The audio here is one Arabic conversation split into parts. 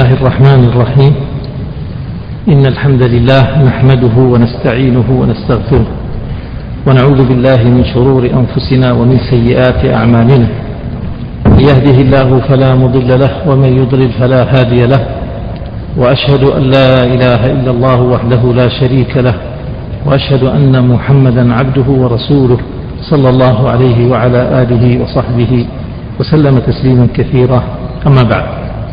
الله الرحمن الرحيم. إن الحمد لله نحمده ونستعينه ونستغفره ونعوذ بالله من شرور أنفسنا ومن سيئات أعمالنا. من يهده الله فلا مضل له ومن يضلل فلا هادي له، وأشهد أن لا إله إلا الله وحده لا شريك له، وأشهد أن محمدا عبده ورسوله صلى الله عليه وعلى آله وصحبه وسلم تسليما كثيرا. أما بعد،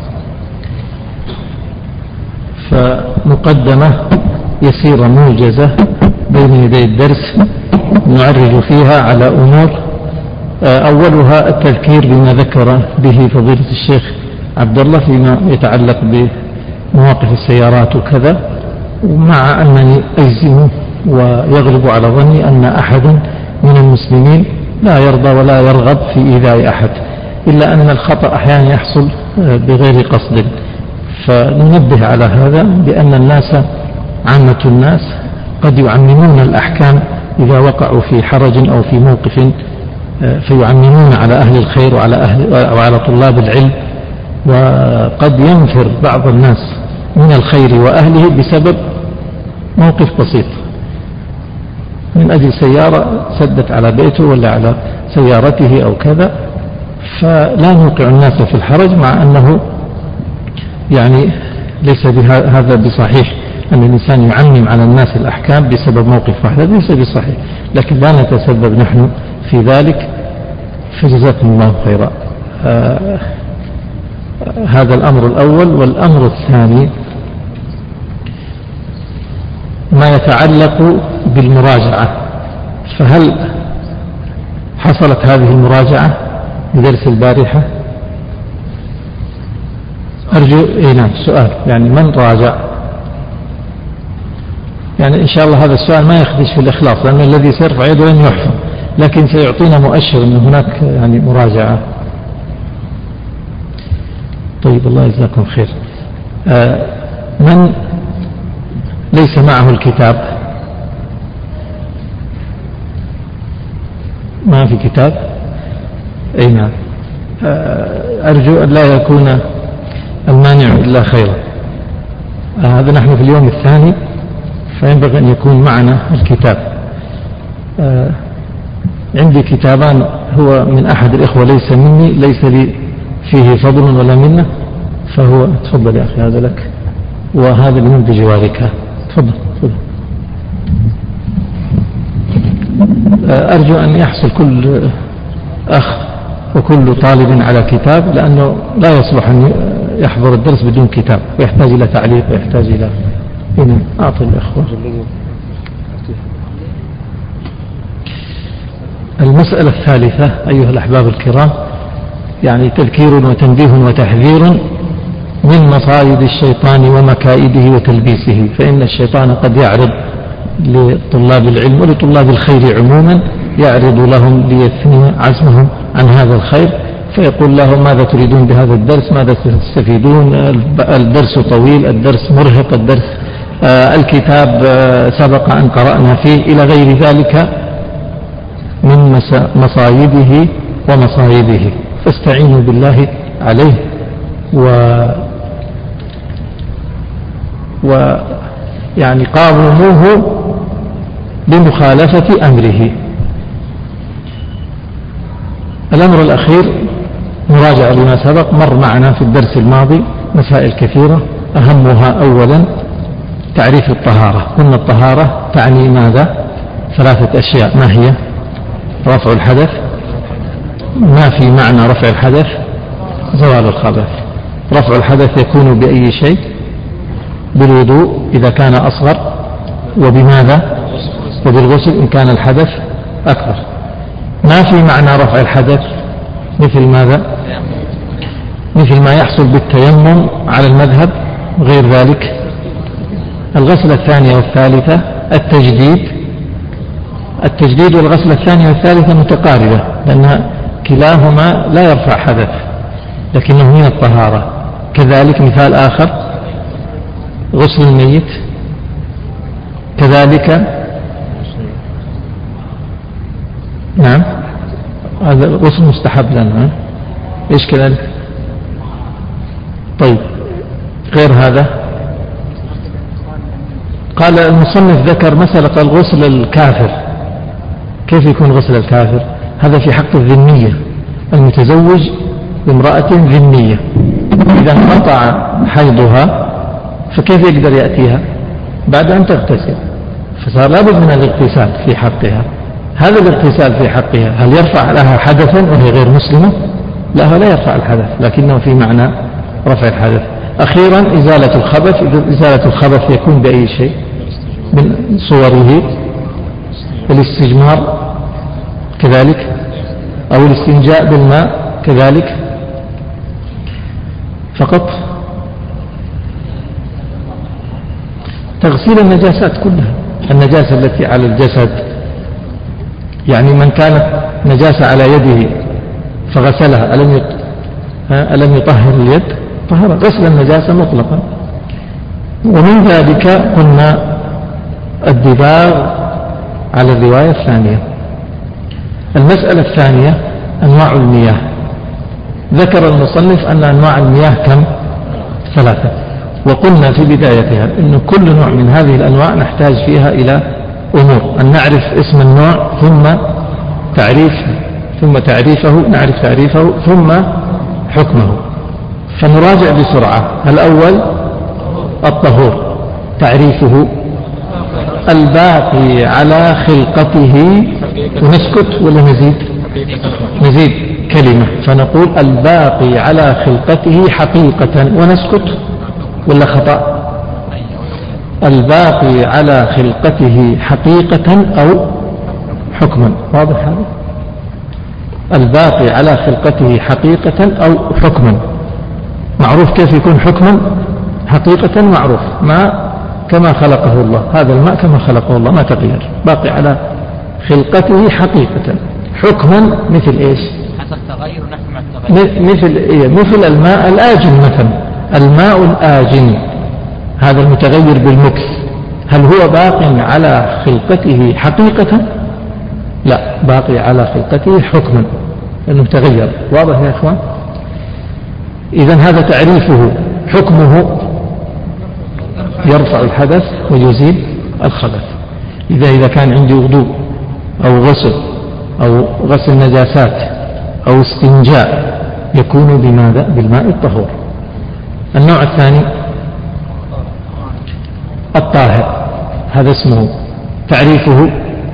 فمقدمة يسيرة موجزة بين يدي الدرس نعرج فيها على أمور، أولها التذكير بما ذكر به فضيلة الشيخ عبد الله فيما يتعلق بمواقف السيارات وكذا، ومع أنني أجزم ويغلب على ظني أن أحد من المسلمين لا يرضى ولا يرغب في إيذاء أحد، إلا أن الخطأ أحيانا يحصل بغير قصد. فننبه على هذا بأن الناس عامة الناس قد يعممون الأحكام إذا وقعوا في حرج أو في موقف، فيعممون على أهل الخير وعلى طلاب العلم، وقد ينفر بعض الناس من الخير وأهله بسبب موقف بسيط من أجل سيارة سدت على بيته ولا على سيارته أو كذا. فلا نوقع الناس في الحرج، مع أنه يعني ليس هذا بصحيح أن الإنسان يعمم على الناس الأحكام بسبب موقف واحد، ليس بصحيح، لكن لا نتسبب نحن في ذلك. فجزاكم الله خيرا. هذا الأمر الأول. والأمر الثاني ما يتعلق بالمراجعة، فهل حصلت هذه المراجعة بدرس البارحة؟ أرجو نعم سؤال، يعني من راجع؟ يعني إن شاء الله هذا السؤال ما يخدش في الإخلاص، لأن الذي سيرفع يده لن يحفظ، لكن سيعطينا مؤشر أن هناك يعني مراجعة. طيب الله يجزاكم خير. من ليس معه الكتاب؟ ما في كتاب؟ أي نعم. أرجو أن لا يكون المانع إلا خيرا. هذا نحن في اليوم الثاني، فينبغي أن يكون معنا الكتاب. عندي كتابان، هو من أحد الإخوة ليس مني، ليس لي فيه فضل ولا منه، فهو تفضل يا أخي هذا لك، وهذا لمن بجوارك. تفضل. أرجو أن يحصل كل أخ وكل طالب على كتاب، لأنه لا يصلح أن يحضر الدرس بدون كتاب، ويحتاج إلى تعليق ويحتاج إلى هنا. أعطي الأخوة. المسألة الثالثة أيها الأحباب الكرام، يعني تذكير وتنبيه وتحذير من مصائد الشيطان ومكائده وتلبيسه. فإن الشيطان قد يعرض لطلاب العلم ولطلاب الخير عموما، يعرض لهم ليثني عزمهم عن هذا الخير، فيقول لهم ماذا تريدون بهذا الدرس، ماذا تستفيدون، الدرس طويل، الدرس مرهق، الدرس الكتاب سبق أن قرأنا فيه، إلى غير ذلك من مصايده ومصايبه. فاستعينوا بالله عليه يعني قاوموه بمخالفة أمره. الأمر الأخير مراجعة لما سبق، مر معنا في الدرس الماضي مسائل كثيرة، أهمها أولا تعريف الطهارة. قلنا الطهارة تعني ماذا؟ ثلاثة أشياء. ما هي؟ رفع الحدث، ما في معنى رفع الحدث؟ زوال الخبث. رفع الحدث يكون بأي شيء؟ بالوضوء إذا كان أصغر، وبماذا؟ وبالغسل إن كان الحدث أكبر. ما في معنى رفع الحدث مثل ماذا؟ مثل ما يحصل بالتيمم على المذهب، غير ذلك الغسلة الثانية والثالثة التجديد والغسلة الثانية والثالثة متقاربة، لأن كلاهما لا يرفع حدث لكنه من الطهارة. كذلك مثال آخر غسل الميت، كذلك نعم هذا غسل مستحب لنا. إيش كذلك؟ طيب غير هذا. قال المصنف ذكر مسألة الغسل الكافر. كيف يكون غسل الكافر؟ هذا في حق الذمية، المتزوج بامرأة ذمية إذا انقطع حيضها فكيف يقدر يأتيها بعد أن تغتسل؟ فصار لابد من الاغتسال في حقها. هذا الاغتسال في حقها هل يرفع لها حدثا وهي غير مسلمة؟ لا، لا يرفع الحدث، لكنه في معنى رفع الحدث. أخيرا إزالة الخبث. إزالة الخبث يكون بأي شيء من صوره، الاستجمار كذلك، أو الاستنجاء بالماء كذلك فقط. تغسيل النجاسات كلها، النجاسة التي على الجسد، يعني من كانت نجاسة على يده فغسلها ألم يطهر اليد؟ طهر. غسل النجاسة مطلقا. ومن ذلك قلنا الدباغ على الرواية الثانية. المسألة الثانية أنواع المياه. ذكر المصنف أن أنواع المياه كم؟ 3. وقلنا في بدايتها أن كل نوع من هذه الأنواع نحتاج فيها إلى أمور: أن نعرف اسم النوع، ثم تعريفه، نعرف تعريفه، ثم حكمه. فنراجع بسرعة. الأول الطهور، تعريفه: الباقي على خلقته. ونسكت ولا نزيد كلمة فنقول الباقي على خلقته حقيقة، ونسكت ولا خطأ؟ الباقي على خلقته حقيقة أو حكما. واضح هذا؟ الباقي على خلقته حقيقة أو حكما. معروف كيف يكون حكما؟ حقيقة معروف، ما كما خلقه الله، هذا الماء كما خلقه الله ما تغير، باقي على خلقته حقيقة. حكما مثل إيش؟ مثل الماء الآجن مثلا. الماء الآجن هذا المتغير بالمكث، هل هو باق على خلقته حقيقة؟ لا، باقي على خلقته حكما لأنه تغير. واضح يا إخوان؟ إذن هذا تعريفه. حكمه: يرفع الحدث ويزيل الخبث. إذا كان عندي وضوء أو غسل أو غسل نجاسات أو استنجاء يكون بماذا؟ بالماء الطهور. النوع الثاني الطاهر، هذا اسمه. تعريفه: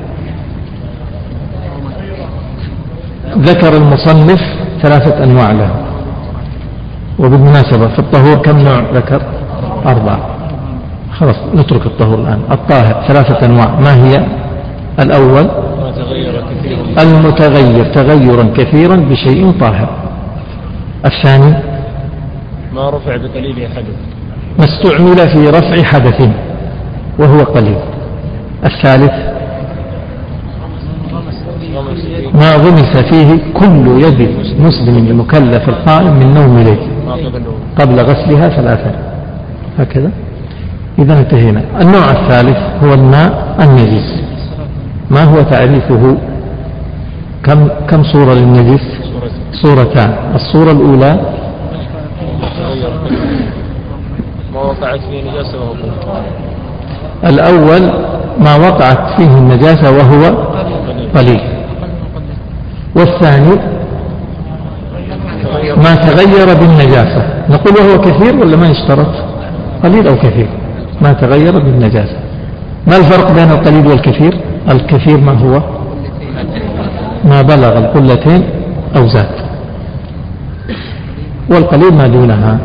ذكر المصنف 3 أنواع له. وبالمناسبة في الطهور كم نوع ذكر؟ 4. خلاص نترك الطهور الآن. الطاهر 3 أنواع. ما هي؟ الأول المتغير تغيرا كثيرا بشيء طاهر. الثاني ما رفع بقليل حدث، ما استعمل في رفع حدث وهو قليل. الثالث ما غمس فيه كل يد مسلم المكلف القائم من نوم ليل قبل غسلها 3. هكذا. إذا انتهينا. النوع الثالث هو الماء النجس. ما هو تعريفه؟ كم صورة للنجس؟ صورتان. الصورة الأولى ما وقعت فيه نجاسة وهو الأول ما وقعت فيه النجاسة وهو قليل. والثاني ما تغير بالنجاسة. نقول وهو كثير ولا ما يشترط؟ قليل أو كثير، ما تغير بالنجاسة. ما الفرق بين القليل والكثير؟ الكثير ما هو؟ ما بلغ القلتين أو زاد، والقليل ما دونها.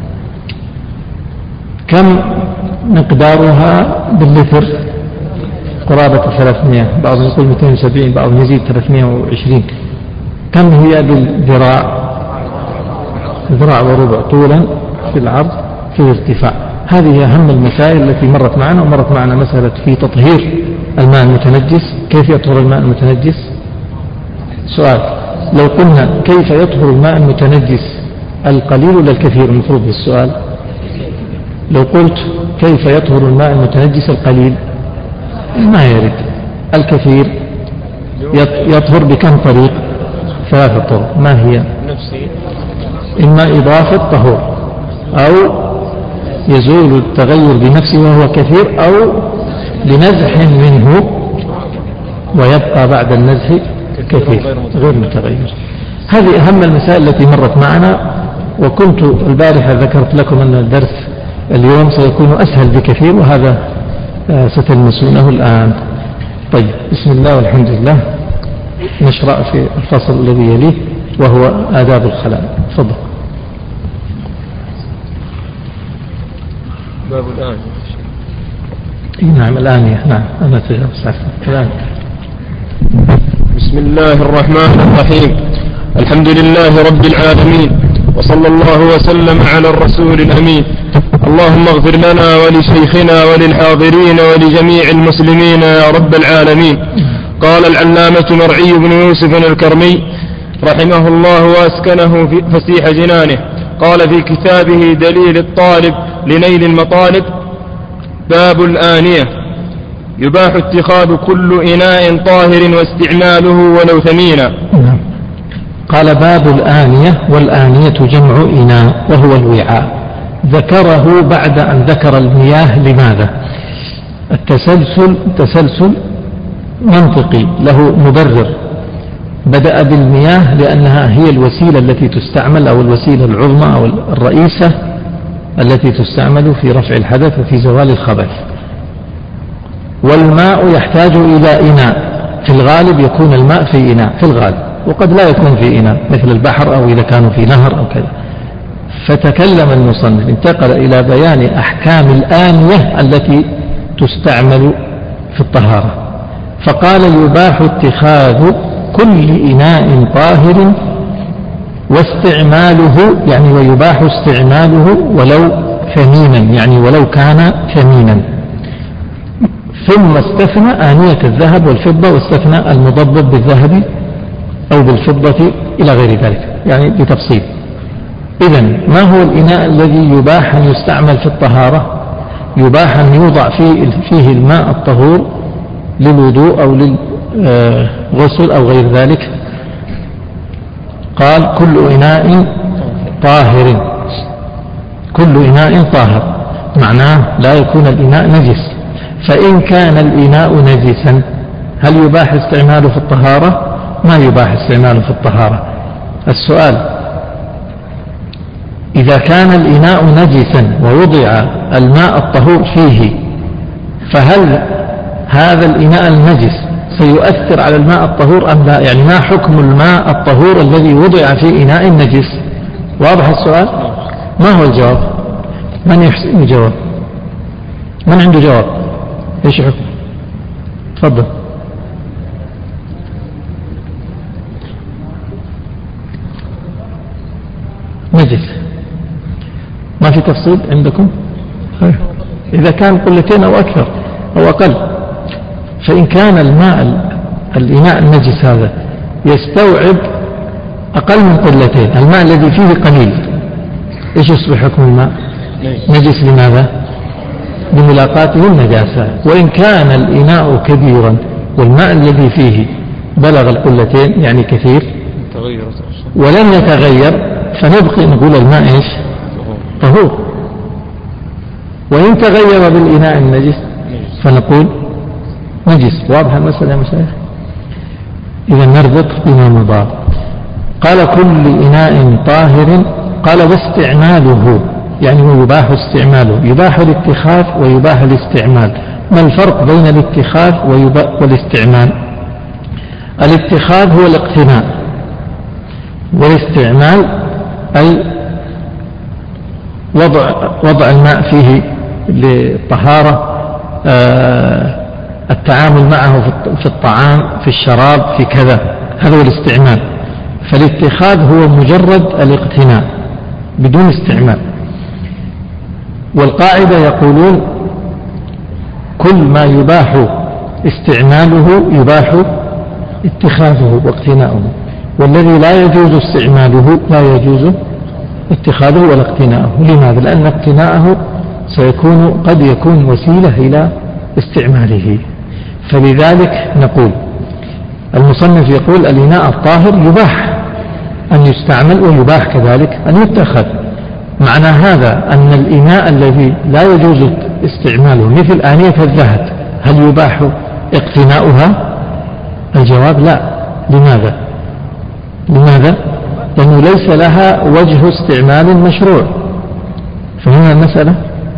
كم مقدارها باللتر؟ قرابة 300، بعض يقول 270، بعض يزيد 320. كم هي بالذراع؟ ذراع وربع طولا في العرض في الارتفاع. هذه أهم المسائل التي مرت معنا. ومرت معنا مسألة في تطهير الماء المتنجس. كيف يطهر الماء المتنجس؟ سؤال: لو قلنا كيف يطهر الماء المتنجس، القليل ولا الكثير المفروض بالسؤال؟ لو قلت كيف يطهر الماء المتنجس القليل ما يرد. الكثير يطهر بكم طريق؟ 3 طرق. ما هي؟ إما إضافة طهور، أو يزول التغير بنفسه وهو كثير، أو لنزح منه ويبقى بعد النزح كثير غير متغير. هذه أهم المسائل التي مرت معنا، وكنت البارحة ذكرت لكم أن الدرس اليوم سيكون أسهل بكثير، وهذا ستلمسونه الآن. طيب، بسم الله والحمد لله. نشرع في الفصل الذي يليه وهو آداب الخلاء. تفضل. باب الآن. نعم الآنية. نعم أنا تجاوز الآن. بسم الله الرحمن الرحيم. الحمد لله رب العالمين، وصلى الله وسلم على الرسول الأمين. اللهم اغفر لنا ولشيخنا وللحاضرين ولجميع المسلمين يا رب العالمين. قال العلامة مرعي بن يوسف الكرمي رحمه الله وأسكنه في فسيح جنانه، قال في كتابه دليل الطالب لنيل المطالب: باب الآنية. يباح اتخاذ كل إناء طاهر واستعماله ولو ثمينا. قال باب الآنية، والآنية جمع إناء وهو الوعاء. ذكره بعد أن ذكر المياه. لماذا؟ التسلسل منطقي له مبرر. بدأ بالمياه لأنها هي الوسيلة التي تستعمل، أو الوسيلة العظمى أو الرئيسة التي تستعمل في رفع الحدث وفي زوال الخبث. والماء يحتاج إلى إناء، في الغالب يكون الماء في إناء في الغالب، وقد لا يكون في إناء مثل البحر أو إذا كانوا في نهر أو كذا. فتكلم المصنف، انتقل إلى بيان أحكام الآنية التي تستعمل في الطهارة، فقال: يباح اتخاذ كل إناء طاهر واستعماله، يعني ويباح استعماله ولو ثمينا، يعني ولو كان ثمينا. ثم استثنى آنية الذهب والفضة، واستثنى المضبب بالذهب أو بالفضة إلى غير ذلك، يعني بتفصيل. إذن ما هو الإناء الذي يباح أن يستعمل في الطهارة؟ يباح أن يوضع فيه الماء الطهور للوضوء أو للغسل أو غير ذلك. قال: كل إناء طاهر. كل إناء طاهر معناه لا يكون الإناء نجس. فإن كان الإناء نجسا هل يباح استعماله في الطهارة؟ ما يباح استعماله في الطهارة. السؤال: إذا كان الإناء نجسا ووضع الماء الطهور فيه، فهل هذا الإناء النجس سيؤثر على الماء الطهور أم لا؟ يعني ما حكم الماء الطهور الذي وضع في إناء نجس؟ واضح السؤال؟ ما هو الجواب؟ من يحسن الجواب؟ من عنده جواب؟ ايش حكم؟ تفضل. نجس، ما في تفصيل عندكم؟ إذا كان قلتين أو أكثر أو أقل. فإن كان الماء الإناء النجس هذا يستوعب أقل من قلتين، الماء الذي فيه قليل، إيش يصبح حكم الماء؟ نجس. لماذا؟ بملاقاته النجاسة. وإن كان الإناء كبيرا والماء الذي فيه بلغ القلتين، يعني كثير، ولم يتغير، فنبقي نقول الماء إيش؟ طهور. وإن تغير بالإناء النجس فنقول نجس. واضح المسألة يا مشايخ؟ إذا نربط بما مضى. قال: كل إناء طاهر. قال: واستعماله، يعني ويباح استعماله. يباح الاتخاذ ويباح الاستعمال. ما الفرق بين الاتخاذ والاستعمال؟ الاتخاذ هو الاقتناء، والاستعمال أي وضع الماء فيه للطهارة، التعامل معه في الطعام، في الشراب، في كذا، هذا هو الاستعمال. فالاتخاذ هو مجرد الاقتناء بدون استعمال. والقاعدة يقولون: كل ما يباح استعماله يباح اتخاذه واقتناؤه، والذي لا يجوز استعماله لا يجوز اتخاذه ولا اقتناؤه. لماذا؟ لأن اقتناءه قد يكون وسيلة إلى استعماله. فلذلك نقول المصنف يقول: الإناء الطاهر يباح أن يستعمل، ويباح كذلك أن يتخذ. معنى هذا أن الإناء الذي لا يجوز استعماله مثل آنية الذهب هل يباح اقتناؤها؟ الجواب لا. لماذا؟ لأنه ليس لها وجه استعمال مشروع. فهنا المسألة.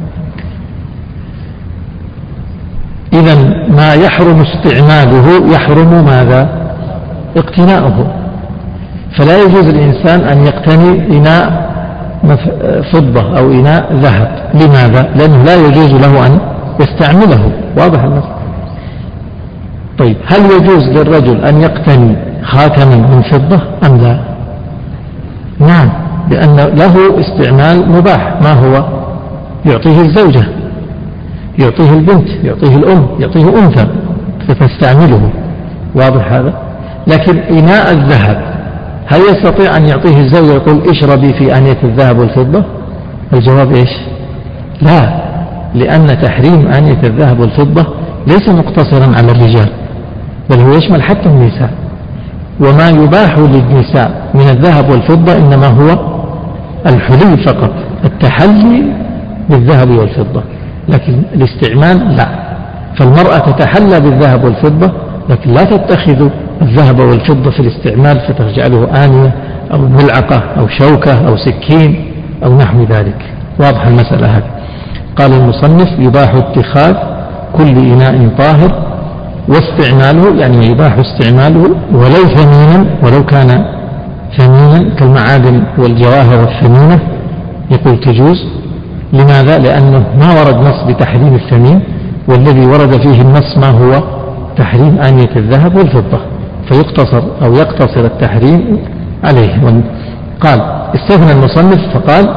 إذن ما يحرم استعماله يحرم ماذا؟ اقتناؤه. فلا يجوز الإنسان أن يقتني إناء فضة أو إناء ذهب. لماذا؟ لأنه لا يجوز له أن يستعمله. واضح المسألة؟ طيب هل يجوز للرجل أن يقتني خاتما من فضة أم لا؟ نعم، لأن له استعمال مباح. ما هو؟ يعطيه الزوجة، يعطيه البنت، يعطيه الأم، يعطيه أنثى فتستعمله. واضح هذا؟ لكن إناء الذهب هل يستطيع أن يعطيه الزوجة يقول اشربي في آنية الذهب والفضة؟ الجواب إيش؟ لا، لأن تحريم آنية الذهب والفضة ليس مقتصرا على الرجال، بل هو يشمل حتى النساء. وما يباح للنساء من الذهب والفضة إنما هو الحلي فقط، التحلي بالذهب والفضة، لكن الاستعمال لا. فالمرأة تتحلى بالذهب والفضة لكن لا تتخذ الذهب والفضة في الاستعمال فتجعله آنية أو ملعقة أو شوكة أو سكين أو نحو ذلك. واضح المسألة هذه. قال المصنف يباح اتخاذ كل إناء طاهر واستعماله، يعني يباح استعماله ولو ثمينا، ولو كان ثمينا كالمعادن والجواهر الثمينة يقول تجوز. لماذا؟ لأنه ما ورد نص بتحريم الثمين، والذي ورد فيه النص ما هو تحريم آنية الذهب والفضة، فيقتصر أو يقتصر التحريم عليه. قال استثنى المصنف فقال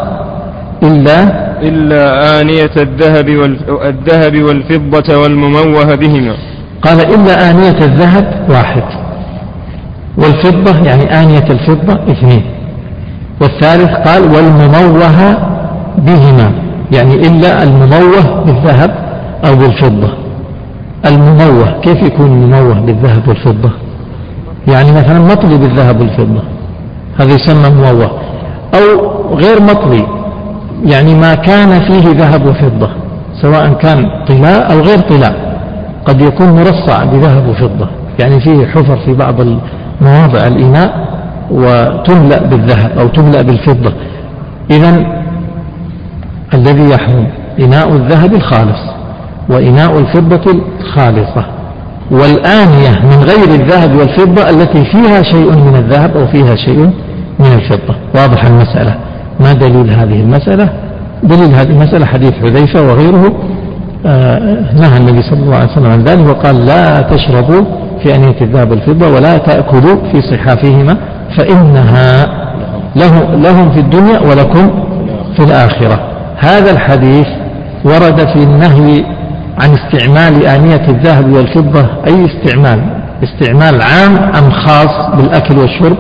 إلا آنية الذهب والفضة والمموه بهما. قال إلا آنية الذهب 1، والفضة يعني آنية الفضة 2، والثالث قال والمموه بهما، يعني إلا المموه بالذهب أو بالفضة. المموه كيف يكون مموه بالذهب والفضة؟ يعني مثلا مطلي بالذهب والفضة هذا يسمى مموه، أو غير مطلي يعني ما كان فيه ذهب وفضة، سواء كان طلاء أو غير طلاء. قد يكون مرصع بذهب وفضة، يعني فيه حفر في بعض مواضع الإناء وتملأ بالذهب أو تملأ بالفضة. إذن الذي يحرم إناء الذهب الخالص وإناء الفضة الخالصة، والآنية من غير الذهب والفضة التي فيها شيء من الذهب أو فيها شيء من الفضة. واضح المسألة. ما دليل هذه المسألة؟ دليل هذه المسألة حديث حذيفة وغيره، نهى النبي صلى الله عليه وسلم عن ذلك وقال لا تشربوا في آنية الذهب والفضة ولا تأكلوا في صحافهما فإنها لهم في الدنيا ولكم في الآخرة. هذا الحديث ورد في النهي عن استعمال آنية الذهب والفضة أي استعمال عام أم خاص بالأكل والشرب؟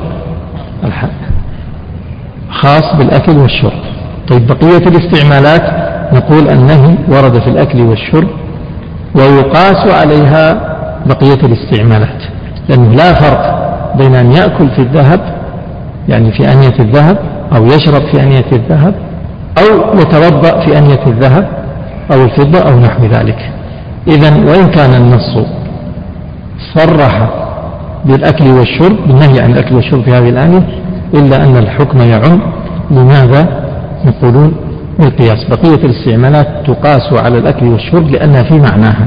خاص بالأكل والشرب. طيب بقية الاستعمالات نقول النهي ورد في الأكل والشرب ويقاس عليها بقية الاستعمالات، لأنه لا فرق بين أن يأكل في الذهب يعني في آنية الذهب أو يشرب في آنية الذهب أو يتوضأ في آنية الذهب أو الفضة أو نحو ذلك. إذن وإن كان النص صرح بالأكل والشرب بالنهي عن الأكل والشرب في هذه الآية إلا أن الحكم يعم. لماذا؟ يقولون بالقياس. بقية الاستعمالات تقاس على الأكل والشرب لأنها في معناها.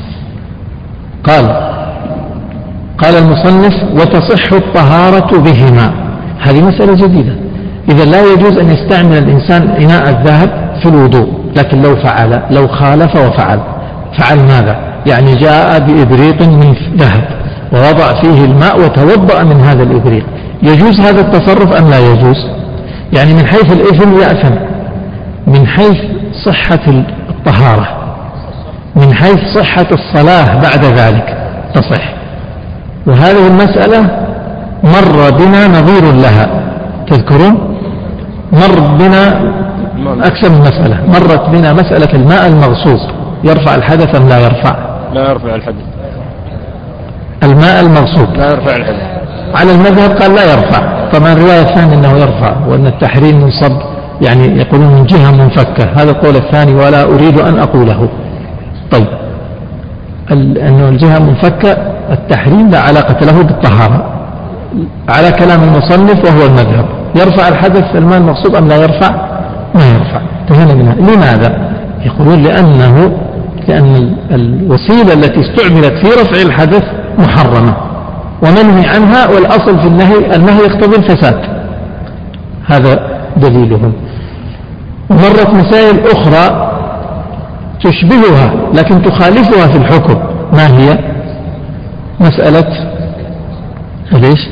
قال المصنف وتصح الطهارة بهما. هذه مسألة جديدة. إذا لا يجوز أن يستعمل الإنسان إناء الذهب في الوضوء، لكن لو خالف فعل ماذا؟ يعني جاء بإبريق من ذهب ووضع فيه الماء وتوضأ من هذا الإبريق، يجوز هذا التصرف أم لا يجوز؟ يعني من حيث الإثم يأثم، من حيث صحة الطهارة، من حيث صحة الصلاة بعد ذلك تصح. وهذه المسألة مر بنا نظير لها، تذكرون؟ مر بنا أكثر من مسألة. مرت بنا مسألة الماء المغصوص يرفع الحدث أم لا يرفع؟ لا يرفع الحدث. الماء المغصوب لا يرفع الحدث. على المذهب قال لا يرفع. طبعا الرواية الثانية أنه يرفع، وأن التحريم منصب يعني يقولون من جهة منفكة، هذا القول الثاني ولا أريد أن أقوله. طيب أنه الجهة منفكة التحريم لا علاقة له بالطهارة على كلام المصنف وهو المذهب. يرفع الحدث الماء المغصوب أم لا يرفع؟ ما يرفع. انتهينا منها. لماذا؟ يقولون لأن الوسيلة التي استعملت في رفع الحدث محرمة ومنهي عنها، والأصل في النهي يقتضي الفساد. هذا دليلهم. ومرت مسائل أخرى تشبهها لكن تخالفها في الحكم. ما هي؟ مسألة ليش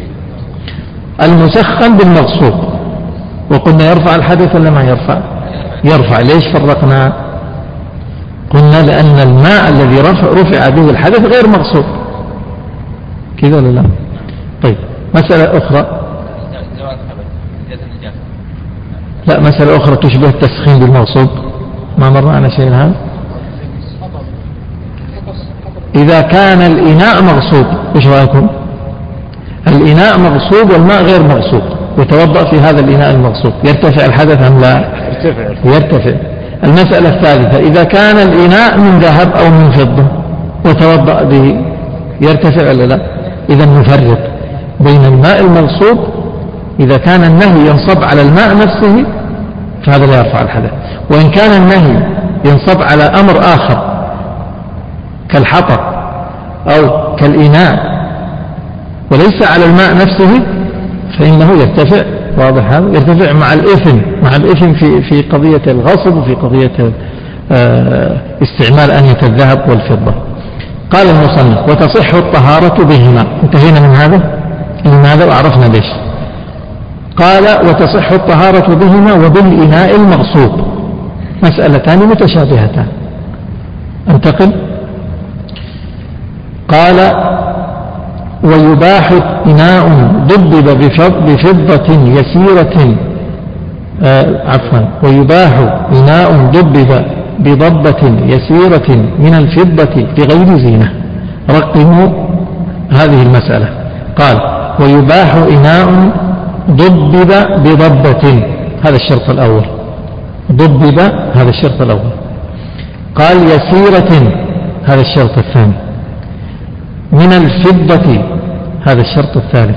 المسخن بالمغصوب، وقلنا يرفع الحدث ولا ما يرفع. ليش فرقنا؟ قلنا لأن الماء الذي رفع به الحدث غير مغصوب، كذا ولا لا؟ طيب مسألة أخرى، لا مسألة أخرى تشبه التسخين بالمغصوب، ما مر معنا شيء هذا. إذا كان الإناء مغصوب، إيش رأيكم؟ الإناء مغصوب والماء غير مغصوب، يتوضأ في هذا الإناء المغصوب، يرتفع الحدث أم لا؟ يرتفع. المسألة الثالثة، إذا كان الإناء من ذهب أو من فضة وتوضأ به يرتفع ولا لا؟ إذا نفرق بين الماء المغصوب، إذا كان النهي ينصب على الماء نفسه فهذا لا يرفع الحدث، وإن كان النهي ينصب على أمر آخر كالحطب أو كالإناء وليس على الماء نفسه فإنه يرتفع. واضح هذا؟ يرتفع مع الإثم في قضية الغصب وفي قضية استعمال أنية الذهب والفضة. قال المصنف وتصح الطهارة بهما. انتهينا من هذا. لماذا؟ وعرفنا ليش. قال وتصح الطهارة بهما وبالإناء المغصوب. مسألتان متشابهتان. انتقل. قال ويباح إناء ضبب بفضة يسيرة ويباح إناء ضبب بضبة يسيرة من الفضة بغير زينة. رقموا هذه المسألة. قال ويباح إناء ضبب بضبة، هذا الشرط الأول. ضبب هذا الشرط الأول. قال يسيرة هذا الشرط الثاني. من الفضة هذا الشرط الثالث.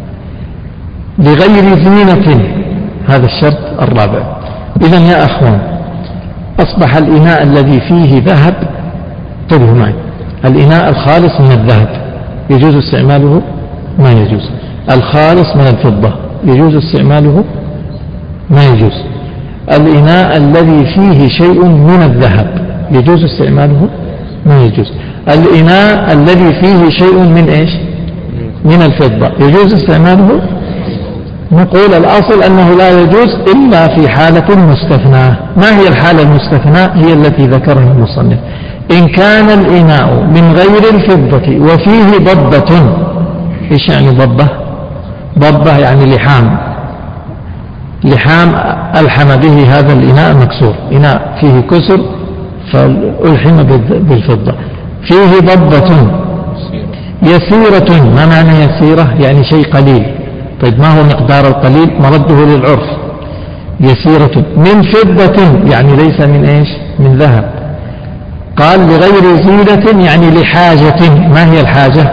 بغير زينة هذا الشرط الرابع. إذن يا أخوان أصبح الإناء الذي فيه ذهب، انتبهوا معي، الإناء الخالص من الذهب يجوز استعماله؟ ما يجوز. الخالص من الفضة يجوز استعماله؟ ما يجوز. الإناء الذي فيه شيء من الذهب يجوز استعماله؟ ما يجوز. الإناء الذي فيه شيء من إيش؟ من الفضة يجوز استعماله؟ نقول الأصل أنه لا يجوز إلا في حالة مستثناة. ما هي الحالة المستثناة؟ هي التي ذكرها المصنف. إن كان الإناء من غير الفضة وفيه ضبة. إيش يعني ضبة؟ ضبة يعني لحام ألحم به هذا الإناء مكسور، إناء فيه كسر فألحم بالفضة، فيه ضبة يسيرة. ما معنى يسيرة؟ يعني شيء قليل. طيب ما هو مقدار القليل؟ مرده للعرف. يسيرة من فضة يعني ليس من إيش؟ من ذهب. قال لغير زينة يعني لحاجة. ما هي الحاجة؟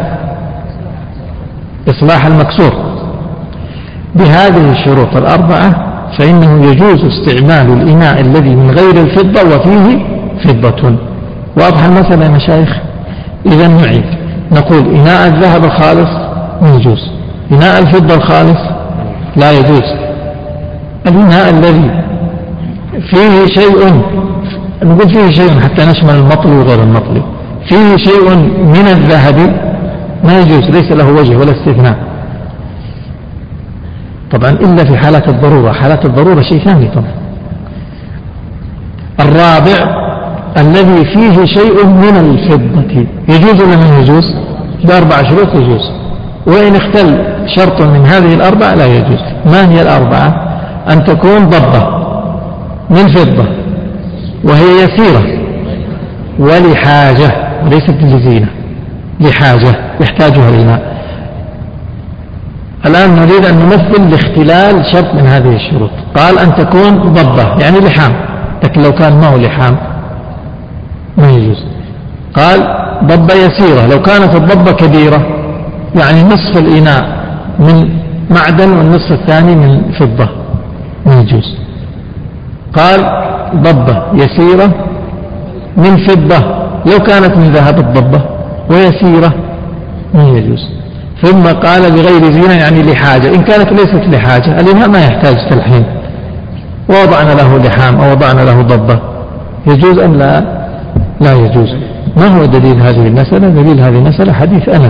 إصلاح المكسور. بهذه الشروط الأربعة فإنه يجوز استعمال الإناء الذي من غير الفضة وفيه فضة. واضح المسألة يا مشايخ؟ إذا نعيد نقول إناء الذهب الخالص يجوز، إناء الفضة الخالص لا يجوز. الإناء الذي فيه شيء، نقول فيه شيء حتى نشمل المطلي وغير المطلي، فيه شيء من الذهب ما يجوز، ليس له وجه ولا استثناء طبعا إلا في حالات الضرورة. حالات الضرورة شيء ثاني طبعا. الرابع الذي فيه شيء من الفضة يجوز ولا ما يجوز؟ بأربع شروط يجوز، وإن اختل شرط من هذه الأربعة لا يجوز. ما هي الأربعة؟ أن تكون ضبة من فضة وهي يسيرة ولحاجة وليست لزينة، لحاجة يحتاجها الإناء. الآن نريد أن نمثل لاختلال شرط من هذه الشروط. قال أن تكون ضبة يعني لحام، لكن لو كان ما هو لحام ما يجوز. قال ضبة يسيرة، لو كانت الضبة كبيرة يعني نصف الإناء من معدن والنصف الثاني من فضة ما يجوز. قال ضبة يسيرة من فضة لو كانت من ذهب الضبة ويسيرة ما يجوز. ثم قال بغير زينة يعني لحاجة، إن كانت ليست لحاجة الإناء ما يحتاج تلحيم ووضعنا له لحام أو وضعنا له ضبة يجوز أم لا؟ لا يجوز. ما هو دليل هذه المسألة؟ دليل هذه المسألة حديث أنس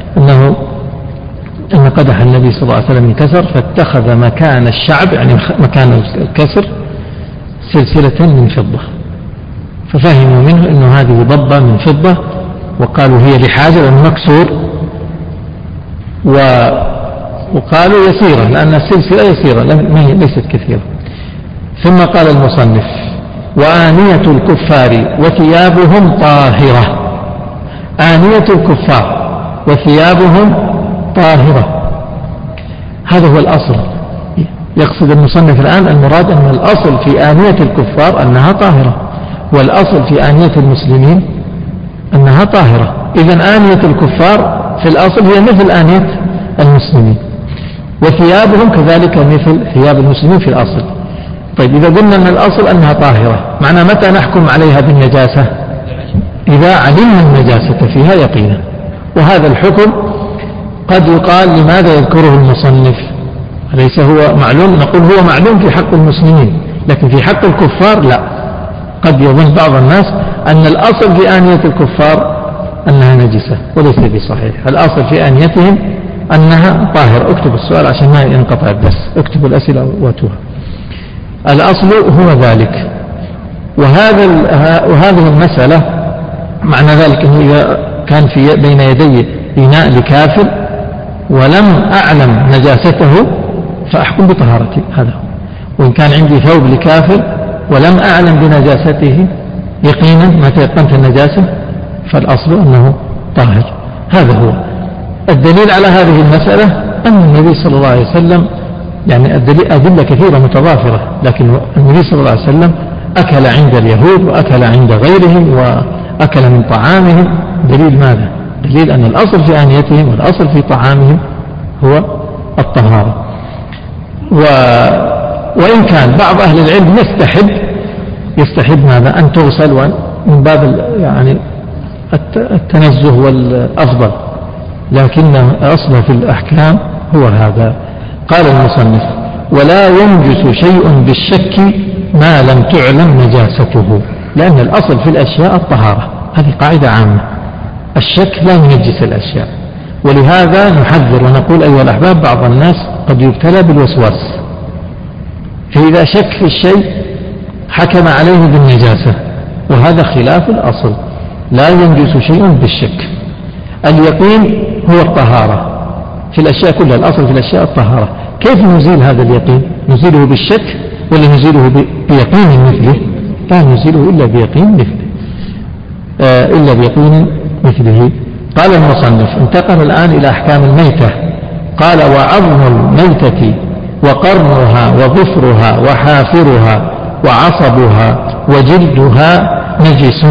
أن قدح النبي صلى الله عليه وسلم انكسر فاتخذ مكان الشعب يعني مكان الكسر سلسلة من فضة، ففهموا منه أن هذه ضبة من فضة وقالوا هي لحاجة لأنه مكسور، وقالوا يسيرة لأن السلسلة يسيرة ليست كثيرة. ثم قال المصنف وآنية الكفار وثيابهم طاهرة. آنية الكفار وثيابهم طاهرة هذا هو الأصل. يقصد المصنف الآن المراد أن الأصل في آنية الكفار أنها طاهرة، والأصل في آنية المسلمين أنها طاهرة. إذن آنية الكفار في الأصل هي مثل آنية المسلمين، وثيابهم كذلك مثل ثياب المسلمين في الأصل. طيب إذا قلنا أن الأصل أنها طاهرة، معنى متى نحكم عليها بالنجاسة؟ إذا علمنا النجاسة فيها يقينا. وهذا الحكم قد يقال لماذا يذكره المصنف؟ أليس هو معلوم؟ نقول هو معلوم في حق المسلمين، لكن في حق الكفار لا. قد يظن بعض الناس أن الأصل في آنية الكفار أنها نجسة، وليس بصحيح. الأصل في آنيتهم أنها طاهرة. اكتب السؤال عشان ما ينقطع الدرس، اكتبوا الأسئلة واتوها. الأصل هو ذلك. وهذه المسألة معنى ذلك أنه إذا كان في بين يدي إناء لكافر ولم أعلم نجاسته فأحكم بطهارته، هذا هو. وإن كان عندي ثوب لكافر ولم أعلم بنجاسته يقينا ما تيقنت النجاسة فالأصل أنه طاهر. هذا هو الدليل على هذه المسألة. أن النبي صلى الله عليه وسلم يعني أدلة كثيرة متضافرة، لكن النبي صلى الله عليه وسلم أكل عند اليهود وأكل عند غيرهم وأكل من طعامهم. دليل ماذا؟ دليل أن الأصل في آنيتهم والأصل في طعامهم هو الطهارة. وإن كان بعض أهل العلم يستحب ماذا؟ أن تغسل من باب يعني التنزه والأفضل، لكن أصله في الأحكام هو هذا. قال المصنف ولا ينجس شيء بالشك ما لم تعلم نجاسته، لأن الأصل في الأشياء الطهارة، هذه قاعدة عامة. الشك لا ينجس الأشياء، ولهذا نحذر ونقول أيها الأحباب بعض الناس قد يبتلى بالوسواس، فإذا شك في الشيء حكم عليه بالنجاسة، وهذا خلاف الأصل. لا ينجس شيء بالشك. اليقين هو الطهارة في الأشياء كلها، الأصل في الأشياء الطهارة. كيف نزيل هذا اليقين؟ نزيله بالشك ولا نزيله بيقين مثله؟ لا نزيله إلا بيقين مثله. قال المصنف انتقل الآن إلى أحكام الميتة. قال وعظم الميتة وقرنها وظفرها وحافرها وعصبها وجلدها نجس.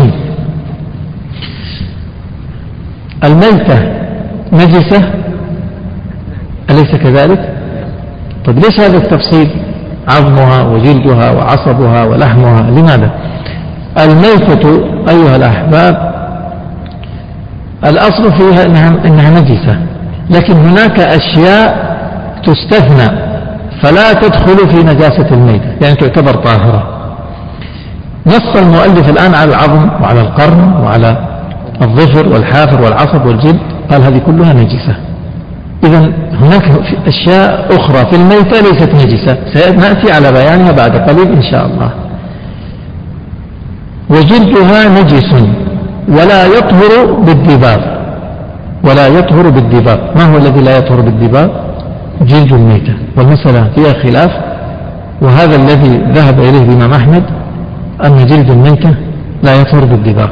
الميتة نجسة أليس كذلك؟ طيب ليش هذا التفصيل؟ عظمها وجلدها وعصبها ولحمها، لماذا؟ الميتة أيها الأحباب الأصل فيها إنها نجسة، لكن هناك أشياء تستثنى فلا تدخل في نجاسة الميتة، يعني تعتبر طاهرة. نص المؤلف الآن على العظم وعلى القرن وعلى الظفر والحافر والعصب والجلد، قال هذه كلها نجسة. إذن هناك أشياء أخرى في الميتة ليست نجسة، سنأتي على بيانها بعد قليل إن شاء الله. وجلدها نجس ولا يطهر بالدباغ. ولا يطهر بالدباغ. ما هو الذي لا يطهر بالدباغ؟ جلد الميتة، والمسألة فيها خلاف، وهذا الذي ذهب إليه الإمام أحمد أن جلد الميتة لا يطهر بالدباغ،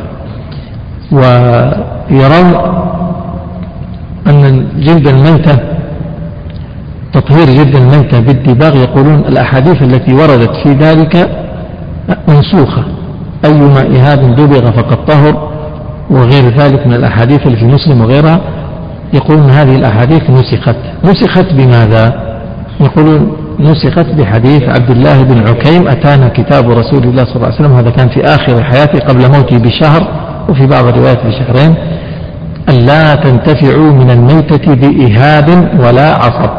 ويرون أن جلد الميتة تطهير جلد الميتة بالدباغ يقولون الأحاديث التي وردت في ذلك منسوخة، أيما إهاب دبغ فقد طهر وغير ذلك من الأحاديث اللي في مسلم وغيرها، يقولون هذه الأحاديث نسخت بماذا؟ يقولون نسخت بحديث عبد الله بن عكيم: أتانا كتاب رسول الله صلى الله عليه وسلم، هذا كان في آخر حياته قبل موته بشهر، وفي بعض الروايات بشهرين، ألا تنتفعوا من الميتة بإهاب ولا عصب.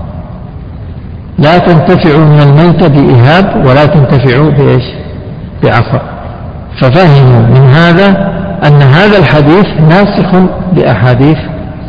لا تنتفعوا من الميتة بإهاب ولا تنتفعوا بإيش؟ بعصب. ففهموا من هذا أن هذا الحديث ناسخ لأحاديث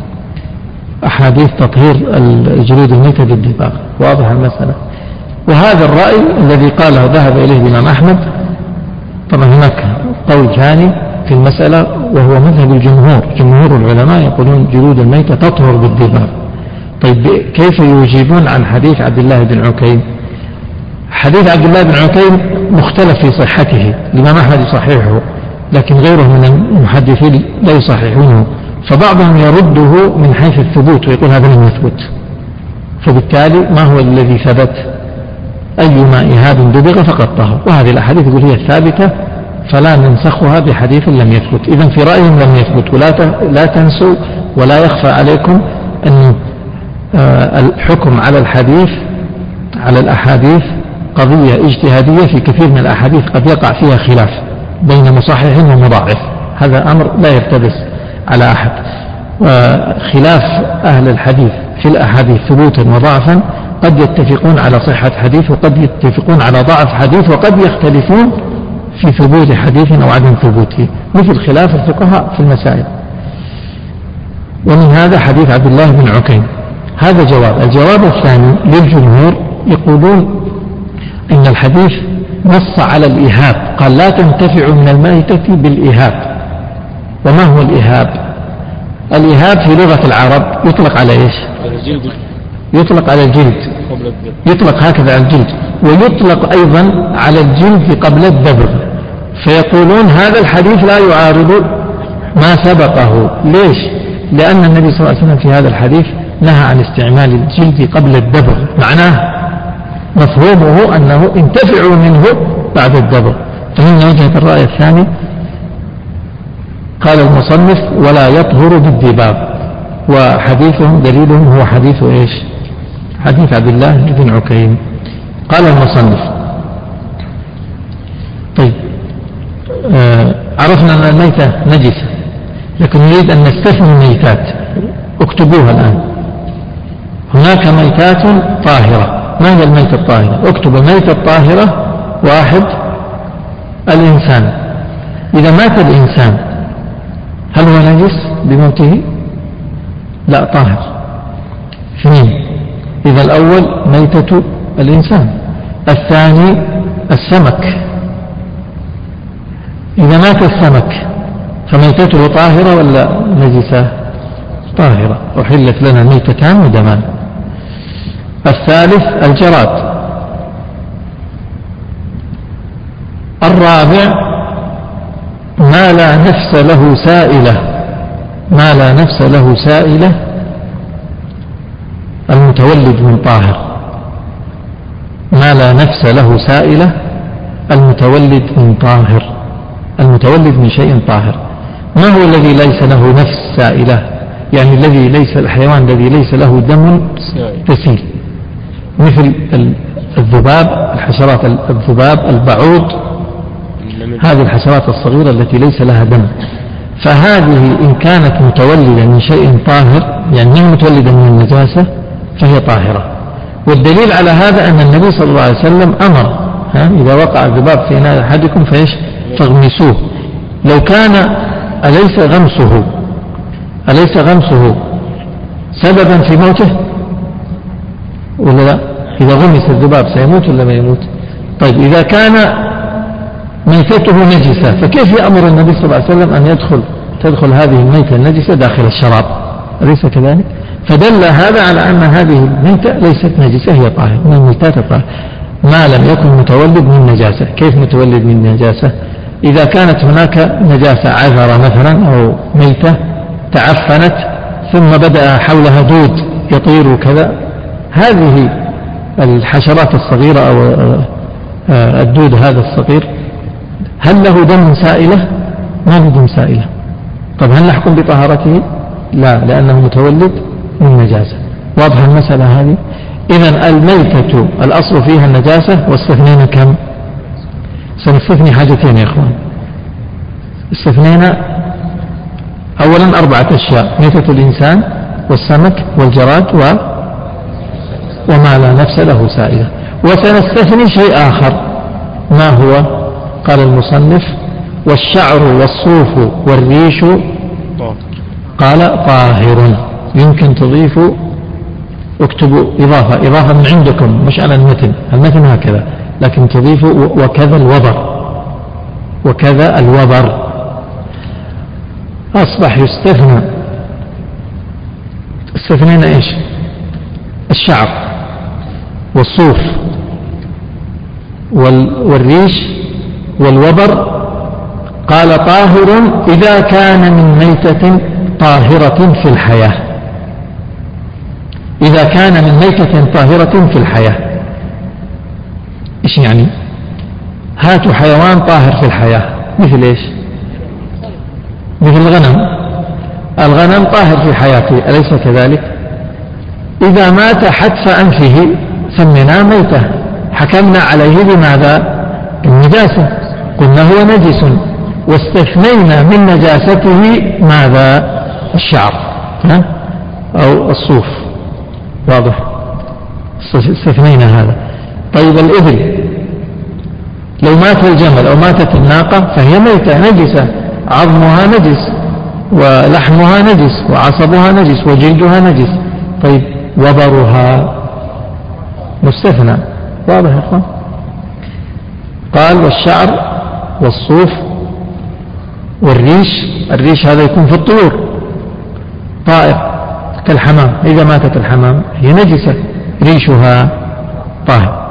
تطهير الجلود الميتة بالدباغ. واضح المسألة. وهذا الرأي الذي قاله ذهب إليه الإمام أحمد. طبعا هناك قول ثاني في المسألة وهو مذهب الجمهور، جمهور العلماء يقولون جلود الميتة تطهر بالدباغ. طيب كيف يجيبون عن حديث عبد الله بن عكيم؟ حديث عبد الله بن عكيم مختلف في صحته، الإمام أحمد يصححه لكن غيره من المحدثين لا يصححونه، فبعضهم يرده من حيث الثبوت ويقول هذا لم يثبت، فبالتالي ما هو الذي ثبت؟ أيما إهاب دبغ فقد طهر، وهذه الأحاديث يقول هي ثابتة فلا ننسخها بحديث لم يثبت. إذن في رأيهم لم يثبت. ولا تنسوا ولا يخفى عليكم أن الحكم على الأحاديث قضية اجتهادية، في كثير من الأحاديث قد يقع فيها خلاف بين مصحح ومضاعف، هذا أمر لا يلتبس على أحد. خلاف أهل الحديث في الأحاديث ثبوتا وضعفا، قد يتفقون على صحة حديث وقد يتفقون على ضعف حديث، وقد يختلفون في ثبوت حديث أو عدم ثبوته، مثل خلاف الفقهاء في المسائل. ومن هذا حديث عبد الله بن عكيم. هذا جواب. الجواب الثاني للجمهور يقولون إن الحديث نص على الإهاب، قال لا تنتفع من الميتة بالإهاب. وما هو الإهاب؟ الإهاب في لغة العرب يطلق على إيش؟ يطلق على الجلد، يطلق هكذا على الجلد، ويطلق أيضا على الجلد قبل الدبغ. فيقولون هذا الحديث لا يعارض ما سبقه. ليش؟ لأن النبي صلى الله عليه وسلم في هذا الحديث نهى عن استعمال الجلد قبل الدبغ، معناه مفهومه أنه انتفعوا منه بعد الدبغ. فمن وجهة الرأي الثاني قال المصنف ولا يطهر بالدباغ، وحديثهم دليلهم هو حديث إيش؟ حديث عبد الله بن عكيم. قال المصنف طيب عرفنا أن الميتة نجسة، لكن نريد أن نستثني الميتات، اكتبوها الآن. هناك ميتات طاهرة. ما هي الميتة الطاهرة؟ اكتب الميتة الطاهرة. 1 الإنسان، إذا مات الإنسان هل هو نجس بموته؟ لا، طاهر. 2 إذا الأول ميتة الإنسان. الثاني السمك، إذا مات السمك فميتته طاهرة ولا نجسة؟ طاهرة، أحلت لنا الميتتان ودمان. الثالث الجراد. الرابع ما لا نفس له سائلة، ما لا نفس له سائلة المتولد من طاهر. ما لا نفس له سائلة المتولد من طاهر، المتولد من شيء طاهر. ما هو الذي ليس له نفس سائلة؟ يعني الذي ليس الحيوان الذي ليس له دم تسيل، مثل الذباب، الحشرات الذباب، البعوض، هذه الحشرات الصغيرة التي ليس لها دم. فهذه إن كانت متولدة من شيء طاهر، يعني من متولدة من النجاسة، فهي طاهرة. والدليل على هذا أن النبي صلى الله عليه وسلم أمر إذا وقع الذباب في إناء أحدكم فإيش؟ فاغمسوه. لو كان أليس غمسه سببا في موته ولا لا؟ إذا غمس الذباب سيموت ولا ما يموت؟ طيب إذا كان ميتته نجسة فكيف يأمر النبي صلى الله عليه وسلم أن تدخل هذه الميتة النجسة داخل الشراب؟ أليس كذلك؟ فدل هذا على أن هذه الميتة ليست نجسة، هي طاهرة من الميتات الطاهرة ما لم يكن متولد من نجاسة. كيف متولد من نجاسة؟ إذا كانت هناك نجاسة عذرة مثلا أو ميتة تعفنت ثم بدأ حولها دود يطير وكذا، هذه الحشرات الصغيرة أو الدود هذا الصغير هل له دم سائلة؟ ما له دم سائلة. طب هل نحكم بطهارته؟ لا، لأنه متولد من نجاسة. واضح المسألة هذه؟ إذن الميتة الأصل فيها النجاسة، واستثنينا كم؟ سنستثني حاجتين يا إخوان. استثنينا أولا 4 أشياء: ميتة الإنسان والسمك والجراد وما لا نفس له سائلة. وسنستثني شيء آخر، ما هو؟ قال المصنف: والشعر والصوف والريش قال طاهر. يمكن تضيفوا، اكتبوا إضافة من عندكم مش على المتن هكذا، لكن تضيفوا وكذا الوبر أصبح يستثنى. استثنينا إيش؟ الشعر والصوف والريش والوبر. قال طاهر إذا كان من ميتة طاهرة في الحياة. إذا كان من ميتة طاهرة في الحياة. إيش يعني؟ هاتوا حيوان طاهر في الحياة، مثل إيش؟ مثل الغنم طاهر في حياته، أليس كذلك؟ إذا مات حتف أنفه سميناه ميتة، حكمنا عليه بماذا؟ النجاسة، قلنا هو نجس، واستثنينا من نجاسته ماذا؟ الشعر أو الصوف. واضح؟ استثنينا هذا. طيب الإبل لو مات الجمل أو ماتت الناقة فهي ميتة نجسة، عظمها نجس ولحمها نجس وعصبها نجس وجلدها نجس. طيب وبرها مستثنى. واضح يا اخوان؟ قال والشعر والصوف الريش هذا يكون في الطيور طائر كالحمام، إذا ماتت الحمام هي نجسة ريشها طاهر.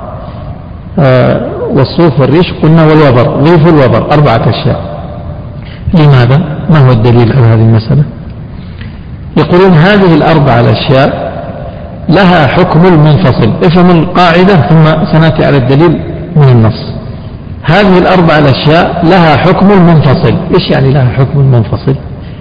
والصوف والريش قلنا، والوبر، ضيف الوبر 4 أشياء. لماذا؟ ما هو الدليل على هذه المسألة؟ يقولون هذه 4 الأشياء لها حكم المنفصل. افهم القاعدة ثم سنأتي على الدليل من النص. هذه 4 الأشياء لها حكم المنفصل. إيش يعني لها حكم المنفصل؟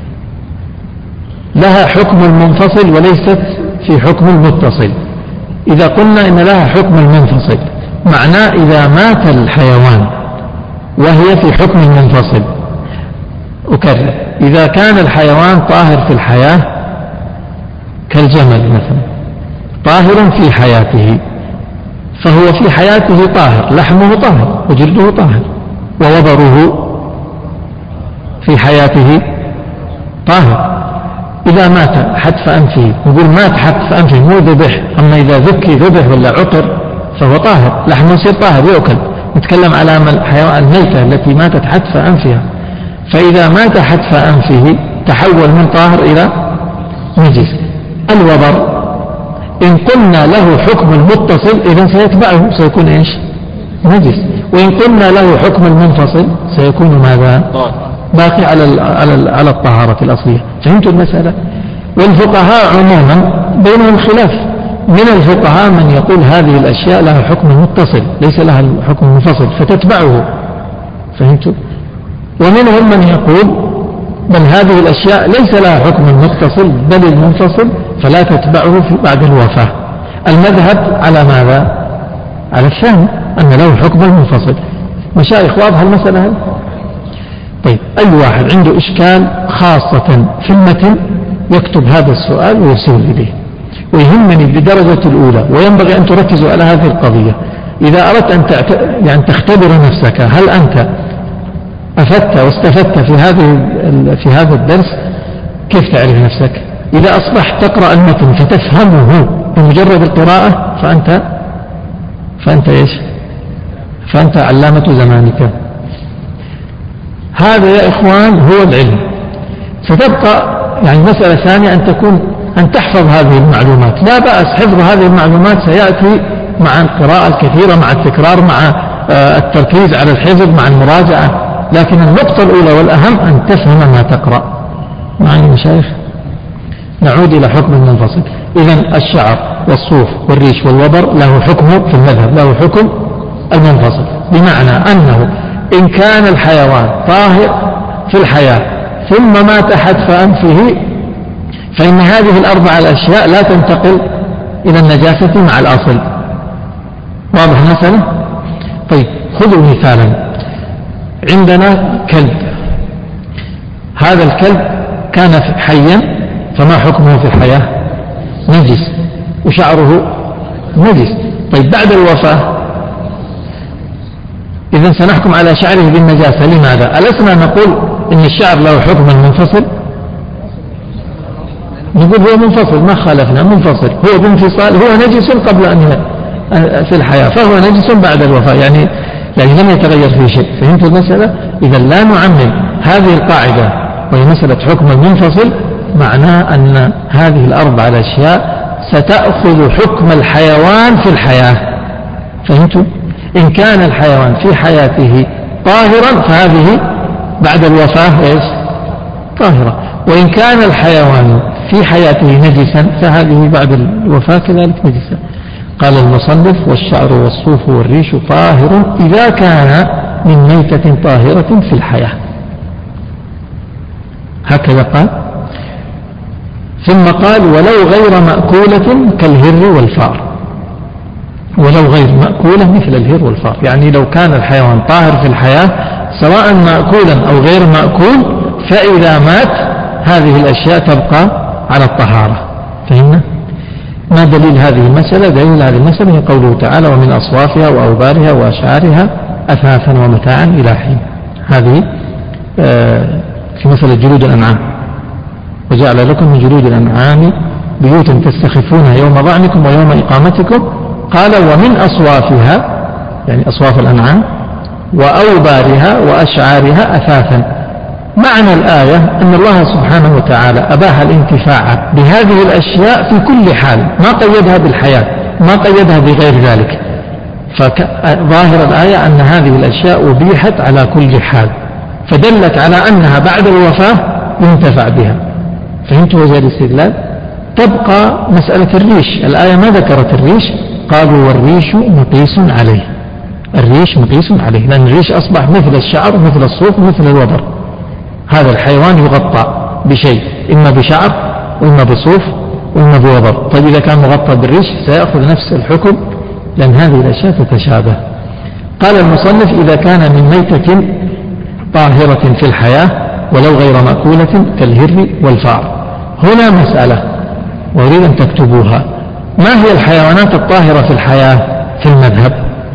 لها حكم المنفصل وليست في حكم المتصل. إذا قلنا إن لها حكم المنفصل معناه إذا مات الحيوان وهي في حكم المنفصل. أكرر: إذا كان الحيوان طاهر في الحياة كالجمل مثلا، طاهر في حياته، فهو في حياته طاهر، لحمه طاهر وجلده طاهر، ووبره في حياته طاهر. إذا مات حتف أنفه، نقول مات حتف أنفه مو ذبح، أما إذا ذبح ولا عطر فهو طاهر، لحمه يصير طاهر يؤكل. نتكلم على الحيوان الميتة التي ماتت حتف أنفها. فإذا مات حتف أنفه تحول من طاهر إلى نجس. الوبر إن قلنا له حكم المتصل إذا سيتبعه، سيكون إيش؟ نجس. وإن قلنا له حكم المنفصل سيكون ماذا؟ باقي على الطهارة الأصلية. فهمتوا المسألة؟ والفقهاء عموما بينهم خلاف. من الفقهاء من يقول هذه الأشياء لها حكم متصل ليس لها حكم منفصل فتتبعه. فهمتوا؟ ومنهم من يقول بل هذه الأشياء ليس لها حكم متصل بل المنفصل فلا تتبعه بعد الوفاة. المذهب على ماذا؟ على الثاني، أن له حكم المنفصل. مشايخ واضح المسألة هذه؟ طيب أي واحد عنده إشكال خاصة في المتن يكتب هذا السؤال ويرسل إليه. ويهمني بدرجة الأولى وينبغي أن تركزوا على هذه القضية. إذا أردت أن تختبر نفسك هل أنت أفدت واستفدت في هذا الدرس، كيف تعرف نفسك؟ إذا أصبحت تقرأ المتن فتفهمه بمجرد القراءة فأنت إيش؟ فأنت علامة زمانك. هذا يا إخوان هو العلم. ستبقى يعني مسألة ثانية أن تحفظ هذه المعلومات. لا بأس، حفظ هذه المعلومات سيأتي مع القراءة الكثيرة، مع التكرار، مع التركيز على الحفظ، مع المراجعة. لكن النقطة الأولى والأهم أن تفهم ما تقرأ. معي مشايخ؟ نعود إلى حكم المنفصل. إذن الشعر والصوف والريش والوبر له حكم في المذهب، له حكم المنفصل، بمعنى أنه إن كان الحيوان طاهر في الحياة ثم مات حتف أنفه فإن هذه الأربع الأشياء لا تنتقل إلى النجاسة مع الأصل. واضح المسألة؟ طيب خذوا مثالا. عندنا كلب، هذا الكلب كان حيا فما حكمه في الحياة؟ نجس وشعره نجس. طيب بعد الوفاة إذن سنحكم على شعره بالنجاسة. لماذا؟ ألسنا نقول إن الشعر له حكم المنفصل؟ نقول هو منفصل، ما خالفنا، منفصل، هو بانفصال، هو نجس قبل أن في الحياة فهو نجس بعد الوفاة، يعني لم يتغير في شيء. فهمت المسألة؟ إذا لا نعمم هذه القاعدة وهي مسألة حكم المنفصل، معناه أن هذه الأربع الأشياء ستأخذ حكم الحيوان في الحياة. فهمتوا؟ إن كان الحيوان في حياته طاهرا فهذه بعد الوفاة إيش؟ طاهرة. وإن كان الحيوان في حياته نجسا فهذه بعد الوفاة كذلك نجسا. قال المصنف: والشعر والصوف والريش طاهر إذا كان من ميتة طاهرة في الحياة. هكذا قال. ثم قال: ولو غير مأكولة كالهر والفار. ولو غير مأكولة مثل الهر والفار، يعني لو كان الحيوان طاهر في الحياة سواء مأكولا أو غير مأكول، فإذا مات هذه الأشياء تبقى على الطهارة. فهمنا؟ ما دليل هذه المسألة؟ دليل هذه المسألة هي قوله تعالى: ومن أصوافها وأوبارها وأشعارها أثاثا ومتاعا إلى حين. هذه في مسألة جلود الأنعام: وجعل لكم من جلود الأنعام بيوتا تستخفونها يوم ظعنكم ويوم إقامتكم. قال: ومن أصوافها، يعني أصواف الأنعام، وأوبارها وأشعارها أثاثا. معنى الآية أن الله سبحانه وتعالى أباح الانتفاع بهذه الأشياء في كل حال، ما قيدها بالحياة، ما قيدها بغير ذلك. فظاهر الآية أن هذه الأشياء أبيحت على كل حال، فدلت على أنها بعد الوفاة ينتفع بها. فهمت وجه الاستدلال؟ تبقى مسألة الريش. الآية ما ذكرت الريش، قالوا: والريش مقيس عليه. الريش مقيس عليه، لأن الريش أصبح مثل الشعر ومثل الصوف ومثل الوبر. هذا الحيوان يغطى بشيء، إما بشعر وإما بصوف وإما بوبر. طيب إذا كان مغطى بالريش سيأخذ نفس الحكم، لأن هذه الأشياء تتشابه. قال المصنف: إذا كان من ميتة طاهرة في الحياة ولو غير مأكولة كالهر والفار. هنا مسألة وأريد أن تكتبوها: ما هي الحيوانات الطاهرة في الحياة في المذهب؟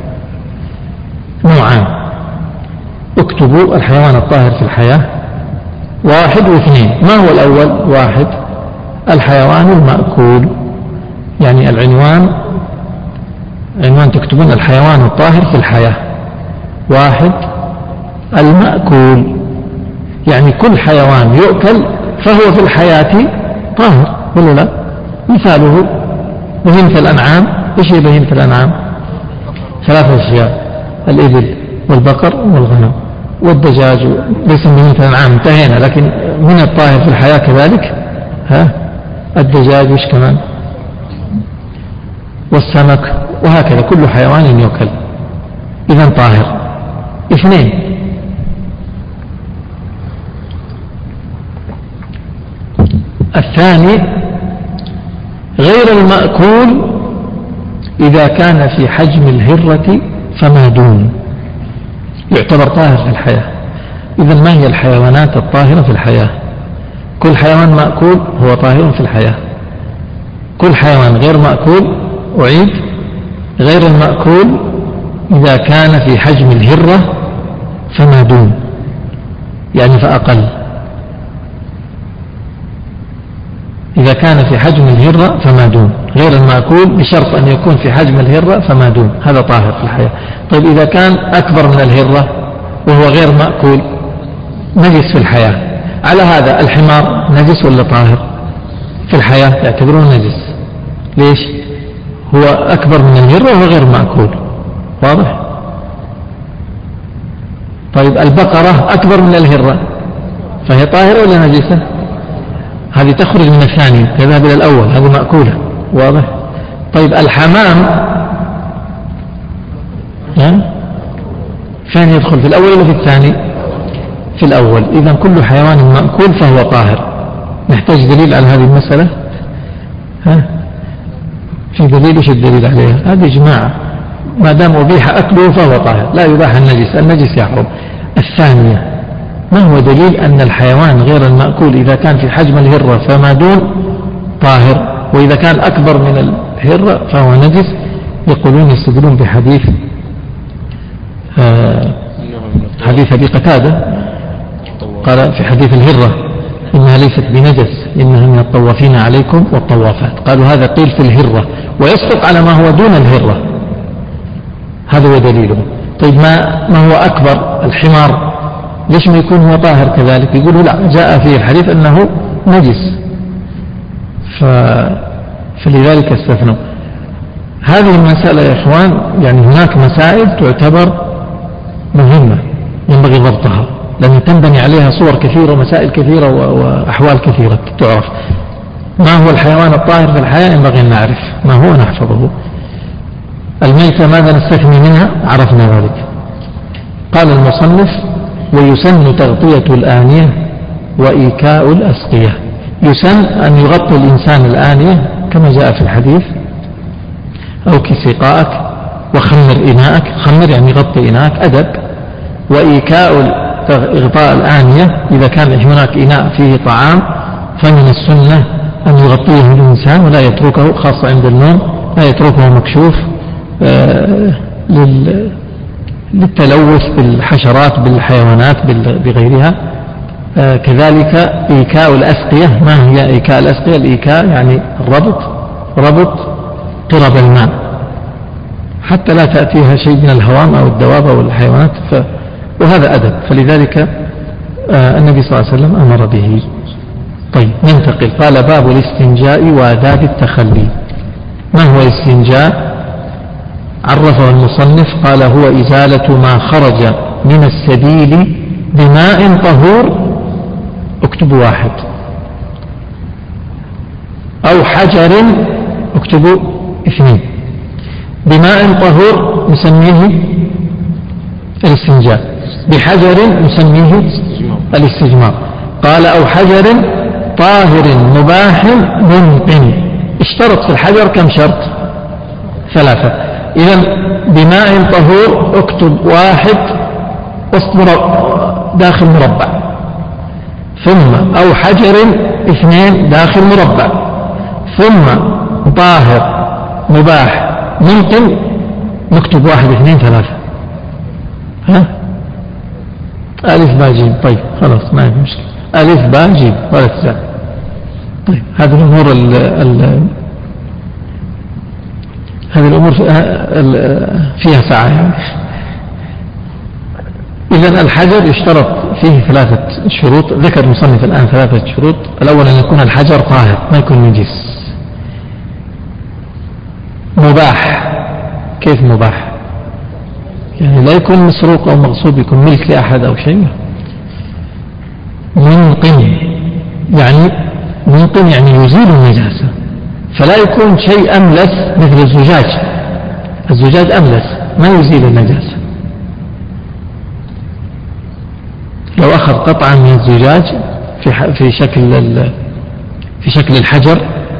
نوعان. اكتبوا الحيوان الطاهر في الحياة: 1 و2. ما هو الأول؟ 1 الحيوان المأكول، يعني العنوان تكتبون الحيوان الطاهر في الحياة. 1 المأكول، يعني كل حيوان يؤكل فهو في الحياة طاهر، ولا لا؟ مثاله بهيمة الأنعام. إيش هي بهيمة الأنعام؟ 3 أشياء: الإبل والبقر والغنم والدجاج. ليس من بهيمة الأنعام، انتهينا. لكن من الطاهر في الحياة كذلك الدجاج، وش كمان؟ والسمك، وهكذا كل حيوان يؤكل، إذن طاهر. 2 الثاني غير المأكول إذا كان في حجم الهرة فما دون، يعتبر طاهر في الحياة. إذن ما هي الحيوانات الطاهرة في الحياة؟ كل حيوان مأكول هو طاهر في الحياة. كل حيوان غير مأكول، أعيد، غير المأكول إذا كان في حجم الهرة فما دون، يعني فأقل. إذا كان في حجم الهرة فما دون، غير المأكول بشرط أن يكون في حجم الهرة فما دون، هذا طاهر في الحياة. طيب إذا كان أكبر من الهرة وهو غير مأكول نجس في الحياة. على هذا الحمار نجس ولا طاهر في الحياة؟ يعتبرون نجس. ليش؟ هو أكبر من الهرة وهو غير مأكول. واضح؟ طيب البقرة أكبر من الهرة فهي طاهرة ولا نجسة؟ هذه تخرج من الثاني تذهب إلى الأول، هذه مأكولة. واضح؟ طيب الحمام فين يدخل، في الأول ولا في الثاني؟ في الأول. إذا كل حيوان مأكول فهو طاهر. نحتاج دليل على هذه المسألة؟ في دليل؟ إيش الدليل عليها؟ هذا إجماع، ما دام أبيح أكله فهو طاهر، لا يباح النجس، النجس يحرم. الثانية، ما هو دليل أن الحيوان غير المأكول إذا كان في حجم الهرة فما دون طاهر، وإذا كان أكبر من الهرة فهو نجس؟ يقولون يستدلون بحديث حديث أبي قتادة قال في حديث الهرة إنها ليست بنجس إنها من الطوافين عليكم والطوافات. قالوا هذا قيل في الهرة ويصدق على ما هو دون الهرة، هذا هو دليله. طيب ما هو أكبر؟ الحمار ليش ما يكون هو طاهر كذلك؟ يقولوا لا، جاء في الحديث أنه نجس فلذلك استثنوا. هذه المسألة يا إخوان، يعني هناك مسائل تعتبر مهمة ينبغي ضبطها، لأن تنبني عليها صور كثيرة ومسائل كثيرة وأحوال كثيرة تعرف. ما هو الحيوان الطاهر في الحياة ينبغي أن نعرف ما هو نحفظه. الميتة ماذا نستثني منها؟ عرفنا ذلك. قال المصنف ويسن تغطية الآنية وإيكاء الأسقية. يسن أن يغطي الإنسان الآنية كما جاء في الحديث، أو كسقاءك وخمر إناءك، خمر يعني غطي إناءك أدب. وإيكاء إغطاء الآنية إذا كان هناك إناء فيه طعام فمن السنة أن يغطيه الإنسان ولا يتركه، خاصة عند النوم لا يتركه مكشوف للتلوث بالحشرات بالحيوانات بغيرها. كذلك إيكاء الأسقية. ما هي إيكاء الأسقية؟ الإيكاء يعني ربط قرب الماء حتى لا تأتيها شيء من الهوام أو الدواب أو الحيوانات، وهذا أدب، فلذلك النبي صلى الله عليه وسلم أمر به. طيب ننتقل. قال باب الاستنجاء وآداب التخلي. ما هو الاستنجاء؟ عرفه المصنف قال هو إزالة ما خرج من السبيل بماء طهور، اكتبوا 1، أو حجر، اكتبوا 2. بماء طهور نسميه الاستنجاء، بحجر نسميه الاستجمار. قال أو حجر طاهر مباح ممكن. اشترط في الحجر كم شرط؟ 3. إذا بماء طهور اكتب 1 وسط داخل مربع، ثم أو حجر 2 داخل مربع، ثم طاهر مباح ممكن نكتب 1 2 3. ألف باء جيم. طيب خلاص ما في مشكلة، ألف باء جيم ولا تزال. طيب هذه الأمور هذه الأمور فيها ساعة يعني. إذن الحجر يشترط فيه 3 شروط، ذكر المصنف الآن 3 شروط. الأول أن يكون الحجر طاهر ما يكون نجس. مباح. كيف مباح؟ يعني لا يكون مسروق أو مغصوب، يكون ملك لأحد أو شيء. منقن يعني يزيل النجاسة، فلا يكون شيء أملس مثل الزجاج. الزجاج أملس ما يزيل النجاسة. لو أخذ قطعة من الزجاج في شكل الحجر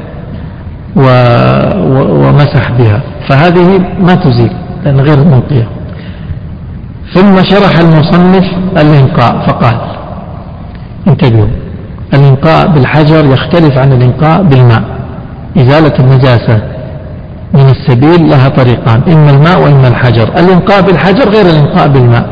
ومسح بها فهذه ما تزيل لأن غير منقية. ثم شرح المصنف الإنقاء فقال انتبهوا، الإنقاء بالحجر يختلف عن الإنقاء بالماء. إزالة النجاسة من السبيل لها طريقان، إما الماء وإما الحجر. الإنقاء بالحجر غير الإنقاء بالماء.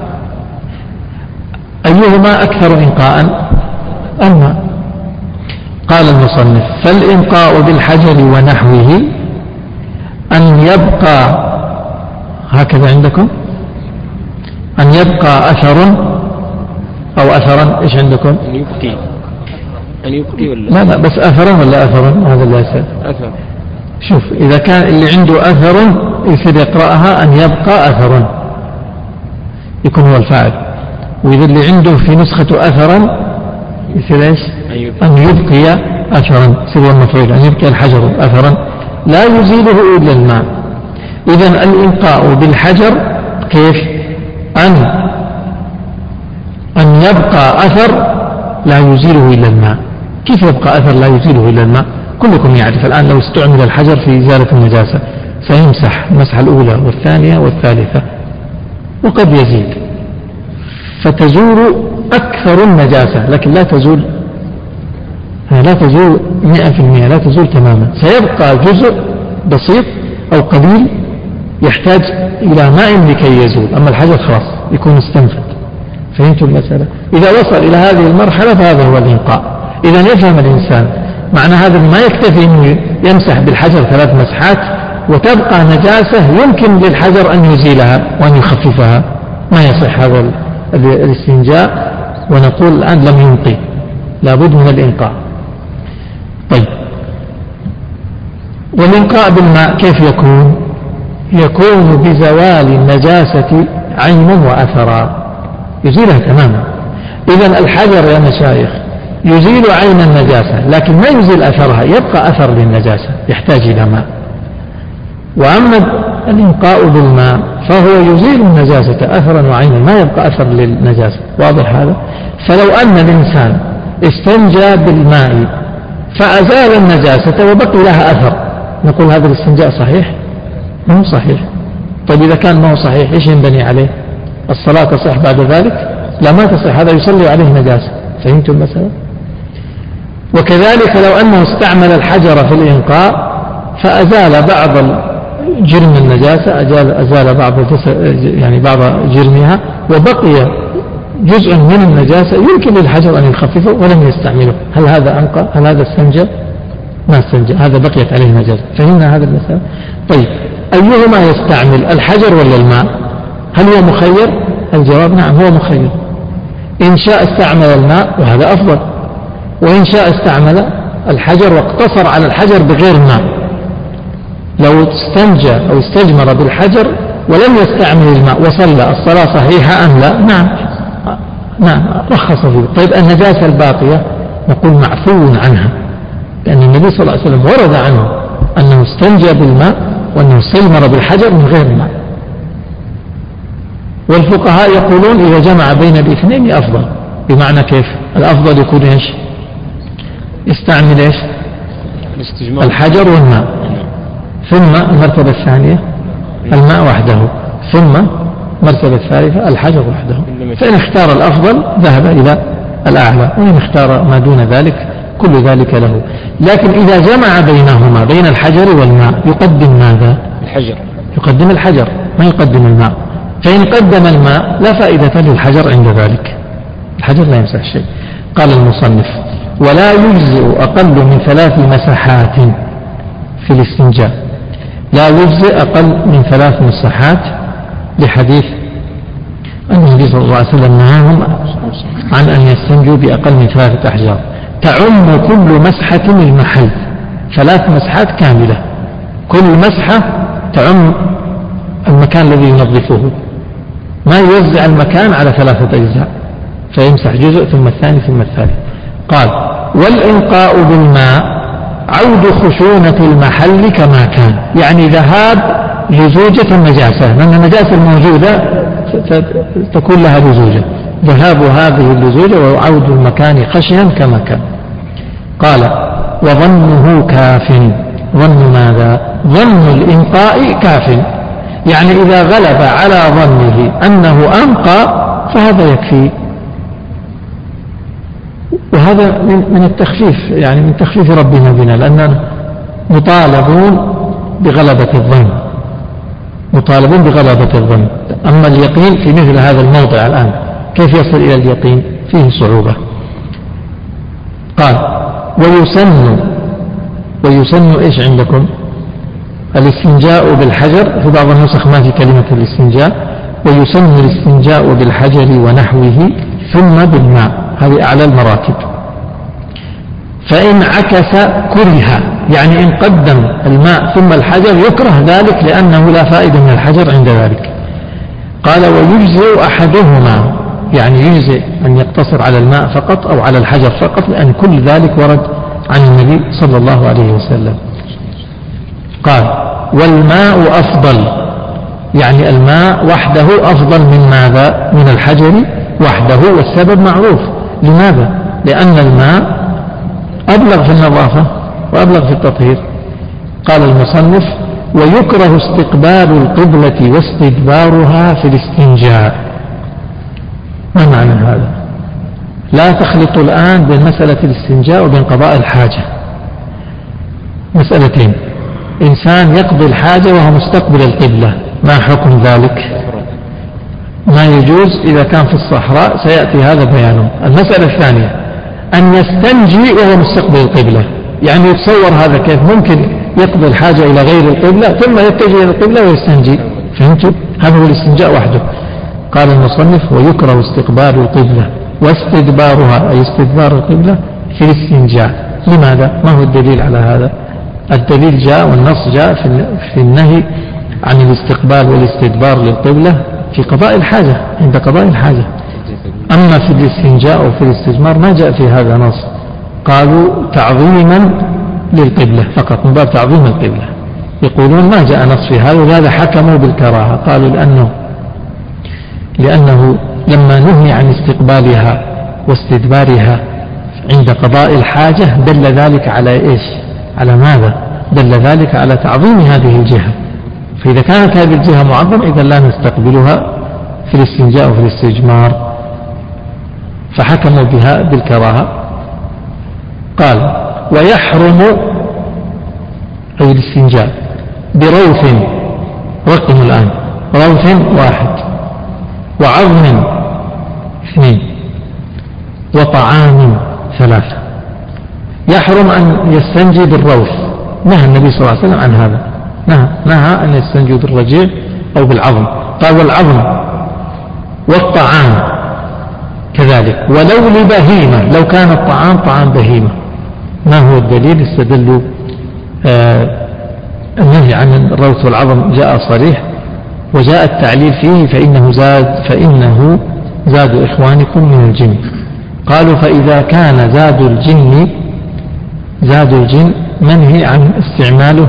أيهما أكثر إنقاء؟ الماء. قال المصنف فالإنقاء بالحجر ونحوه أن يبقى، هكذا عندكم، أن يبقى أثر أو أثرا. إيش عندكم؟ أن يبقي ولا لا بس أثرا ولا أثرا؟ هذا اللي أسأل. أثر. شوف إذا كان اللي عنده أثر يصير يقرأها أن يبقى أثرا، يكون هو الفاعل. وإذا اللي عنده في نسخة أثرا يصير إيش؟ أن يبقي أثرا، سوى المفعول أن يبقي الحجر أثرا لا يزيله إلا الماء. إذن الإنقاء بالحجر كيف؟ أن يبقى أثر لا يزيله إلا الماء. كيف يبقى أثر لا يزيله إلا الماء؟ كلكم يعرف الآن لو استعمل الحجر في إزالة النجاسة سيمسح المسحة الأولى والثانية والثالثة وقد يزيد فتزول أكثر النجاسة، لكن لا تزول 100%، لا تزول تماما، سيبقى جزء بسيط أو قليل يحتاج إلى ماء لكي يزول. أما الحجر خلاص يكون استنفد. فهمتوا المسألة؟ إذا وصل إلى هذه المرحلة فهذا هو الإنقاء. إذا يفهم الإنسان معنى هذا، ما يكتفي أنه يمسح بالحجر 3 مسحات وتبقى نجاسة يمكن للحجر أن يزيلها وأن يخففها، ما يصح هذا الاستنجاء، ونقول الآن لم ينقي، لابد من الإنقاء. طيب، والإنقاء بالماء كيف يكون؟ يكون بزوال النجاسة عينا وأثرا، يزيلها تماما. إذن الحجر يا مشايخ يزيل عين النجاسة لكن ما يزيل أثرها، يبقى أثر للنجاسة يحتاج إلى ماء. وأما الإنقاء بالماء فهو يزيل النجاسة أثرا وعينا، ما يبقى أثر للنجاسة. واضح هذا؟ فلو أن الإنسان استنجى بالماء فأزال النجاسة وبقي لها أثر، نقول هذا الاستنجاء صحيح؟ ما هو صحيح. طيب إذا كان ما هو صحيح إيش ينبني عليه؟ الصلاة تصح بعد ذلك؟ لا، ما تصح، هذا يصلي عليه نجاسة. فهمتوا المسألة؟ وكذلك لو أنه استعمل الحجر في الإنقاء فأزال بعض جرم النجاسة، أزال بعض جرمها وبقي جزء من النجاسة يمكن للحجر أن يخففه ولم يستعمله، هل هذا أنقى؟ هل هذا استنجى؟ ما استنجى، هذا بقيت عليه نجاسة. فهمنا هذا المسألة؟ طيب، أيهما يستعمل، الحجر ولا الماء؟ هل هو مخير؟ الجواب نعم، هو مخير. إن شاء استعمل الماء وهذا أفضل، وإن شاء استعمل الحجر واقتصر على الحجر بغير ماء. لو استنجى أو استجمر بالحجر ولم يستعمل الماء وصلى، الصلاة صحيحة أم لا؟ نعم رخص فيه. طيب، النجاسة الباقية نقول معفو عنها، لأن النبي صلى الله عليه وسلم ورد عنه أنه استنجى بالماء وأنه استجمر بالحجر من غير ماء. والفقهاء يقولون إذا جمع بين الاثنين أفضل. بمعنى كيف؟ الأفضل يكون إيش؟ يستعمل إيش؟ الحجر والماء، ثم المرتبة الثانية الماء وحده، ثم المرتبة الثالثة الحجر وحده. فإن اختار الأفضل ذهب إلى الأعلى، وإن اختار ما دون ذلك كل ذلك له. لكن إذا جمع بينهما بين الحجر والماء يقدم ماذا؟ الحجر. يقدم الحجر، ما يقدم الماء. فإن قدم الماء لا فائدة للحجر عند ذلك، الحجر لا يمسح شيء. قال المصنف: ولا يجزئ أقل من 3 مسحات في الاستنجاء، لا يجزئ أقل من 3 مسحات، لحديث النبي صلى الله عليه وسلم نهاهم عن أن يستنجوا بأقل من 3 أحجار، تعم كل مسحة المحل، 3 مسحات كاملة، كل مسحة تعم المكان الذي ينظفه، ما يوزع المكان على 3 أجزاء، فيمسح جزء ثم الثاني ثم الثالث. قال: والإنقاء بالماء عود خشونة المحل كما كان، يعني ذهاب لزوجة النجاسة، لأن النجاسة الموجودة تكون لها لزوجة، ذهاب هذه اللزوجة وعود المكان خشنا كما كان. قال: وظنه كاف. ظن ماذا؟ ظن الإنقاء كاف، يعني إذا غلب على ظنه أنه أنقى فهذا يكفي. وهذا من التخفيف، يعني من تخفيف ربنا بنا، لأننا مطالبون بغلبة الظن، مطالبون بغلبة الظن. أما اليقين في مثل هذا الموضع الآن كيف يصل إلى اليقين؟ فيه صعوبة. قال: ويسن إيش عندكم؟ الاستنجاء بالحجر، في بعض النسخ ما في كلمة الاستنجاء. ويسن الاستنجاء بالحجر ونحوه ثم بالماء، هذه أعلى المراتب. فإن عكس كره، يعني إن قدم الماء ثم الحجر يكره ذلك، لأنه لا فائدة من الحجر عند ذلك. قال: ويجزئ أحدهما، يعني يجزئ أن يقتصر على الماء فقط أو على الحجر فقط، لأن كل ذلك ورد عن النبي صلى الله عليه وسلم. قال والماء أفضل، يعني الماء وحده أفضل من ماذا؟ من الحجر وحده، والسبب معروف. لماذا؟ لأن الماء أبلغ في النظافة وأبلغ في التطهير. قال المصنف ويكره استقبال القبلة واستدبارها في الاستنجاء. ما معنى هذا؟ لا تخلط الآن بين مسألة الاستنجاء وبين قضاء الحاجة، مسألتين. إنسان يقضي الحاجة وهو مستقبل القبلة، ما حكم ذلك؟ ما يجوز إذا كان في الصحراء، سيأتي هذا بيانه. المسألة الثانية أن يستنجي وهو مستقبل القبلة، يعني يتصور هذا كيف ممكن يقضي الحاجة إلى غير القبلة ثم يتجه إلى القبلة ويستنجي؟ فهمتوا؟ هذا هو الاستنجاء وحده. قال المصنف ويكره استقبال القبلة واستدبارها، أي استدبار القبلة في الاستنجاء. لماذا؟ ما هو الدليل على هذا؟ الدليل جاء والنص جاء في النهي عن الاستقبال والاستدبار للقبلة في قضاء الحاجة، عند قضاء الحاجة. أما في الاستنجاء وفي الاستجمار ما جاء في هذا نص، قالوا تعظيما للقبلة فقط، من باب تعظيم القبلة. يقولون ما جاء نص في هذا، ولهذا حكموا بالكراهة. قالوا لأنه لما نهي عن استقبالها واستدبارها عند قضاء الحاجة دل ذلك على إيش؟ على ماذا؟ دل ذلك على تعظيم هذه الجهة. فإذا كانت هذه الجهة معظمة إذا لا نستقبلها في الاستنجاء وفي الاستجمار، فحكموا بها بالكراهة. قال ويحرم أي الاستنجاء بروث، رقم الآن، روث 1، وعظم 2، وطعام 3. يحرم أن يستنجي بالروث، نهى النبي صلى الله عليه وسلم عن هذا، نهى أن يستنجي بالرجيع أو بالعظم. قال والعظم والطعام كذلك، ولو لبهيمة، لو كان الطعام طعام بهيمة. ما هو الدليل؟ استدلوا النهي عن الروث والعظم جاء صريح، وجاء التعليل فيه فإنه زاد إخوانكم من الجن. قالوا فإذا كان زاد الجن منهي عن استعماله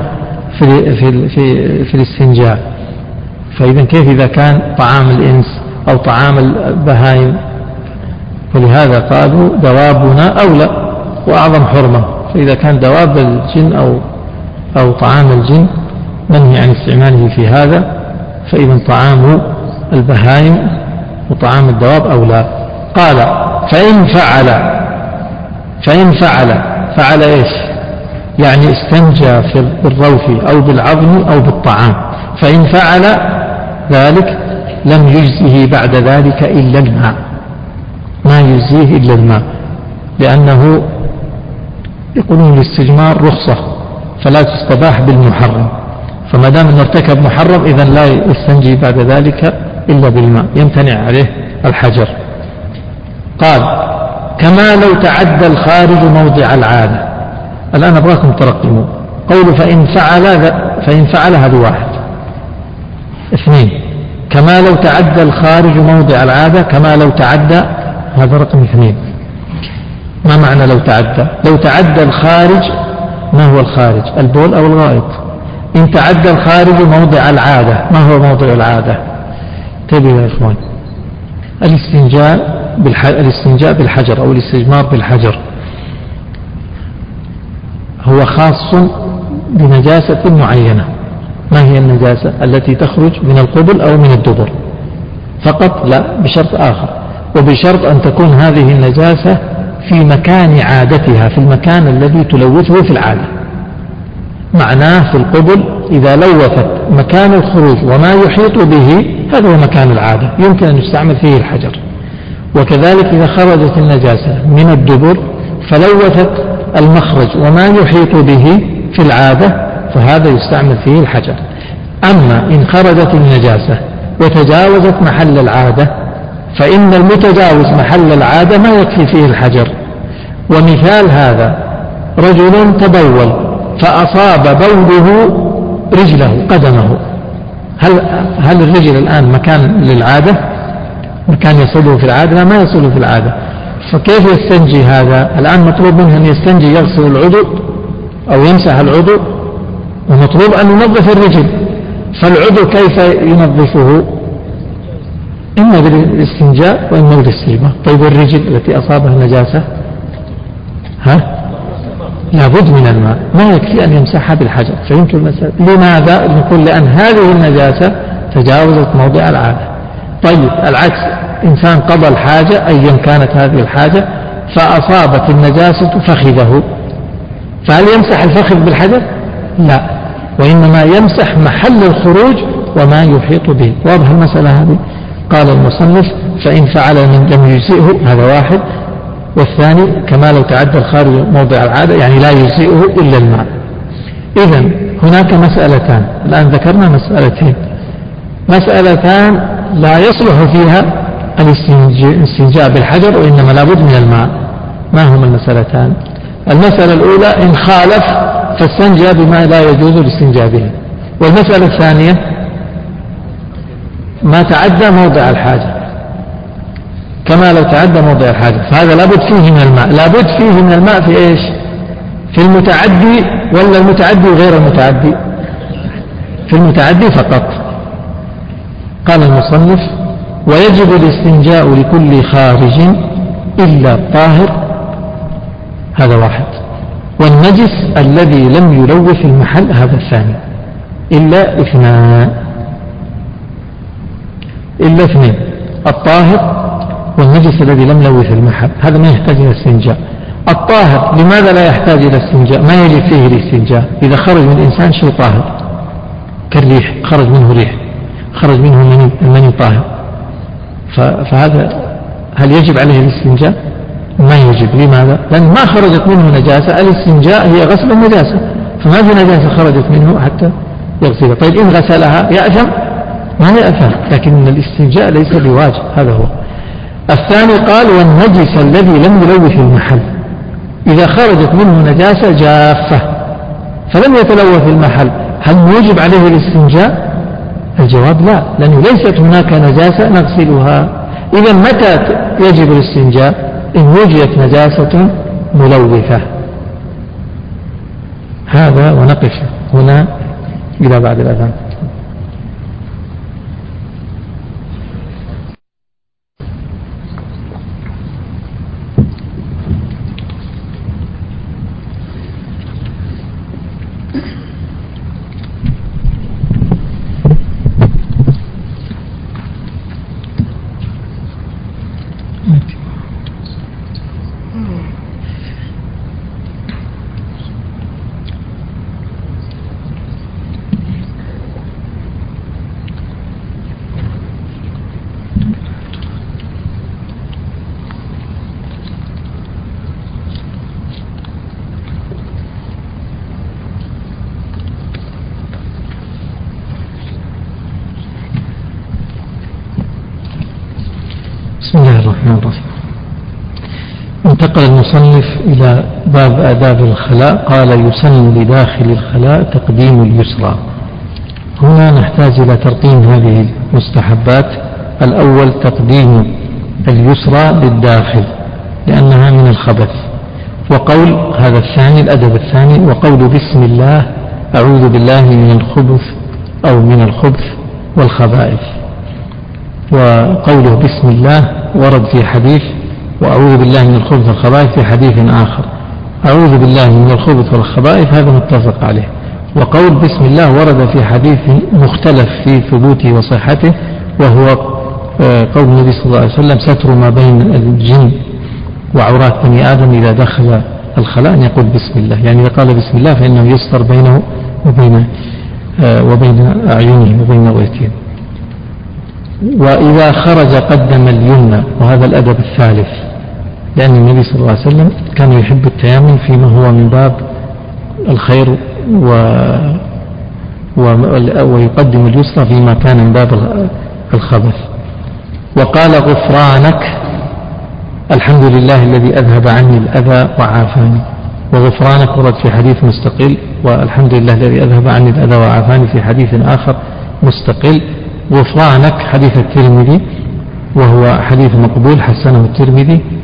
في الاستنجاء، فإذا كيف إذا كان طعام الإنس أو طعام البهائم؟ ولهذا قالوا دوابنا أولى وأعظم حرمة. فإذا كان دواب الجن أو طعام الجن منهي عن استعماله في هذا، فإذا طعام البهائم وطعام الدواب أولى. قال فإن فعل إيش؟ يعني استنجى بالروث أو بالعظم أو بالطعام، فإن فعل ذلك لم يجزه بعد ذلك إلا الماء، ما يجزيه إلا الماء، لأنه يقولون الاستجمار رخصة فلا تستباح بالمحرم، فما دام أنه ارتكب محرم إذن لا يستنجي بعد ذلك إلا بالماء، يمتنع عليه الحجر. قال كما لو تعدى الخارج موضع العادة. الآن أبغاكم ترقموا. قول فإن فعل هذا 1. 2 كما لو تعدى الخارج موضع العادة، كما لو تعدى هذا رقم 2. ما معنى لو تعدى؟ لو تعدى الخارج، ما هو الخارج؟ البول أو الغائط. إن تعدى الخارج موضع العادة، ما هو موضع العادة؟ انتبهوا يا إخوان، الاستنجاء بالحجر أو الاستجمار بالحجر هو خاص بنجاسة معينة. ما هي النجاسة؟ التي تخرج من القبل أو من الدبر فقط؟ لا، بشرط آخر، وبشرط أن تكون هذه النجاسة في مكان عادتها، في المكان الذي تلوثه في العادة. معناه في القبل إذا لوثت مكان الخروج وما يحيط به، هذا هو مكان العادة، يمكن أن يستعمل فيه الحجر. وكذلك إذا خرجت النجاسة من الدبر فلوثت المخرج وما يحيط به في العادة، فهذا يستعمل فيه الحجر. أما إن خرجت النجاسة وتجاوزت محل العادة، فإن المتجاوز محل العادة ما يكفي فيه الحجر. ومثال هذا رجل تبول فأصاب بوله رجله قدمه، هل الرجل الآن مكان للعادة؟ مكان يصله في العادة؟ لا، ما يصله في العادة، فكيف يستنجي هذا؟ الآن مطلوب منه أن يستنجي يغسل العضو أو يمسح العضو، ومطلوب أن ينظف الرجل. فالعضو كيف ينظفه؟ إما بالاستنجاء وإما بالاستجمار. طيب الرجل التي أصابها نجاسة لابد من الماء، ما يكفي أن يمسحها بالحجر. فهمت المسألة؟ لماذا؟ نقول لأن هذه النجاسة تجاوزت موضع العادة. طيب العكس، إنسان قضى الحاجة أيا كانت هذه الحاجة فأصابت النجاسة فخذه، فهل يمسح الفخذ بالحجر؟ لا، وإنما يمسح محل الخروج وما يحيط به. واضح المسألة هذه؟ قال المصنف فإن فعل من لم يجزئه، هذا واحد. والثاني كما لو تعدى الخارج موضع العادة، يعني لا يجزئه إلا الماء. إذن هناك مسألتان، الآن ذكرنا مسألتين، مسألتان لا يصلح فيها الاستنجاء بالحجر وإنما لابد من الماء. ما هما المسألتان؟ المسألة الأولى إن خالف فاستنجى بما لا يجوز الاستنجاء به، والمسألة الثانية ما تعدى موضع الحاجة، كما لو تعدى موضع الحاجة، فهذا لابد فيه من الماء. لابد فيه من الماء في إيش؟ في المتعدي ولا المتعدي غير المتعدي؟ في المتعدي فقط. قال المصنف ويجب الاستنجاء لكل خارج إلا الطاهر، هذا واحد، والنجس الذي لم يلوث المحل، هذا الثاني. إلا اثنين، الطاهر والنجس الذي لم يلوث المحل، هذا ما يحتاج إلى استنجاء. الطاهر لماذا لا يحتاج إلى استنجاء؟ ما يجب فيه الاستنجاء. إذا خرج من الإنسان شيء طاهر كالريح، خرج منه ريح، خرج منه المني طاهر، فهذا هل يجب عليه الاستنجاء؟ ما يجب. لماذا؟ لأن ما خرجت منه نجاسة. الاستنجاء هي غسل النجاسة، فما في نجاسة خرجت منه حتى يغسلها. طيب إن غسلها يأثم؟ ما يأثم، لكن الاستنجاء ليس بواجب، هذا هو. الثاني قال والنجس الذي لم يلوث المحل، إذا خرجت منه نجاسة جافة فلم يتلوث المحل، هل يجب عليه الاستنجاء؟ الجواب لا، لأنه ليست هناك نجاسة نغسلها. إذا متى يجب الاستنجاء؟ إن وجدت نجاسة ملوثة. هذا، ونقف هنا إلى بعد الأذان. بسم الله الرحمن الرحيم. انتقل المصنف إلى باب آداب الخلاء. قال يسن لداخل الخلاء تقديم اليسرى. هنا نحتاج إلى ترقيم هذه المستحبات. الأول تقديم اليسرى للداخل لأنها من الخبث، وقول هذا الثاني الأدب الثاني، وقول بسم الله أعوذ بالله من الخبث أو من الخبث والخبائث. وقوله بسم الله ورد في حديث، وأعوذ بالله من الخبث والخبائث في حديث آخر. أعوذ بالله من الخبث والخبائث هذا متفق عليه. وقول بسم الله ورد في حديث مختلف في ثبوته وصحته، وهو قول النبي صلى الله عليه وسلم ستر ما بين الجن وعورات بني آدم إذا دخل الخلاء أن يقول بسم الله، يعني إذا قال بسم الله فإنه يستر بينه وبين أعينهم وبين رؤيتهم. وإذا خرج قدم اليمنى، وهذا الأدب الثالث، لأن النبي صلى الله عليه وسلم كان يحب التيامن فيما هو من باب الخير ويقدم اليسرى فيما كان من باب الخبث. وقال غفرانك الحمد لله الذي أذهب عني الأذى وعافاني. وغفرانك ورد في حديث مستقل، والحمد لله الذي أذهب عني الأذى وعافاني في حديث آخر مستقل. غفرانك حديث الترمذي وهو حديث مقبول حسنه الترمذي،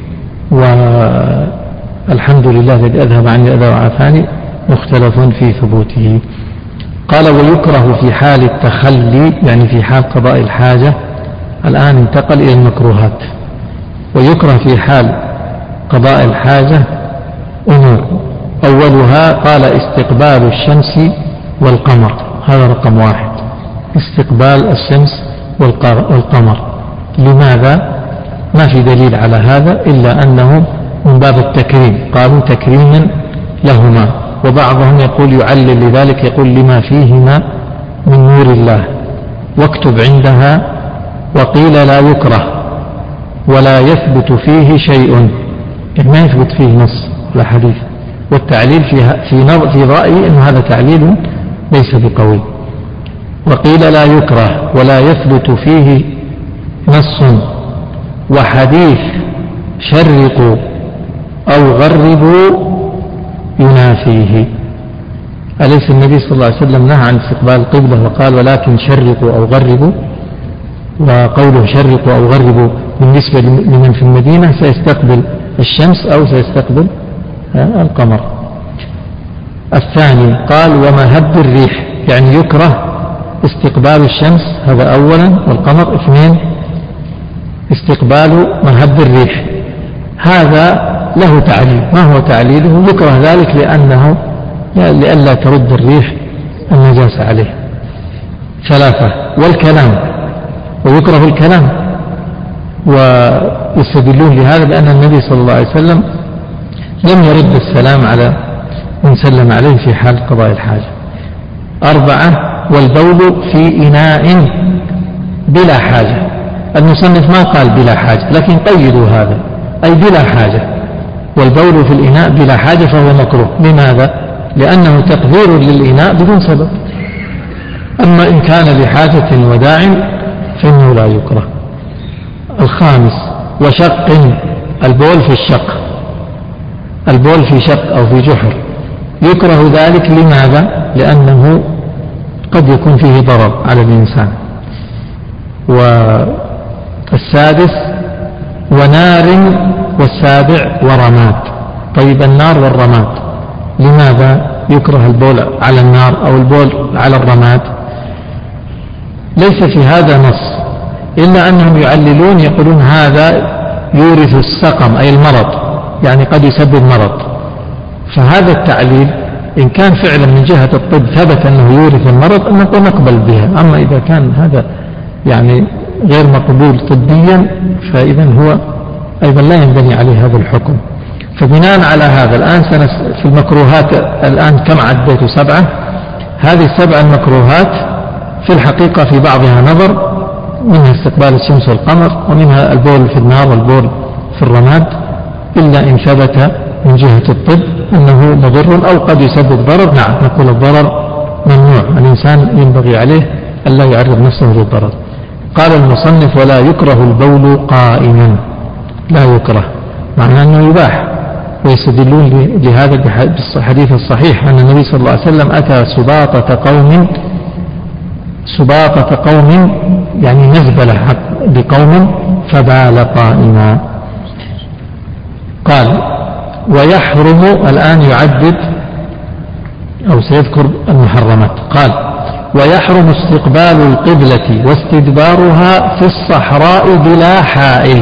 والحمد لله الذي أذهب عني الأذى وعافاني مختلف في ثبوته. قال ويكره في حال التخلي، يعني في حال قضاء الحاجة. الآن انتقل إلى المكروهات. ويكره في حال قضاء الحاجة أمور، أولها قال استقبال الشمس والقمر، هذا رقم 1، استقبال الشمس والقمر. لماذا؟ ما في دليل على هذا إلا أنه من باب التكريم، قالوا تكريما لهما، وبعضهم يقول يعلل لذلك يقول لما فيهما من نور الله. واكتب عندها وقيل لا يكره ولا يثبت فيه شيء، يعني ما يثبت فيه نص ولا حديث، والتعليل في رأيي أن هذا تعليل ليس بقوي. وقيل لا يكره ولا يثبت فيه نص، وحديث شرقوا أو غربوا ينافيه. أليس النبي صلى الله عليه وسلم نهى عن استقبال القبلة وقال ولكن شرقوا أو غربوا؟ وقوله شرقوا أو غربوا بالنسبة لمن في المدينة سيستقبل الشمس أو سيستقبل القمر. الثاني قال ومهب الريح، يعني يكره استقبال الشمس، هذا أولا، والقمر 2 استقبال مهب الريح. هذا له تعليل، ما هو تعليله؟ يكره ذلك لئلا ترد الريح النجاسة عليه. 3 والكلام، ويكره الكلام، ويستدلون لهذا بأن النبي صلى الله عليه وسلم لم يرد السلام على من سلم عليه في حال قضاء الحاجة. 4 والبول في إناء بلا حاجة. المصنف ما قال بلا حاجة، لكن قيدوا هذا أي بلا حاجة، والبول في الإناء بلا حاجة فهو مكروه. لماذا؟ لأنه تقدير للإناء بدون سبب، أما إن كان لحاجة وداع فإنه لا يكره. 5 وشق البول في الشق، البول في شق أو في جحر، يكره ذلك. لماذا؟ لأنه قد يكون فيه ضرر على الإنسان. 6 ونار، 7 ورماد. طيب النار والرماد لماذا يكره البول على النار أو البول على الرماد؟ ليس في هذا نص، إلا أنهم يعللون يقولون هذا يورث السقم أي المرض، يعني قد يسبب مرض. فهذا التعليل إن كان فعلا من جهة الطب ثبت أنه يورث المرض نقبل بها، أما إذا كان هذا يعني غير مقبول طبيا فإذا هو أيضا لا ينبني عليه هذا الحكم. فبناء على هذا الآن في المكروهات الآن كم عديت؟ 7. هذه 7 المكروهات في الحقيقة في بعضها نظر، منها استقبال الشمس والقمر، ومنها البول في النار والبول في الرماد، إلا إن ثبت من جهة الطب أنه مضر أو قد يسبب ضرر. نعم نقول الضرر ممنوع، الإنسان ينبغي عليه ألا يعرض نفسه للضرر. قال المصنف ولا يكره البول قائما، لا يكره معناه أنه يباح، ويستدلون لهذا بالحديث الصحيح أن النبي صلى الله عليه وسلم أتى سباطة قوم يعني مزبلة لقوم فبال قائما. قال ويحرم، الآن يعدد أو سيذكر المحرمات. قال ويحرم استقبال القبلة واستدبارها في الصحراء بلا حائل.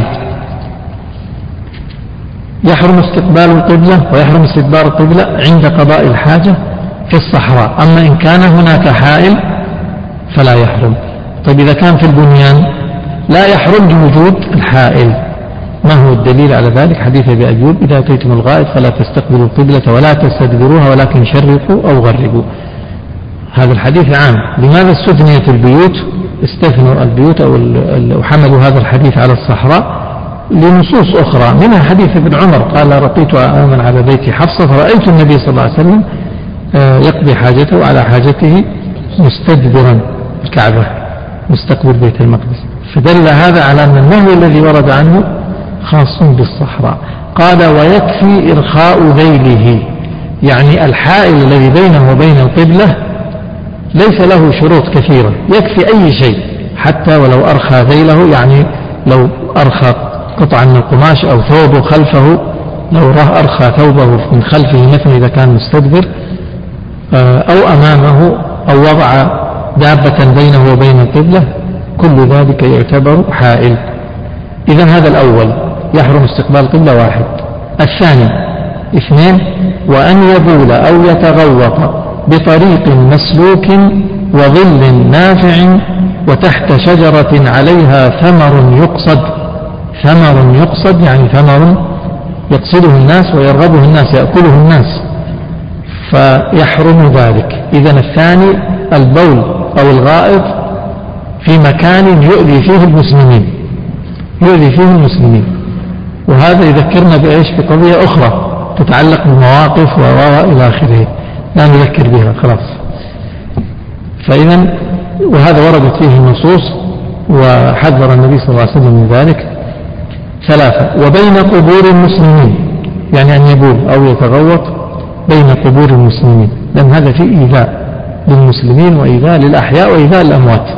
يحرم استقبال القبلة ويحرم استدبار القبلة عند قضاء الحاجة في الصحراء، أما إن كان هناك حائل فلا يحرم. طيب إذا كان في البنيان لا يحرم لوجود الحائل. ما هو الدليل على ذلك؟ حديث أبي أيوب إذا أتيتم الغائط فلا تستقبلوا القبلة ولا تستدبروها ولكن شرقوا أو غربوا. هذا الحديث عام. لماذا استثنيت البيوت؟ استثنوا البيوت أو حملوا هذا الحديث على الصحراء لنصوص أخرى، منها حديث ابن عمر قال رقيت آمن على بيت حفصة فرأيت النبي صلى الله عليه وسلم يقضي حاجته على حاجته مستدبرا الكعبة مستقبل بيت المقدس، فدل هذا على أن النهي الذي ورد عنه خاص بالصحراء. قال ويكفي إرخاء ذيله، يعني الحائل الذي بينه وبين القبلة ليس له شروط كثيرة، يكفي أي شيء حتى ولو أرخى ذيله، يعني لو أرخى قطعة من القماش أو ثوبه خلفه، لو أرخى ثوبه من خلفه مثل إذا كان مستدبر، أو أمامه، أو وضع دابة بينه وبين القبلة، كل ذلك يعتبر حائل. إذن هذا الأول يحرم استقبال القبلة واحد. الثاني 2 وأن يبول أو يتغوط بطريق مسلوك وظل نافع وتحت شجرة عليها ثمر يقصد. ثمر يقصد يعني ثمر يقصده الناس ويرغبه الناس، يأكله الناس، فيحرم ذلك. إذن الثاني البول أو الغائط في مكان يؤذي فيه المسلمين، يؤذي فيه المسلمين. وهذا يذكرنا بإيش؟ بقضية أخرى تتعلق بالمواقف إلى آخره، لا نذكر بها خلاص. فإذا وهذا وردت فيه النصوص وحذر النبي صلى الله عليه وسلم من ذلك. 3 وبين قبور المسلمين، يعني أن يبول أو يتغوط بين قبور المسلمين، لأن هذا فيه إيذاء للمسلمين وإيذاء للأحياء وإيذاء الأموات.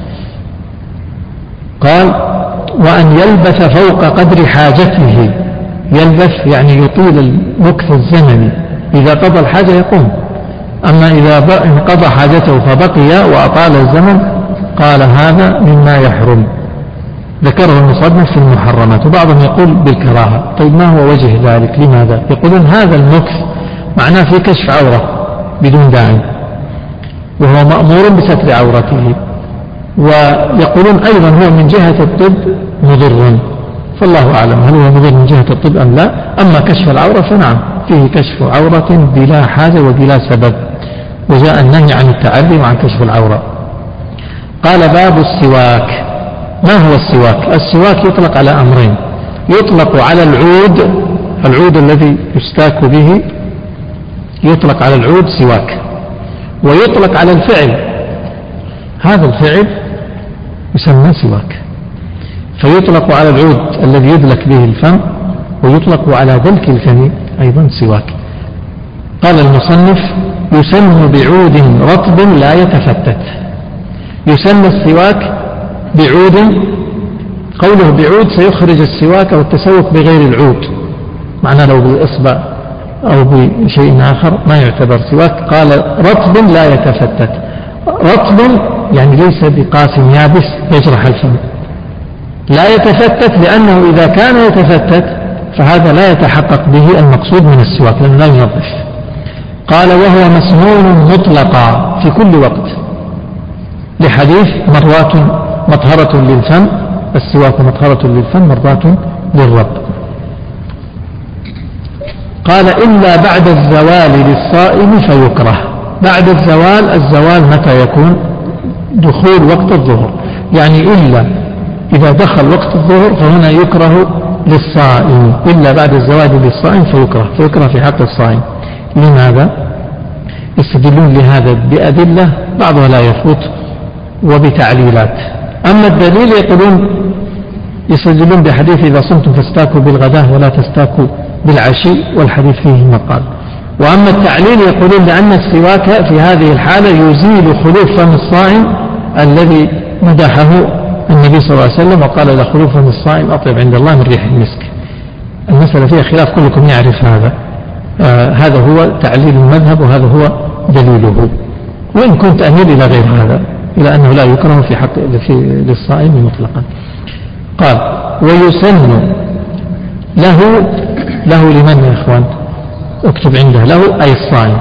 قال وأن يلبث فوق قدر حاجته. يلبث يعني يطيل المكث الزمني، إذا قضى الحاجة يقوم. أما إذا انقضى حاجته فبقي وأطال الزمن قال هذا مما يحرم. ذكره المصنف في المحرمات، وبعضهم يقول بالكراهة. طيب ما هو وجه ذلك؟ لماذا؟ يقولون هذا المكث معناه في كشف عورة بدون داعي، وهو مأمور بستر عورته. ويقولون أيضا هو من جهة الطب مضر، فالله أعلم هل هو مضر من جهة الطب أم لا. أما كشف العورة فنعم فيه كشف عورة بلا حاجة وبلا سبب، وجاء النهي عن التعري وعن كشف العورة. قال باب السواك. ما هو السواك؟ السواك يطلق على أمرين: يطلق على العود الذي يستاك به، يطلق على العود سواك، ويطلق على الفعل، هذا الفعل يسمى سواك. فيطلق على العود الذي يدلك به الفم، ويطلق على دلك الفم أيضا سواك. قال المصنف يسمى بعود رطب لا يتفتت. يسمى السواك بعود، قوله بعود سيخرج السواك أو التسوك بغير العود، معناه لو بالإصبع أو بشيء آخر ما يعتبر سواك. قال رطب لا يتفتت. رطب يعني ليس بقاسم يابس يجرح الفم، لا يتفتت، لأنه إذا كان يتفتت فهذا لا يتحقق به المقصود من السواك لأنه لا ينظف. قال وهو مسنون مطلقا في كل وقت، لحديث مرواة مطهرة للفم، السواك مطهرة للفم مرضاة للرب. قال إلا بعد الزوال للصائم فيكره. بعد الزوال، الزوال متى يكون؟ دخول وقت الظهر، يعني إلا إذا دخل وقت الظهر فهنا يكره للصائم. إلا بعد الزوال للصائم فيكره في حق الصائم. لماذا؟ يستدلون لهذا بأدلة بعضها لا يثبت وبتعليلات. أما الدليل يقولون يستدلون بحديث إذا صمتم فاستاكوا بالغداة ولا تستاكوا بالعشي، والحديث فيه مقال. وأما التعليل يقولون لأن السواك في هذه الحالة يزيل خلوف فم الصائم الذي مدحه النبي صلى الله عليه وسلم وقال لخلوف فم الصائم أطيب عند الله من ريح المسك. المسألة فيها خلاف، كلكم يعرف هذا. هذا هو تعليل المذهب وهذا هو دليله، وإن كنت أميل إلى غير هذا، إلى أنه لا يكره في حق للصائم مطلقا. قال ويسن له لمن يا إخوان؟ اكتب عنده له أي الصائم.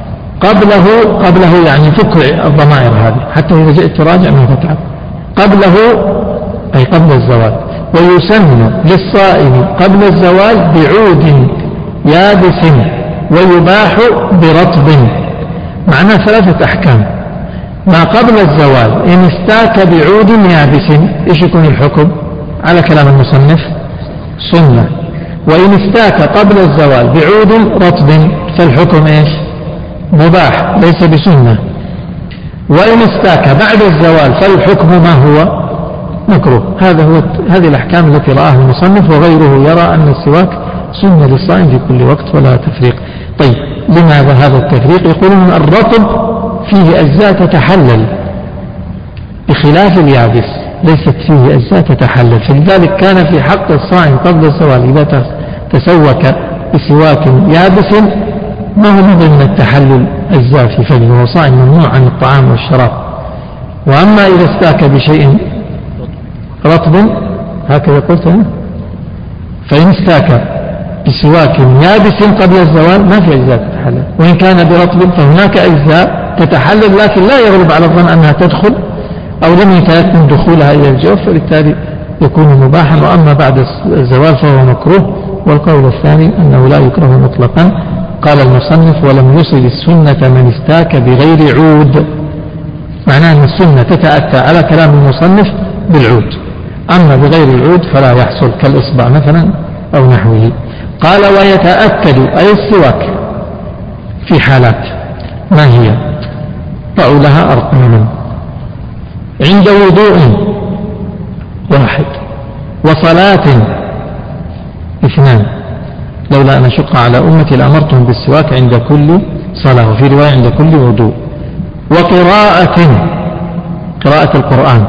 قبله يعني فك الضمائر هذه حتى إذا جئت تراجع ما تتعب. قبله أي قبل الزوال. ويسن للصائم قبل الزوال بعود يابس ويباح برطب. معناه 3 أحكام. ما قبل الزوال إن استاك بعود يابس إيش يكون الحكم؟ على كلام المصنف سنة. وإن استاك قبل الزوال بعود رطب فالحكم إيش؟ مباح ليس بسنة. وإن استاك بعد الزوال فالحكم ما هو؟ مكروه. هذه الأحكام التي رآها المصنف، وغيره يرى أن السواك سنة للصائم في كل وقت ولا تفريق. طيب لماذا هذا التفريق؟ يقولون الرطب فيه أجزاء تتحلل بخلاف اليابس. ليست فيه أجزاء تتحلل. فلذلك كان في حق الصائم قبل الزوال إذا تسوك بسواك يابس ما هو من ضمن التحلل أجزاء في فمه، وهو صائم ممنوع عن الطعام والشراب. وأما إذا استاك بشيء رطب هكذا قلت فإن استاك بسواك يابس قبل الزوال ما في أجزاء تتحلل، وإن كان برطب فهناك أجزاء تتحلل لكن لا يغلب على الظن أنها تدخل أو لم يتيقن دخولها إلى الجوف، فبالتالي يكون مباحا. وأما بعد الزوال فهو مكروه. والقول الثاني أنه لا يكره مطلقا. قال المصنف ولم يصل السنة من استاك بغير عود، معناه أن السنة تتأتى على كلام المصنف بالعود، أما بغير العود فلا يحصل كالإصبع مثلا أو نحوه. قال ويتأكد أي السواك في حالات ما هي؟ ضعوا لها أرقاما. عند وضوء 1 وصلاة 2، لولا أن أشق على أمتي لأمرتهم بالسواك عند كل صلاة، وفي رواية عند كل وضوء. وقراءة، قراءة القرآن.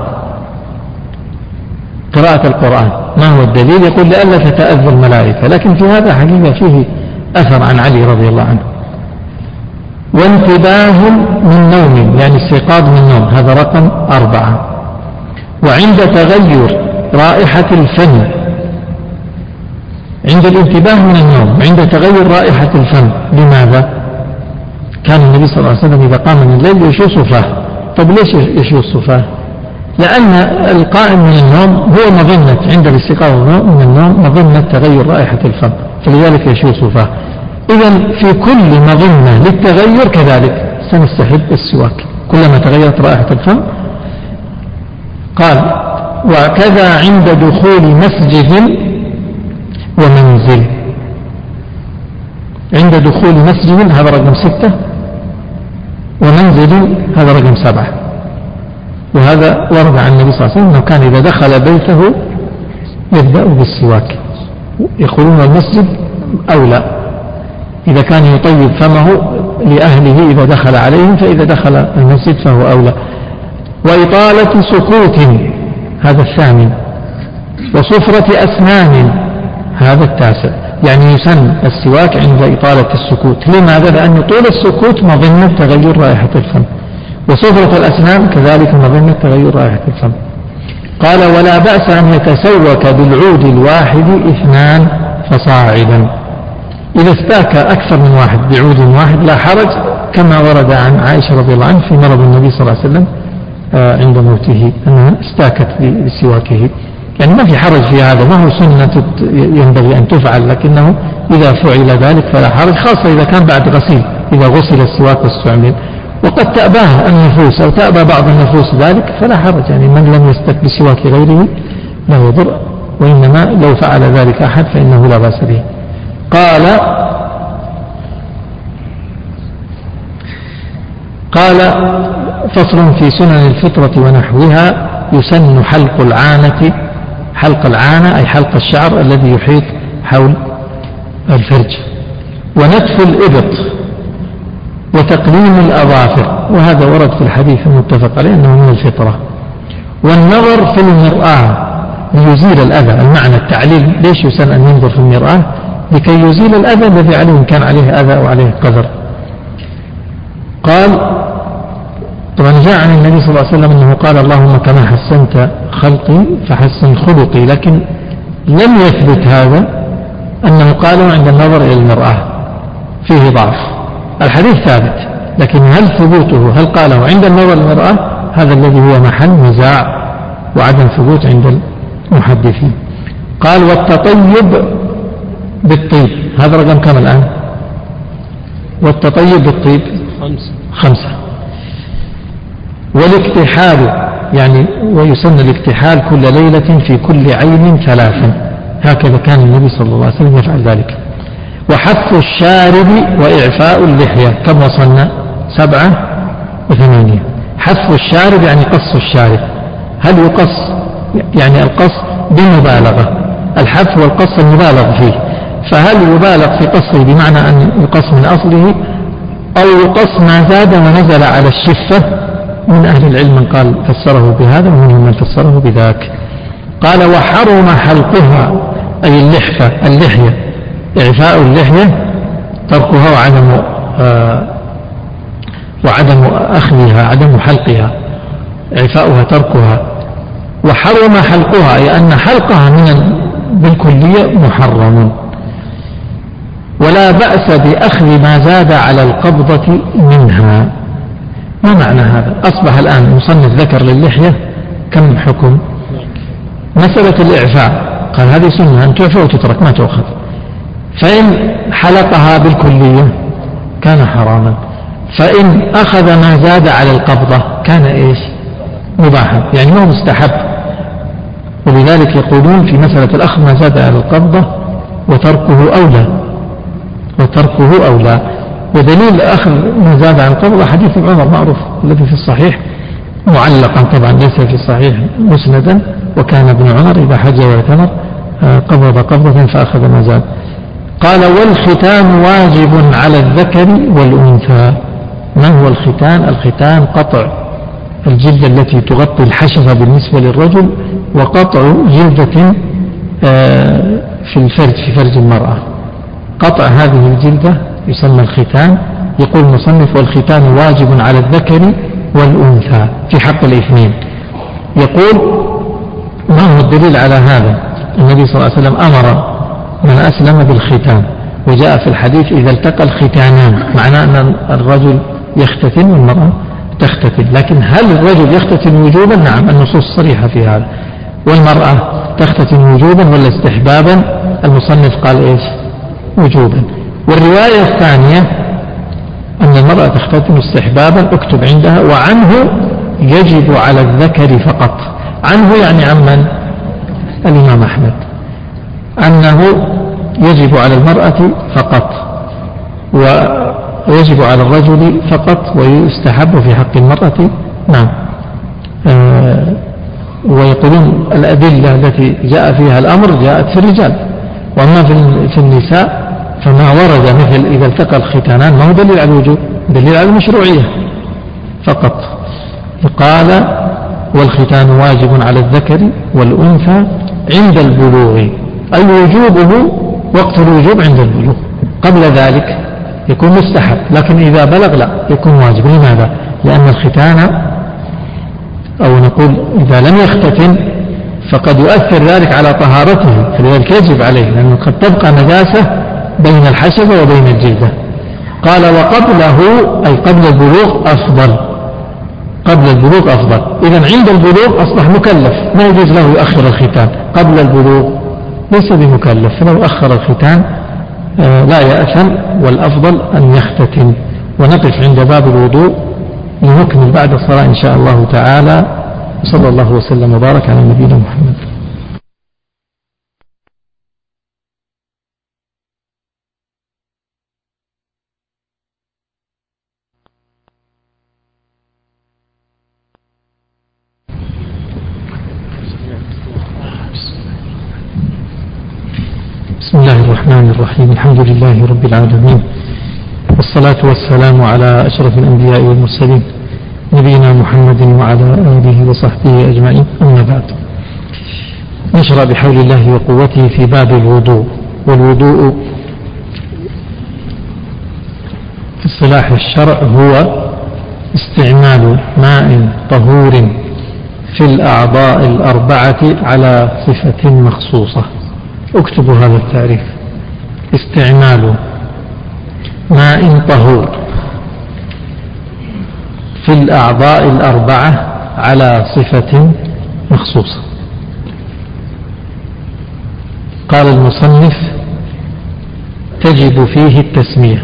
قراءة القرآن ما هو الدليل؟ يقول لئلا تتأذى الملائكة، لكن في هذا حقيقة فيه أثر عن علي رضي الله عنه. وانتباه من نوم يعني استيقاظ من نوم، هذا رقم 4. وعند تغير رائحة الفم، عند الانتباه من النوم عند تغير رائحة الفم. لماذا؟ كان النبي صلى الله عليه وسلم إذا قام من الليل يشوص فاه. طب ليش يشوص فاه؟ لأن القائم من النوم هو مظنة عند الاستيقاظ من النوم مظنة تغير رائحة الفم، فلذلك يشوص فاه. إذن في كل مظنة للتغير كذلك سنستحب السواك كلما تغيرت رائحة الفم. قال وكذا عند دخول مسجد ومنزل. عند دخول مسجد هذا رقم 6، ومنزل هذا رقم 7. وهذا ورد عن النبي صلى الله عليه وسلم أنه كان إذا دخل بيته يبدأ بالسواك. يقولون المسجد أولى، إذا كان يطيب فمه لأهله إذا دخل عليهم، فإذا دخل المسجد فهو أولى. وإطالة سكوت هذا 8، وصفرة أسنان هذا 9. يعني يسن السواك عند إطالة السكوت. لماذا؟ لأن طول السكوت مظنة تغير رائحة الفم، وصفرة الأسنان كذلك مظنة تغير رائحة الفم. قال ولا بأس أن يتسوك بالعود الواحد 2 فصاعدا. إذا استاك أكثر من 1 بعود واحد لا حرج، كما ورد عن عائشة رضي الله عنها في مرض النبي صلى الله عليه وسلم عند موته أنها استاكت بسواكه. يعني ما في حرج في هذا، ما هو سنة ينبغي أن تفعل، لكنه إذا فعل ذلك فلا حرج، خاصة إذا كان بعد غسيل، إذا غسل السواك واستعمل. وقد تأباه النفوس أو تأبى بعض النفوس ذلك فلا حرج، يعني من لم يستك بسواك غيره لا يضر، وإنما لو فعل ذلك أحد فإنه لا بأس به. قال فصل في سنن الفطرة ونحوها. يسن حلق العانة، حلق العانة أي حلق الشعر الذي يحيط حول الفرج، ونتف الإبط، وتقليم الأظافر، وهذا ورد في الحديث المتفق عليه أنه من الفطرة. والنظر في المرآة ليزيل الأذى. المعنى التعليل ليش يسن أن ينظر في المرآة؟ لكي يزيل الأذى الذي عليه، كان عليه أذى أو عليه قذر. قال طبعا جاء عن النبي صلى الله عليه وسلم أنه قال اللهم كما حسنت خلقي فحسن خلقي، لكن لم يثبت هذا أنه قاله عند النظر إلى المرآة، فيه ضعف. الحديث ثابت، لكن هل ثبوته هل قاله عند النظر إلى المرآة؟ هذا الذي هو محل نزاع وعدم ثبوت عند المحدثين. قال والتطيب بالطيب، هذا رقم كم الآن؟ والتطيب بالطيب 5. والاكتحال يعني ويسن الاكتحال كل ليلة في كل عين 3، هكذا كان النبي صلى الله عليه وسلم يفعل ذلك. وحف الشارب وإعفاء اللحية، كم وصلنا؟ 7 و8. حف الشارب يعني قص الشارب. هل يقص يعني القص بمبالغة؟ الحف والقص المبالغ فيه، فهل يبالغ في قصه بمعنى أن يقص من أصله، أو يقص ما زاد ونزل على الشفة من أهل العلم من قال فسره بهذا ومنهم من فسره بذاك. قال وحرم حلقها أي اللحية إعفاء اللحية تركها وعدم أخذها، عدم حلقها، إعفاؤها تركها. وحرم حلقها أي أن حلقها بالكلية محرم. ولا بأس بأخذ ما زاد على القبضة منها. ما معنى هذا؟ أصبح الآن المصنف ذكر للحية كم حكم؟ مسألة الإعفاء قال هذه سنة أن تعفى وتترك ما تؤخذ، فإن حلقها بالكلية كان حراما، فإن أخذ ما زاد على القبضة كان إيش؟ مباحا، يعني ما هو مستحب. ولذلك يقولون في مسألة الأخذ ما زاد على القبضة وتركه أولى. ودليل أخذ ما زاد عن القبضة حديث عمر معروف الذي في الصحيح معلقا، طبعا ليس في الصحيح مسندا، وكان ابن عمر إذا حج واعتمر قبض قبضة فأخذ ما زاد. قال والختان واجب على الذكر والأنثى. ما هو الختان؟ الختان قطع الجلدة التي تغطي الحشفة بالنسبة للرجل، وقطع جلدة في فرج المرأة. قطع هذه الجلدة يسمى الختان. يقول المصنف والختان واجب على الذكر والأنثى في حق الاثنين. يقول ما هو الدليل على هذا؟ النبي صلى الله عليه وسلم أمر من أسلم بالختان، وجاء في الحديث إذا التقى الختانان، معناه أن الرجل يختتن والمرأة تختتن. لكن هل الرجل يختتن وجوبا؟ نعم، النصوص صريحة في هذا. والمرأة تختتن وجوبا ولا استحبابا؟ المصنف قال إيش؟ وجوبا. والرواية الثانية أن المرأة تختتن استحبابا اكتب عندها، وعنه يجب على الذكر فقط. عنه يعني عمن؟ الإمام أحمد، أنه يجب على المرأة فقط ويجب على الرجل فقط، ويستحب في حق المرأة. نعم. ويقولون الأدلة التي جاء فيها الأمر جاءت في الرجال، وأما في النساء فما ورد مثل إذا التقى الختانان ما هو دليل على الوجوب، دليل على المشروعية فقط. قال والختان واجب على الذكر والأنثى عند البلوغ، أي وجوبه وقت الوجوب عند البلوغ. قبل ذلك يكون مستحب، لكن إذا بلغ لا يكون واجب. لماذا؟ لأن الختان، أو نقول إذا لم يختتن فقد يؤثر ذلك على طهارته، فلذلك يجب عليه، لأنه قد تبقى نجاسة بين الحشفة وبين الجلدة. قال وقبله أي قبل البلوغ أفضل، قبل البلوغ أفضل. إذن عند البلوغ أصبح مكلف، ما يجوز له يؤخر الختان. قبل البلوغ ليس بمكلف، فلو أخر الختان لا يأثم، والأفضل أن يختتن. ونقف عند باب الوضوء لنكمل بعد الصلاة إن شاء الله تعالى. صلى الله وسلم وبارك على نبينا محمد. بسم الله الرحمن الرحيم. الحمد لله رب العالمين، والصلاة والسلام على أشرف الأنبياء والمرسلين نبينا محمد وعلى آله وصحبه أجمعين. أما بعد، نشرع بحول الله وقوته في باب الوضوء. والوضوء في اصطلاح الشرع هو استعمال ماء طهور في الأعضاء الأربعة على صفة مخصوصة. اكتبوا هذا التعريف: استعمال ماء طهور في الأعضاء الأربعة على صفة مخصوصة. قال المصنف: تجب فيه التسمية.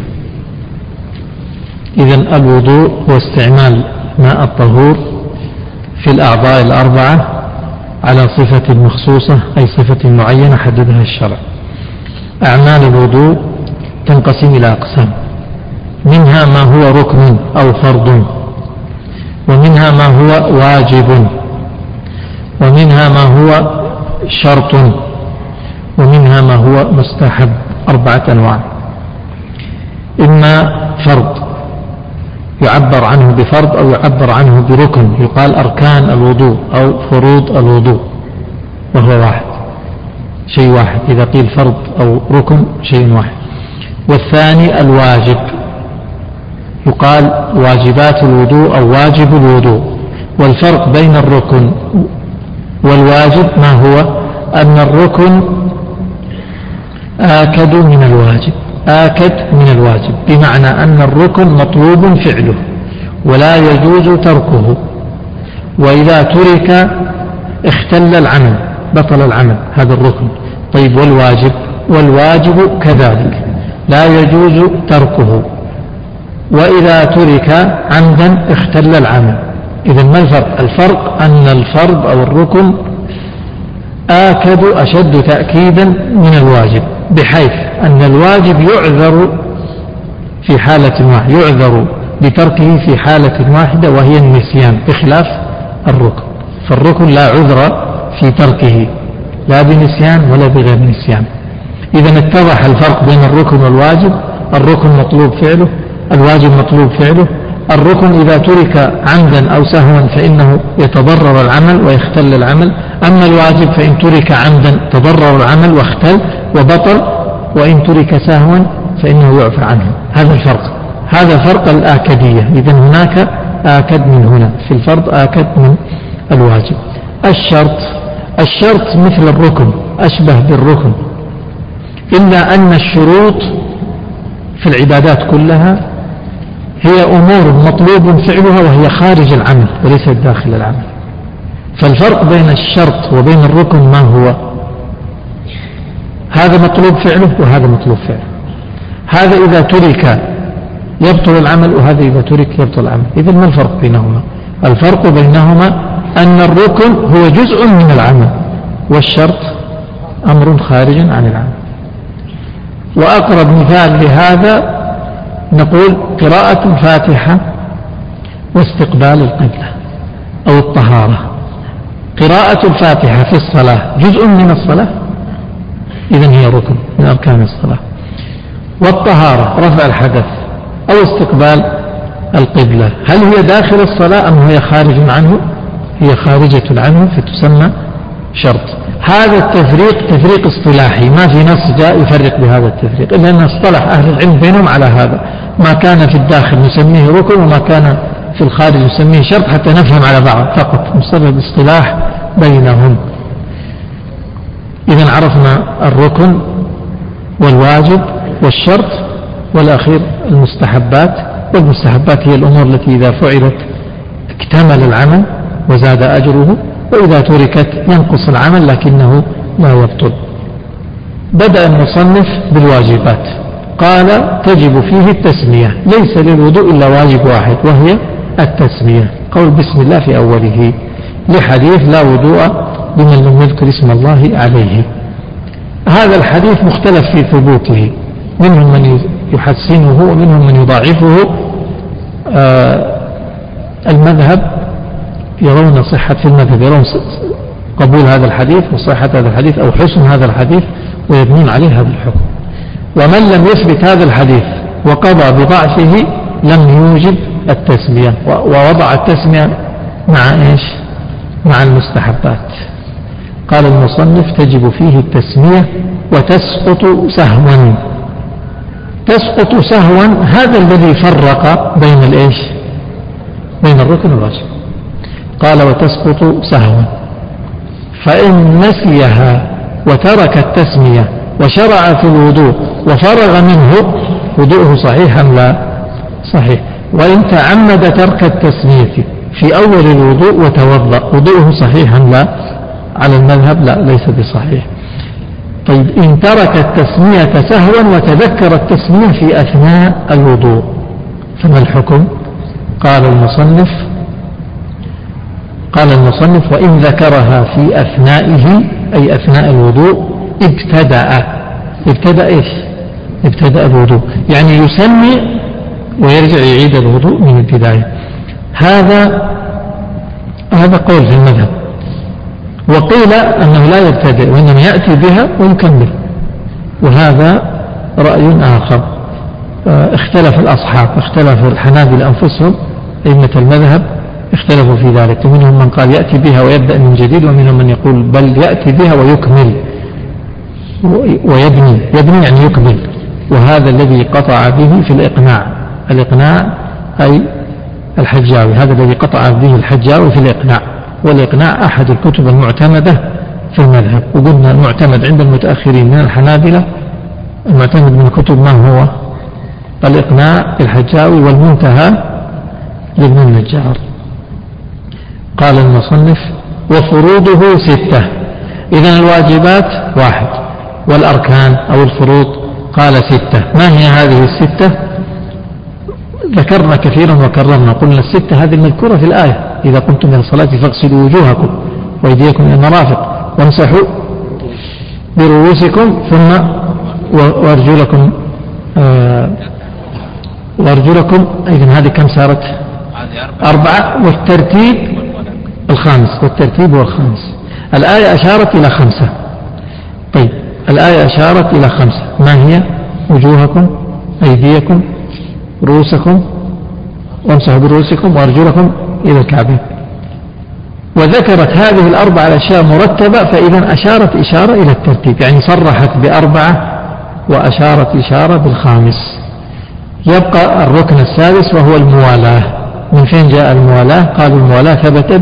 إذن الوضوء هو استعمال ماء الطهور في الأعضاء الأربعة على صفة مخصوصة، أي صفة معينة حددها الشرع. أعمال الوضوء تنقسم إلى أقسام: منها ما هو ركن أو فرض، ومنها ما هو واجب، ومنها ما هو شرط، ومنها ما هو مستحب. 4 أنواع: إما فرض يعبر عنه بفرض أو يعبر عنه بركن، يقال أركان الوضوء أو فروض الوضوء، وهو واحد، شيء واحد. إذا قيل فرض أو ركن شيء واحد. والثاني الواجب، يقال واجبات الوضوء أو واجب الوضوء. والفرق بين الركن والواجب ما هو؟ أن الركن آكد من الواجب، آكد من الواجب، بمعنى أن الركن مطلوب فعله ولا يجوز تركه، وإذا ترك اختل العمل، بطل العمل، هذا الركن. طيب والواجب كذلك لا يجوز تركه، وإذا ترك عمدا اختل العمل. إذن ما الفرق؟ الفرق أن الفرض أو الركن آكد أشد تأكيدا من الواجب، بحيث أن الواجب يعذر في حالة واحدة، يعذر بتركه في حالة واحدة وهي النسيان، بخلاف الركن. فالركن لا عذر في تركه لا بنسيان ولا بغير نسيان. إذا اتضح الفرق بين الركن والواجب. الركن مطلوب فعله، الواجب مطلوب فعله. الركن إذا ترك عمدا أو سهوا فإنه يتضرر العمل ويختل العمل، أما الواجب فإن ترك عمدا تضرر العمل واختل وبطل، وإن ترك سهوا فإنه يعفى عنه. هذا الفرق، هذا فرق الآكدية. إذن هناك آكد من هنا في الفرض، آكد من الواجب. الشرط مثل الركن، أشبه بالركن، إلا أن الشروط في العبادات كلها هي أمور مطلوب فعلها وهي خارج العمل وليست داخل العمل. فالفرق بين الشرط وبين الركن ما هو؟ هذا مطلوب فعله وهذا مطلوب فعله. هذا إذا ترك يبطل العمل، وهذا إذا ترك يبطل العمل. إذن ما الفرق بينهما؟ الفرق بينهما أن الركن هو جزء من العمل، والشرط أمر خارج عن العمل. وأقرب مثال لهذا نقول قراءة الفاتحة واستقبال القبلة أو الطهارة. قراءة الفاتحة في الصلاة جزء من الصلاة، إذن هي ركن من أركان الصلاة. والطهارة رفع الحدث أو استقبال القبلة، هل هي داخل الصلاة أم هي خارج عنه؟ هي خارجة عنه فتسمى شرط. هذا التفريق تفريق اصطلاحي، ما في نص جاء يفرق بهذا التفريق، إلا أن اصطلح أهل العلم بينهم على هذا. ما كان في الداخل نسميه ركن، وما كان في الخارج نسميه شرط، حتى نفهم على بعض فقط، مجرد اصطلاح بينهم. إذن عرفنا الركن والواجب والشرط، والأخير المستحبات. والمستحبات هي الأمور التي إذا فعلت اكتمل العمل وزاد أجره، وإذا تركت ينقص العمل لكنه لا يبطل. بدأ المصنف بالواجبات، قال تجب فيه التسمية. ليس للوضوء إلا واجب واحد وهي التسمية، قول بسم الله في أوله، لحديث لا وضوء لمن لم يذكر اسم الله عليه. هذا الحديث مختلف في ثبوته، منهم من يحسنه ومنهم من يضاعفه. المذهب يرون صحة، في المذهب يرون قبول هذا الحديث وصحة هذا الحديث أو حسن هذا الحديث ويبنون عليه هذا الحكم. ومن لم يثبت هذا الحديث وقضى بضعفه لم يوجب التسمية، ووضع التسمية مع إيش؟ مع المستحبات. قال المصنف تجب فيه التسمية وتسقط سهوا. تسقط سهوا هذا الذي فرق بين الإيش؟ بين الركن والواجب. قال وتسقط سهوا، فإن نسيها وترك التسمية وشرع في الوضوء وفرغ منه وضوءه صحيح أم لا؟ صحيح. وإن تعمد ترك التسمية في أول الوضوء وتوضأ وضوءه صحيح أم لا؟ على المذهب لا، ليس بصحيح. طيب إن ترك التسمية سهوا وتذكر التسمية في أثناء الوضوء فما الحكم؟ قال المصنف وإن ذكرها في أثنائه أي أثناء الوضوء ابتدأ إيش؟ ابتدأ الوضوء، يعني يسمي ويرجع يعيد الوضوء من البداية. هذا قول في المذهب. وقيل أنه لا يبتدئ وإنما يأتي بها ويكمل، وهذا رأي آخر. اختلف الأصحاب، اختلف الحنابلة أنفسهم أئمة المذهب اختلفوا في ذلك، ومنهم من قال يأتي بها ويبدأ من جديد، ومنهم من يقول بل يأتي بها ويكمل ويبني يعني يكمل. وهذا الذي قطع به في الإقناع أي الحجاوي، هذا الذي قطع به الحجاوي في الإقناع، والإقناع أحد الكتب المعتمدة في المذهب. وقلنا المعتمد عند المتأخرين من الحنابلة، المعتمد من الكتب ما هو؟ الإقناع الحجاوي، والمنتهى لابن النجار. قال المصنف وفروضه 6. إذن الواجبات 1 والأركان أو الفروض قال 6. ما هي هذه 6؟ ذكرنا كثيرا وكررنا، قلنا 6 هذه المذكورة في الآية: إذا قمتم إلى الصلاة فاغسلوا وجوهكم وأيديكم إلى المرافق وامسحوا برؤوسكم ثم وأرجلكم. إذن هذه كم صارت؟ 4. والترتيب الخامس، والترتيب هو الخامس. الآية أشارت إلى 5. طيب الآية أشارت إلى 5، ما هي؟ وجوهكم، أيديكم، رؤوسكم، وامسحوا برؤوسكم وأرجلكم إلى الكعبين. وذكرت هذه ال4 الأشياء مرتبة، فإذا أشارت إشارة إلى الترتيب، يعني صرحت ب4 وأشارت إشارة بالخامس. يبقى الركن السادس وهو الموالاة. من فين جاء الموالاة؟ قالوا الموالاة ثبت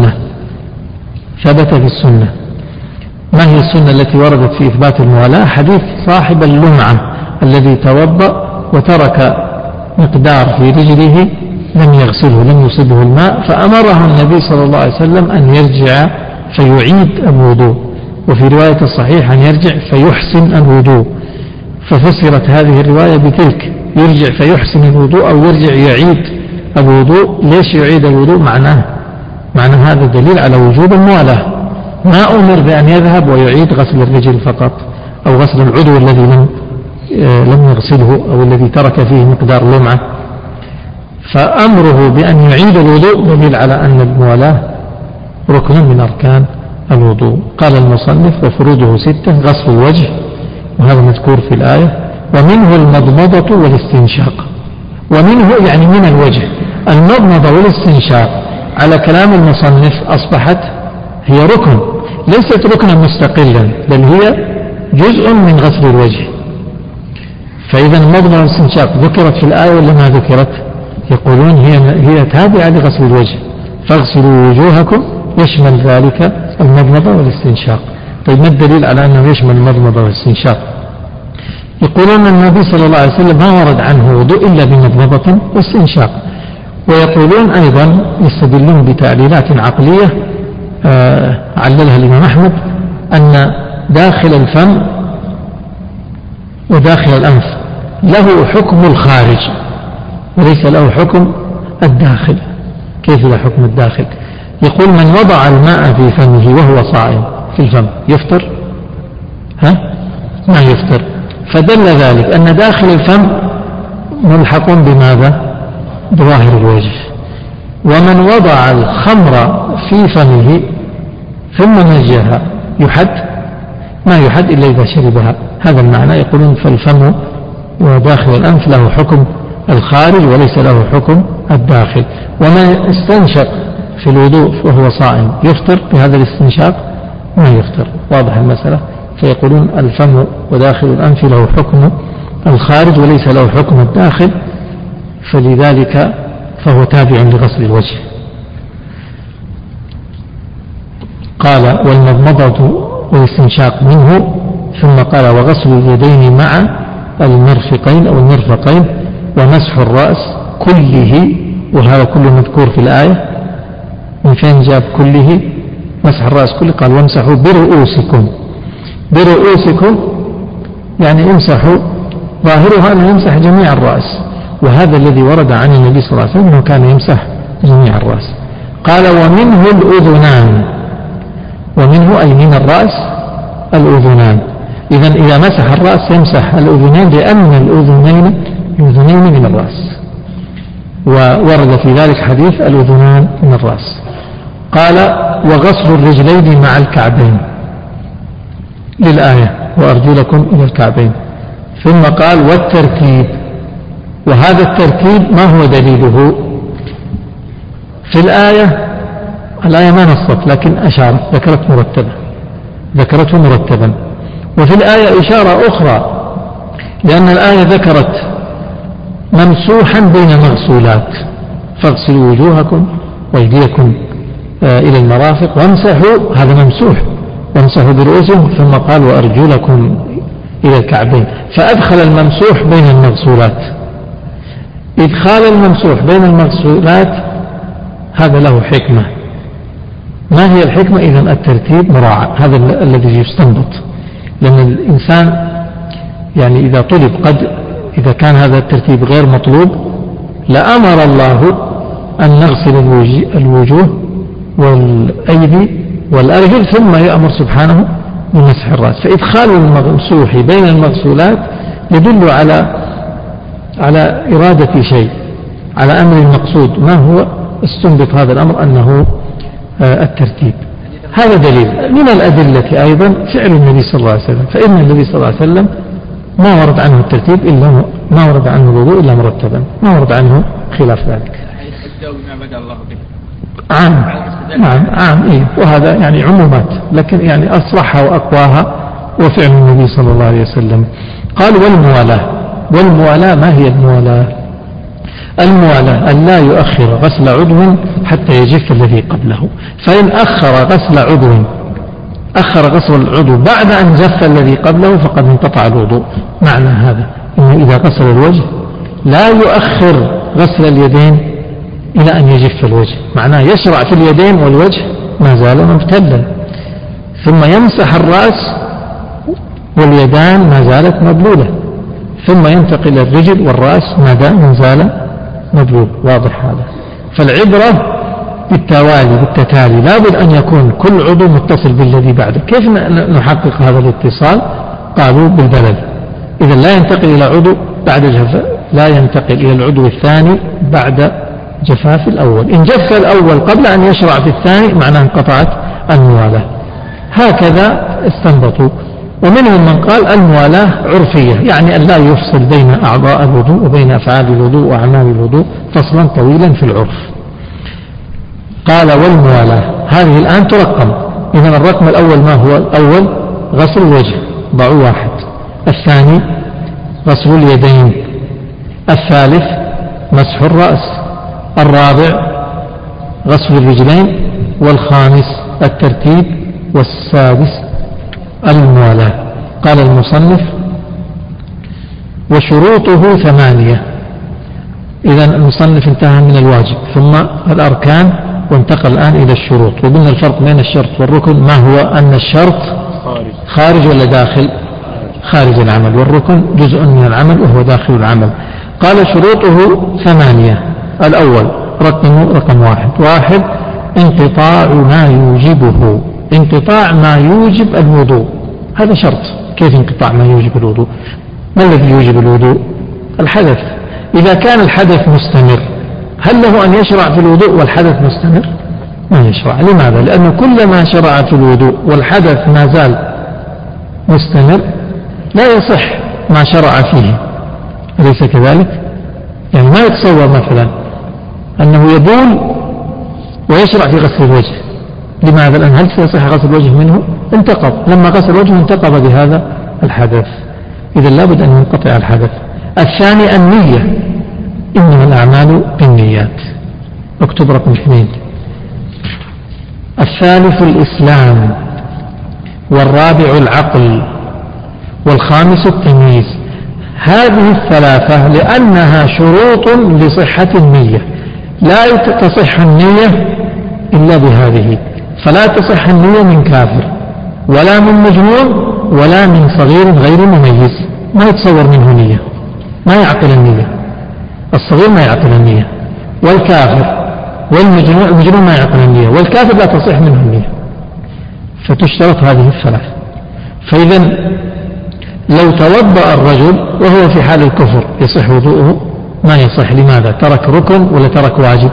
بالسنة. ما هي السنة التي وردت في إثبات الموالاة؟ حديث صاحب اللمعة الذي توضأ وترك مقدار في رجله لم يغسله، لم يصبه الماء، فأمره النبي صلى الله عليه وسلم أن يرجع فيعيد الوضوء، وفي رواية الصحيح أن يرجع فيحسن الوضوء. ففسرت هذه الرواية بتلك: يرجع فيحسن الوضوء أو يرجع يعيد الوضوء. ليش يعيد الوضوء؟ معنى هذا دليل على وجوب الموالاة. ما أمر بأن يذهب ويعيد غسل الرجل فقط أو غسل العضو الذي لم يغسله أو الذي ترك فيه مقدار لمعة، فأمره بأن يعيد الوضوء دليل على أن الموالاة ركن من أركان الوضوء. قال المصنف وفروضه 6: غسل الوجه، وهذا مذكور في الآية، ومنه المضمضة والاستنشاق. ومنه يعني من الوجه. المضمضة والاستنشاق على كلام المصنف أصبحت هي ركن، ليست ركنا مستقلا، بل هي جزء من غسل الوجه. فإذا المضمضة والاستنشاق ذكرت في الآية ولا ما ذكرت؟ يقولون هي تابعة لغسل الوجه، فاغسلوا وجوهكم يشمل ذلك المضمضة والاستنشاق. طيب ما الدليل على أنه يشمل المضمضة والاستنشاق؟ يقولون النبي صلى الله عليه وسلم ما ورد عنه وضوء إلا بمضمضة واستنشاق. ويقولون أيضا يستدلون بتعليلات عقلية عللها الإمام أحمد، أن داخل الفم وداخل الأنف له حكم الخارج وليس له حكم الداخل. كيف له حكم الداخل؟ يقول من وضع الماء في فمه وهو صائم في الفم يفطر؟ ما يفطر. فدل ذلك أن داخل الفم ملحق بماذا؟ بظاهر الوجه. ومن وضع الخمر في فمه ثم نجاها يحد؟ ما يحد إلا إذا شربها. هذا المعنى. يقولون فالفم وداخل الأنف له حكم الخارج وليس له حكم الداخل. ومن استنشق في الوضوء وهو صائم يفطر بهذا الاستنشاق؟ ما يفطر. واضح المسألة. فيقولون الفم وداخل الأنف له حكم الخارج وليس له حكم الداخل، فلذلك فهو تابع لغسل الوجه. قال والمضمضة والاستنشاق منه، ثم قال وغسل اليدين مع المرفقين أو المرفقين، ومسح الرأس كله، وهذا كله مذكور في الآية. من فين جاب كله؟ مسح الرأس كله. قال وامسحوا برؤوسكم. برؤوسكم يعني امسحوا، ظاهرها أن يمسح جميع الرأس، وهذا الذي ورد عن النبي صلى الله عليه وسلم أنه كان يمسح جميع الرأس. قال ومنه الأذنان، ومنه أي من الرأس الأذنان. إذا مسح الرأس يمسح الأذنين، لأن الأذنين من الرأس، وورد في ذلك حديث الأذنان من الرأس. قال وغسل الرجلين مع الكعبين للآية وأرجلكم إلى الكعبين. ثم قال والترتيب، وهذا الترتيب ما هو دليله؟ في الآية ما نصت لكن أشارت، ذكرته مرتبا. وفي الآية إشارة أخرى، لأن الآية ذكرت ممسوحا بين مغسولات، فاغسلوا وجوهكم وأيديكم إلى المرافق وامسحوا، هذا ممسوح، وامسحوا برؤوسهم، ثم قال وأرجلكم إلى الكعبين، فأدخل الممسوح بين المغسولات. إدخال الممسوح بين المغسولات هذا له حكمة. ما هي الحكمة؟ إذن الترتيب مراعى، هذا الذي يستنبط، لأن الإنسان يعني إذا طلب إذا كان هذا الترتيب غير مطلوب لأمر الله أن نغسل الوجوه والأيدي والأرجل، ثم يأمر سبحانه بمسح الرأس. فإدخال الممسوح بين المغسولات يدل على إرادة شيء، على أمر مقصود. ما هو؟ استنبط هذا الأمر أنه الترتيب. هذا دليل. من الأدلة أيضا فعل النبي صلى الله عليه وسلم، فإن النبي صلى الله عليه وسلم ما ورد عنه الترتيب إلا ما ورد عنه الوضوء إلا مرتبا، ما ورد عنه خلاف ذلك. عام إيه، وهذا يعني عمومات، لكن يعني أصرحها وأقواها وفعل النبي صلى الله عليه وسلم. قال والموالاة ما هي الموالاة؟ الموالاة أن لا يؤخر غسل عضو حتى يجف الذي قبله، فإن أخر غسل العضو بعد أن جف الذي قبله فقد انقطع الوضوء. معنى هذا إنه إذا غسل الوجه لا يؤخر غسل اليدين إلى أن يجف الوجه، معناه يشرع في اليدين والوجه ما زال مبتلا، ثم يمسح الرأس واليدان ما زالت مبلولة، ثم ينتقل الرجل والرأس ما زال مبلول. واضح هذا؟ فالعبرة بالتتالي، لابد أن يكون كل عضو متصل بالذي بعده. كيف نحقق هذا الاتصال؟ قالوا بالبلل. إذا لا ينتقل إلى عضو بعد جفاف، لا ينتقل إلى العضو الثاني بعد جفاف الأول. إن جف الأول قبل أن يشرع في الثاني معناه انقطعت الموالاة. هكذا استنبطوا. ومنهم من قال الموالاة عرفية، يعني أن لا يفصل بين أعضاء الوضوء وبين أفعال الوضوء وأعمال الوضوء فصلا طويلا في العرف. قال والموالاة هذه الآن ترقم. إذن الرقم الأول ما هو؟ الأول غسل الوجه، ضعوا 1. الثاني غسل اليدين. الثالث مسح الرأس. الرابع غسل الرجلين. والخامس الترتيب. والسادس الموالاة. قال المصنف وشروطه 8. إذن المصنف انتهى من الواجب ثم الأركان وانتقل الآن إلى الشروط. وقلنا الفرق بين الشرط والركن ما هو؟ أن الشرط خارج ولا داخل؟ خارج العمل، والركن جزء من العمل وهو داخل العمل. قال شروطه 8. الأول رقم 1 انقطاع ما يوجبه، انقطاع ما يوجب الوضوء، هذا شرط. كيف انقطاع ما يوجب الوضوء؟ ما الذي يوجب الوضوء؟ الحدث. إذا كان الحدث مستمر هل له أن يشرع في الوضوء والحدث مستمر؟ ما يشرع. لماذا؟ لأنه كلما شرع في الوضوء والحدث ما زال مستمر لا يصح ما شرع فيه، أليس كذلك؟ يعني ما يتصور مثلا أنه يبول ويشرع في غسل الوجه. لماذا؟ لأن هل سيصح غسل الوجه منه؟ انتقض، لما غسل وجهه انتقض بهذا الحدث. إذا لابد أن ينقطع الحدث. الثاني النية، إنما الأعمال بالنيات، اكتب رقم 2. الثالث الإسلام. والرابع العقل. والخامس التمييز. هذه الثلاثة لأنها شروط لصحة النية، لا تصح النية إلا بهذه. فلا تصح النية من كافر ولا من مجنون ولا من صغير غير مميز، ما يتصور منه نية، ما يعقل النية. الصغير ما يعقل النية، والكافر والمجنون ما يعقل النية، والكافر لا تصح منه النية. فتشترط هذه الثلاث. فإذا لو توضأ الرجل وهو في حال الكفر يصح وضوءه؟ ما يصح. لماذا؟ ترك ركن ولا ترك واجب؟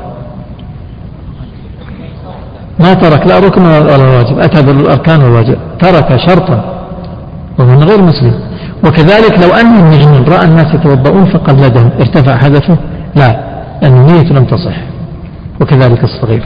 ما ترك لا ركن ولا واجب، أتى بالأركان والواجب، ترك شرطا وهو غير مسلم. وكذلك لو أن المجنون رأى الناس يتوضؤون فقلدهم ارتفع حدثه؟ لا، لأن النية لم تصح. وكذلك الصغير.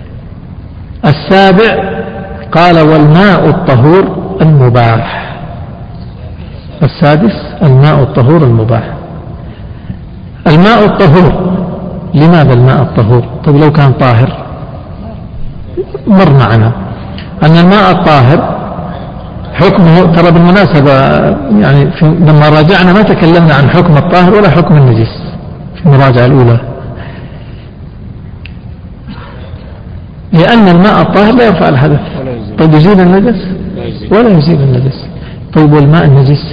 السابع قال والماء الطهور المباح. السادس الماء الطهور المباح. الماء الطهور، لماذا الماء الطهور؟ طيب لو كان طاهر مر معنا أن الماء الطاهر حكمه، ترى بالمناسبة يعني لما راجعنا ما تكلمنا عن حكم الطاهر ولا حكم النجس في المراجعة الأولى، لأن الماء الطاهر لا يرفع الحدث. طيب يزيل النجس؟ ولا يزيل النجس. طيب والماء النجس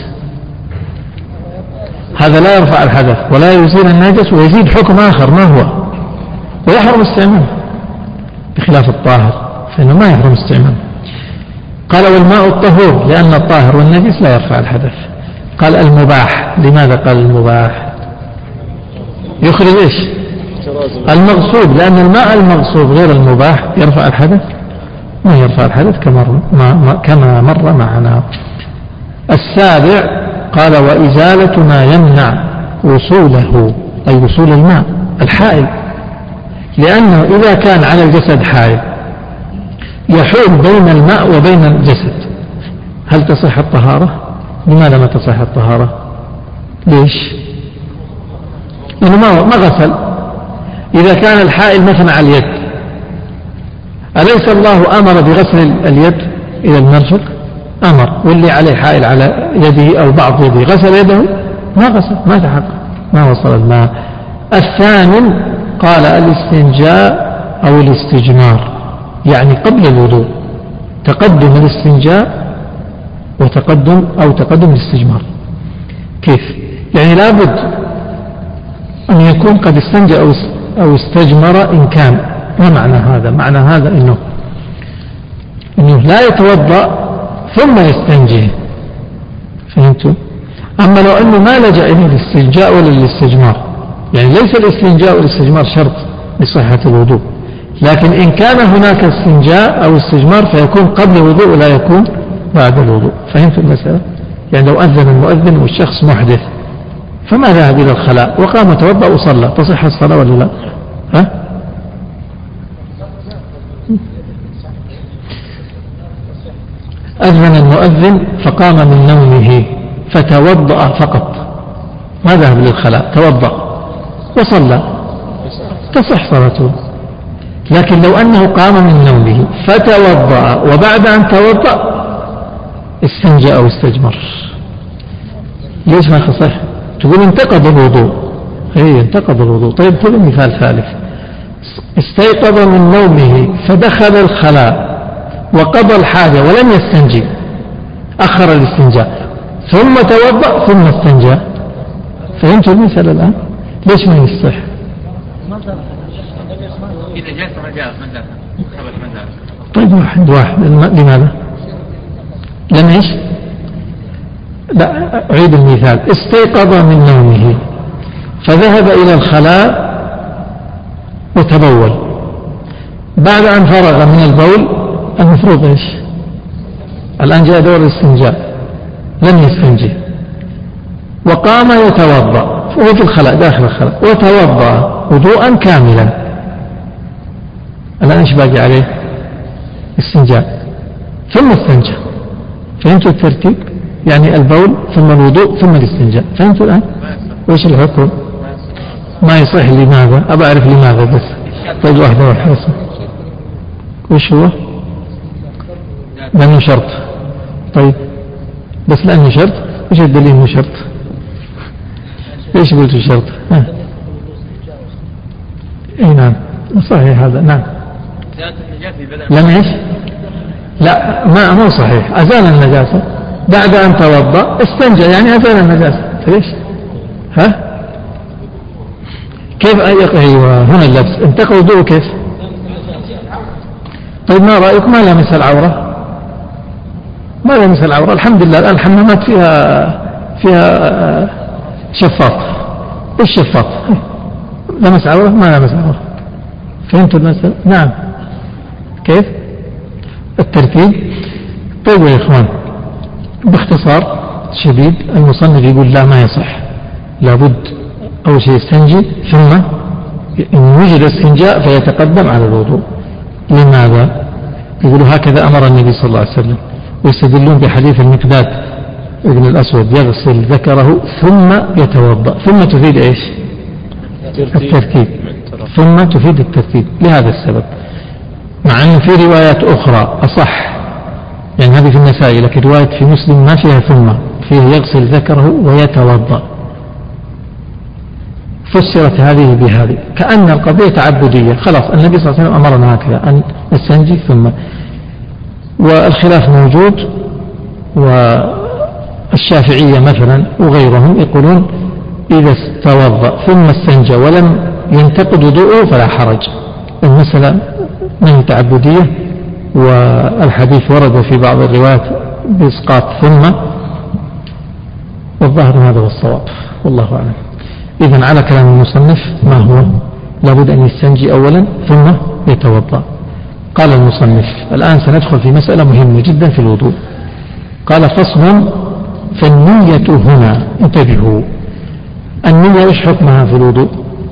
هذا لا يرفع الحدث ولا يزيل النجس ويزيد حكم آخر، ما هو؟ ويحرم استعماله بخلاف الطاهر فإنه ما يحرم استعماله. قال والماء الطهور لأن الطاهر والنجس لا يرفع الحدث. قال المباح، لماذا قال المباح؟ يخرج إيش؟ المغصوب، لأن الماء المغصوب غير المباح يرفع الحدث؟ ما يرفع الحدث كما مر معنا. السابع قال وإزالة ما يمنع وصوله، أي وصول الماء الحائل، لأنه إذا كان على الجسد حائل يحول بين الماء وبين الجسد، هل تصح الطهارة؟ لماذا ما تصح الطهارة؟ ليش؟ لأنه ما غسل. إذا كان الحائل مثلا على اليد، أليس الله أمر بغسل اليد إلى المرفق؟ أمر، واللي عليه حائل على يده أو بعض يده غسل يده؟ ما غسل، ما تحقق، ما وصل الماء. الثامن قال الاستنجاء أو الاستجمار، يعني قبل الوضوء، تقدم الاستنجاء وتقدم الاستجمار. كيف؟ يعني لابد أن يكون قد استنجى أو استجمر إن كان. ما معنى هذا؟ معنى هذا إنه لا يتوضأ ثم يستنجي، فهمتوا؟ أما لو أنه ما لجأ إلى الاستنجاء ولا الاستجمار، يعني ليس الاستنجاء والاستجمار شرط لصحة الوضوء، لكن إن كان هناك استنجاء أو استجمار فيكون قبل الوضوء ولا يكون بعد الوضوء. فهمتوا المسألة؟ يعني لو أذن المؤذن والشخص محدث فما ذهب إلى الخلاء وقام توضأ وصلى، تصح الصلاة ولا لا؟ ها؟ أذن المؤذن فقام من نومه فتوضأ فقط، ما ذهب للخلاء، توضأ وصلى، تصح صلاته. لكن لو أنه قام من نومه فتوضأ وبعد أن توضأ استنجى أو استجمر، ليش ما تصح؟ تقول انتقض الوضوء. ايه انتقض الوضوء. طيب خذ مثال ثالث، استيقظ من نومه فدخل الخلاء وقضى الحاجة ولم يستنجي، أخر الاستنجاء ثم توضأ ثم استنجى. فهمتوا المثال الآن؟ ليش ما يصح؟ إذا جاءت رجاء من ذاك. طيب واحد لماذا؟ لم ايش؟ لا أعيد المثال، استيقظ من نومه فذهب إلى الخلاء وتبول، بعد أن فرغ من البول المفروض ايش؟ الآن جاء دور الاستنجاء، لم يستنجي وقام يتوضأ وهو في الخلاء داخل الخلاء وتوضأ وضوءا كاملا، الآن ايش باقي عليه؟ استنجاء ثم استنجى. فهمتوا الترتيب؟ يعني البول ثم الوضوء ثم الاستنجاء. فهمتوا الآن؟ وإيش الحكم؟ ما يصح. لماذا؟ أبى أعرف لماذا بس. طيب واحدة وش هو؟ لأنه شرط. طيب بس لأنه شرط، وش الدليل إنه شرط؟ إيش قلت شرط؟ إيه نعم صحيح هذا. نعم لم ايش؟ لا ما صحيح. أزال النجاسة بعد أن توضأ استنجى، يعني أزال النجاسة. ليش؟ ها؟ كيف أيوة هنا اللبس انتقل وضوء كيف؟ طيب ما رأيك ما لمس العورة؟ ما لمس العورة الحمد لله. الآن الحمامات فيها شفاط. إيش شفاط؟ لمس عورة؟ ما لمس عورة. فهمتوا المسألة؟ نعم. كيف الترتيب؟ طيب يا إخوان باختصار شديد، المصنف يقول لا ما يصح، لابد أول شيء يستنجي ثم إن وجد استنجاء فيتقدم على الوضوء. لماذا؟ يقولوا هكذا أمر النبي صلى الله عليه وسلم، ويستدلون بحديث المقداد ابن الأسود يغسل ذكره ثم يتوضأ. ثم تفيد إيش؟ الترتيب. ثم تفيد الترتيب لهذا السبب، مع أن في روايات أخرى أصح، يعني هذه في النسائي، لكن رواية في مسلم ما فيها ثم، فيه يغسل ذكره ويتوضأ. فسرت هذه بهذه كأن القضية تعبدية، خلاص النبي صلى الله عليه وسلم أمرنا هكذا أن نستنجي ثم. والخلاف موجود، والشافعية مثلا وغيرهم يقولون إذا توضأ ثم استنجى ولم ينتقد وضوءه فلا حرج، المسألة من تعبدية، والحديث ورد في بعض الروايات بإسقاط ثم، والظاهر هذا هو الصواب والله أعلم. إذن على كلام المصنف ما هو؟ لابد أن يستنجي أولا ثم يتوضأ. قال المصنف الآن سندخل في مسألة مهمة جدا في الوضوء. قال فصل فالنية هنا، انتبهوا، النية إيش حكمها في الوضوء؟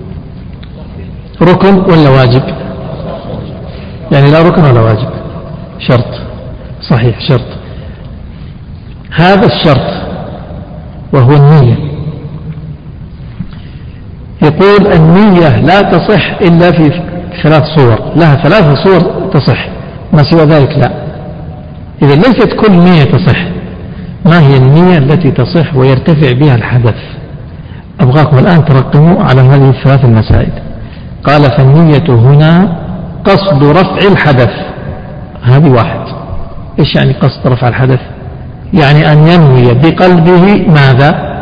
ركن ولا واجب؟ يعني لا ركن ولا واجب، شرط، صحيح شرط. هذا الشرط وهو النية، يقول النية لا تصح إلا في 3 صور، لها 3 صور تصح، ما سوى ذلك لا. إذا ليست كل نية تصح. ما هي النية التي تصح ويرتفع بها الحدث؟ أبغاكم الآن ترقموا على هذه ال3 المسائل. قال فالنية هنا قصد رفع الحدث، هذه 1. إيش يعني قصد رفع الحدث؟ يعني أن ينوي بقلبه ماذا؟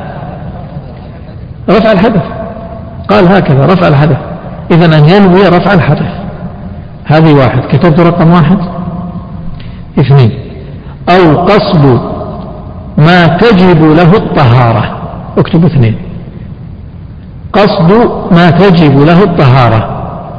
رفع الحدث، قال هكذا رفع الحدث، إذن أن ينوي رفع الحدث، هذه 1. كتبت رقم 1. 2 أو قصد ما تجب له الطهارة، اكتبوا 2 قصد ما تجب له الطهارة.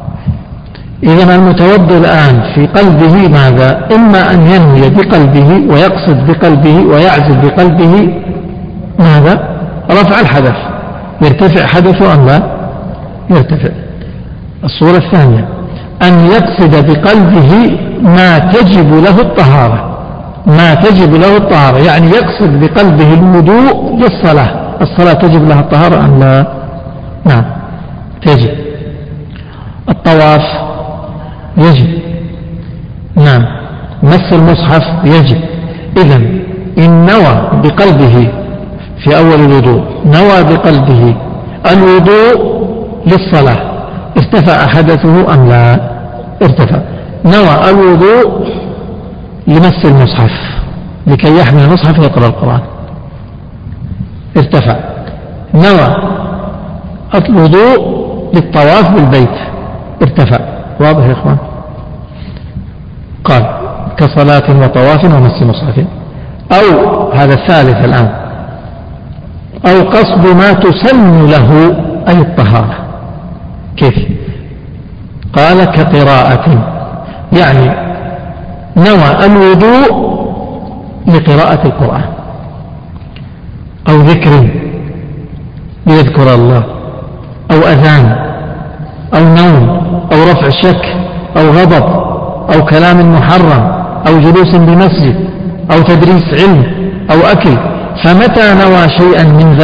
إذن المتوضئ الآن في قلبه ماذا؟ إما أن ينوي بقلبه ويقصد بقلبه ويعزل بقلبه ماذا؟ رفع الحدث، يرتفع حدثه أم لا؟ يرتفع. الصورة الثانية أن يقصد بقلبه ما تجب له الطهارة، ما تجب له الطهارة، يعني يقصد بقلبه الوضوء للصلاة. الصلاة تجب لها الطهارة أم لا؟ نعم تجب. الطواف يجب، نعم. مس المصحف يجب. إذن إن نوى بقلبه في أول الوضوء، نوى بقلبه الوضوء للصلاة، ارتفع حدثه أم لا؟ ارتفع. نوى الوضوء لمس المصحف لكي يحمل المصحف ويقرأ القرآن، ارتفع. نوى الوضوء للطواف بالبيت، ارتفع. واضح يا إخوان؟ قال كصلاة وطواف ومس مصحف. أو هذا الثالث الآن، أو قصد ما تسن له أي الطهارة. كيف؟ قال كقراءة، يعني نوى الوضوء لقراءة القرآن، أو ذكر ليذكر الله، أو أذان، أو نوم، أو رفع شك، أو غضب، أو كلام محرم، أو جلوس بمسجد، أو تدريس علم، أو أكل. فمتى نوى شيئا من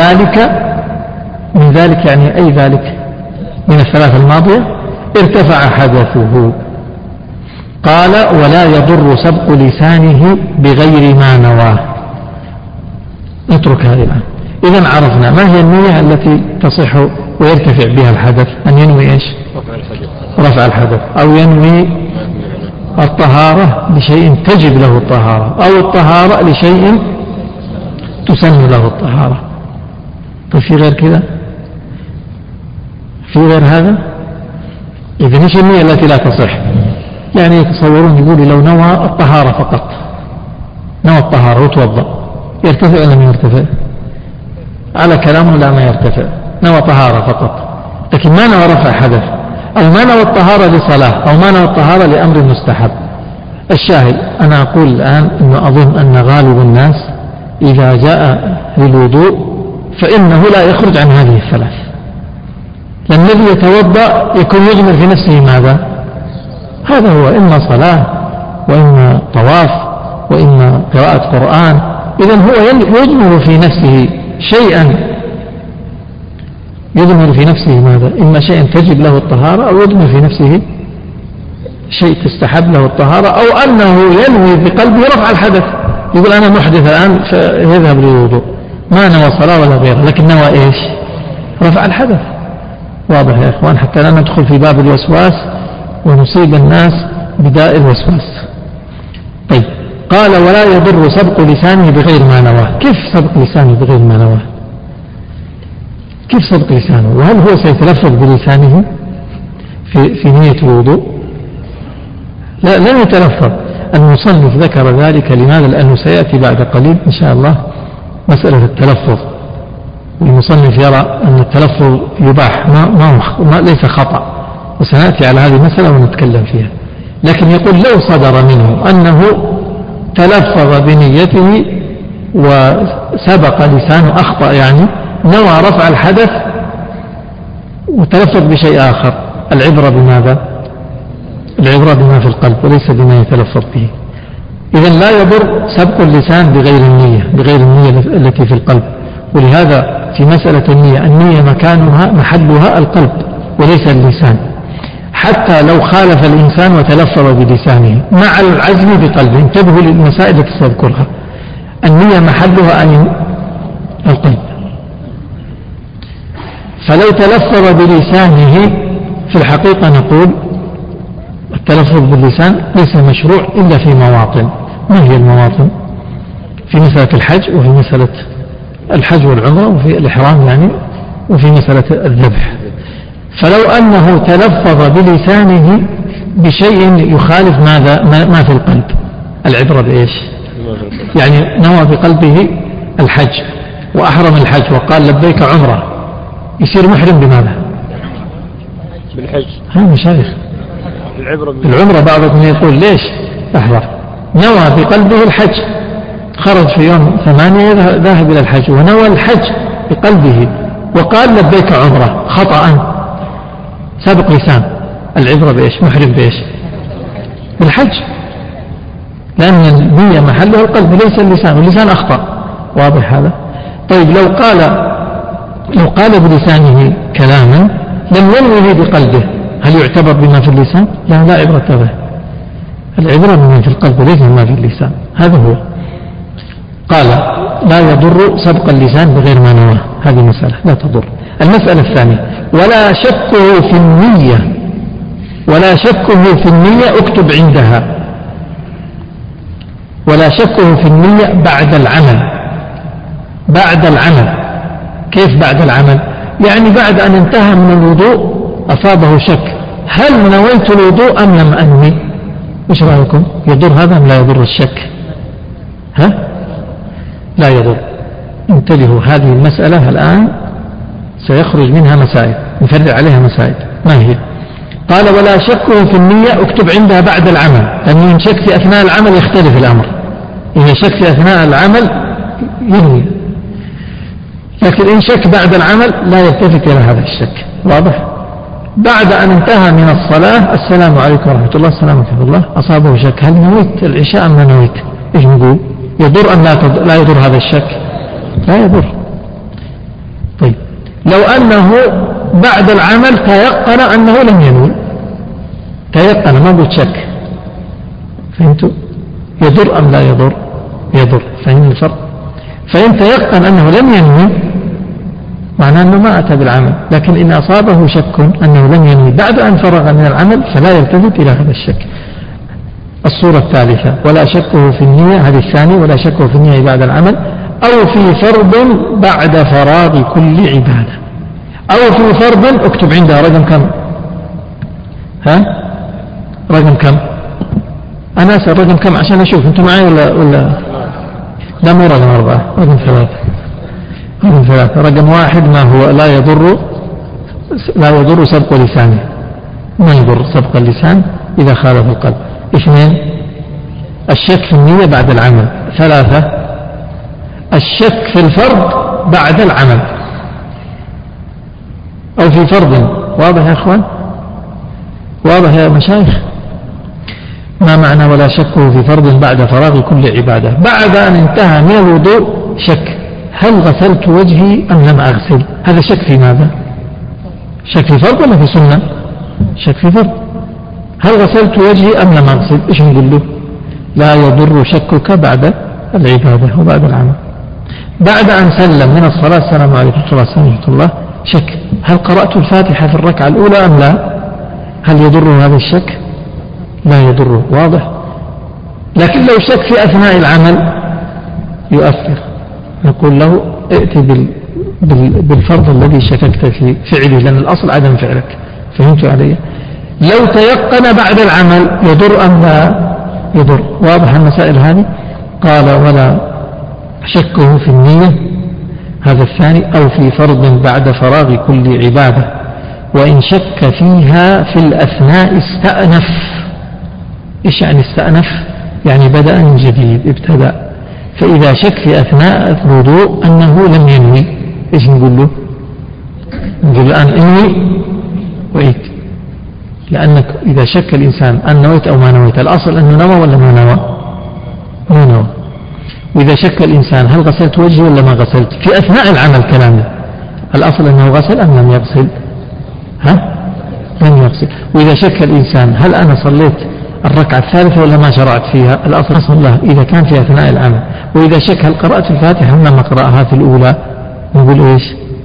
ذلك يعني أي ذلك من ال3 الماضية، ارتفع حدثه. قال ولا يضر سبق لسانه بغير ما نواه. نترك هذه الآن. إذن عرفنا ما هي النية التي تصح ويرتفع بها الحدث. أن ينوي إيش؟ رفع الحدث، أو ينوي الطهارة لشيء تجب له الطهارة، أو الطهارة لشيء تسن له الطهارة. طيب في غير كذا؟ في غير هذا؟ إذن إيش النية التي لا تصح؟ يعني يتصورون يقول لو نوى الطهارة فقط، نوى الطهارة وتوضأ، يرتفع ولا ما يرتفع؟ على كلامه لا ما يرتفع، نوى طهارة فقط، لكن ما نوى رفع حدث، أو ما نوى الطهارة لصلاة، أو ما نوى الطهارة لأمر مستحب. الشاهد أنا أقول الآن أنه أظن أن غالب الناس إذا جاء للوضوء فإنه لا يخرج عن هذه الثلاث، لأن الذي يتوضأ يكون يضمر في نفسه ماذا؟ هذا هو، إما صلاة وإما طواف وإما قراءة قرآن. إذن هو يضمر في نفسه شيئا، يضمر في نفسه ماذا؟ إما شيئا تجب له الطهارة، أو يضمر في نفسه شيء تستحب له الطهارة، أو أنه ينوي بقلبه رفع الحدث، يقول أنا محدث الآن فيذهب للوضوء، ما نوى صلاة ولا غيره، لكن نوى إيش؟ رفع الحدث. واضح يا إخوان، حتى لا ندخل في باب الوسواس ونصيب الناس بداء الوسواس. طيب، قال ولا يضر سبق لسانه بغير ما نواه. كيف سبق لسانه بغير ما نواه؟ كيف سبق لسانه؟ وهل هو سيتلفظ بلسانه في نية الوضوء؟ لا، لن يتلفظ. المصنف ذكر ذلك لماذا؟ لأنه سيأتي بعد قليل إن شاء الله مسألة التلفظ، والمصنف يرى أن التلفظ يباح، ما ليس خطأ، وسنأتي على هذه المسألة ونتكلم فيها. لكن يقول لو صدر منه أنه تلفظ بنيته وسبق لسانه، أخطأ يعني، نوى رفع الحدث وتلفظ بشيء آخر، العبرة بماذا؟ العبرة بما في القلب وليس بما يتلفظ به. إذن لا يضر سبق اللسان بغير النية التي في القلب. ولهذا في مسألة النية مكانها محلها القلب وليس اللسان، حتى لو خالف الإنسان وتلفظ بلسانه مع العزم بقلبه. انتبهوا للمسائل التي سأذكرها. النية محلها أين؟ القلب. فلو تلفظ بلسانه في الحقيقة نقول التلفظ باللسان ليس مشروع إلا في مواطن. ما هي المواطن؟ في مسألة الحج، وفي مسألة الحج والعمرة، وفي الإحرام يعني، وفي مسألة الذبح. فلو أنه تلفظ بلسانه بشيء يخالف ما في القلب، العبرة بإيش؟ يعني نوى بقلبه الحج وأحرم الحج وقال لبيك عمرة، يصير محرم بماذا؟ بالحج. ها مشايخ، العمرة بعضكم يقول ليش؟ لحظة، نوى بقلبه الحج، خرج في يوم 8 ذاهب إلى الحج ونوى الحج بقلبه وقال لبيك عمرة، خطأ، سابق لسان. العبرة بإيش؟ محرم بإيش؟ بالحج، لأن النية محلها القلب ليس اللسان، واللسان أخطأ. واضح هذا؟ طيب، لو قال بلسانه كلاما لم ينوه بقلبه، هل يعتبر بما في اللسان؟ لا عبرة به، العبرة بما في القلب وليس ما في اللسان. هذا هو. قال لا يضر سبق اللسان بغير ما نواه، هذه مسألة لا تضر. المسألة الثانية، ولا شكه في النية اكتب عندها. ولا شكه في النية بعد العمل. كيف بعد العمل؟ يعني بعد أن انتهى من الوضوء أصابه شك، هل نويت الوضوء أم لم أنوي؟ إيش رأيكم؟ يضر هذا أم لا يضر الشك؟ لا يضر. انتبهوا، هذه المسألة الآن سيخرج منها مسائل، نفرع عليها مسائل. ما هي؟ قال ولا شكه في النية اكتب عندها بعد العمل، لأنه إن شك في أثناء العمل يختلف الأمر. إذا شك في أثناء العمل ينوي، لكن إن شك بعد العمل لا يلتفت إلى هذا الشك. واضح؟ بعد أن انتهى من الصلاة، السلام عليكم ورحمة الله، السلام ورحمة الله، أصابه شك، هل نويت العشاء أم ما نويت؟ إيش نقول؟ يضر أم لا يضر هذا الشك؟ لا يضر. طيب، لو أنه بعد العمل تيقن أنه لم ينوي، تيقن، ما قلت شك، فهمتوا؟ يضر أم لا يضر؟ يضر. فهم الفرق؟ فإن تيقن أنه لم ينوي معناه أنه ما أتى بالعمل، لكن إن أصابه شك أنه لم ينوي بعد أن فرغ من العمل فلا يلتفت إلى هذا الشك. الصورة الثالثة، ولا شكه في النية، هذه الثانية، ولا شكه في النية بعد العمل، أو في فرض بعد فراغ كل عبادة. أو في فرض اكتب عندها رقم كم؟ رقم كم؟ أنا أسأل رقم كم عشان أشوف أنتم معي ولا لا، مو رقم 4، رقم 3. رقم 1 ما هو؟ لا يضر سبق لسانه، ما يضر سبق اللسان إذا خالف القلب. 2 الشك في النية بعد العمل. 3 الشك في الفرض بعد العمل أو في فرض. واضح يا أخوان؟ واضح يا مشايخ؟ ما معنى ولا شكه في فرض بعد فراغ كل عبادة؟ بعد أن انتهى من الوضوء شك هل غسلت وجهي أم لم أغسل؟ هذا شك في ماذا؟ شك في فرض ولا في سنة؟ شك في فرض. هل غسلت وجهي أم لم أغسل؟ إيش نقول له؟ لا يضر شكك بعد العبادة وبعد العمل. بعد أن سلم من الصلاة السلام عليكم ورحمة الله شك هل قرأت الفاتحة في الركعة الأولى أم لا؟ هل يضر هذا الشك؟ لا يضره. واضح؟ لكن لو شك في أثناء العمل يؤثر، نقول له ائت بالفرض الذي شككت في فعله، لأن الأصل عدم فعلك. فهمت علي؟ لو تيقن بعد العمل يضر أم لا يضر؟ واضح المسائل هذه؟ قال ولا شكه في النية، هذا الثاني، أو في فرض بعد فراغ كل عبادة، وإن شك فيها في الأثناء استأنف. إيش يعني استأنف؟ يعني بدأ من جديد، ابتدأ. فإذا شك في أثناء الوضوء أنه لم ينوي، إيش نقول له؟ نقول الآن انوي وعيد، لأنك إذا شك الإنسان أن نويت أو ما نويت، الأصل أنه نوى ولا ما نوى؟ ما نوى. وإذا شك الإنسان هل غسلت وجهي ولا ما غسلت في أثناء العمل كلامه، الأصل أنه غسل أم لم يغسل؟ لم يغسل. وإذا شك الإنسان هل أنا صليت الركعة الثالثة ولا ما شرعت فيها، الأصل صلى إذا كان في أثناء العمل. وإذا شك هل قرأت الفاتحة أم لم أقرأها في الأولى، نقول إيش؟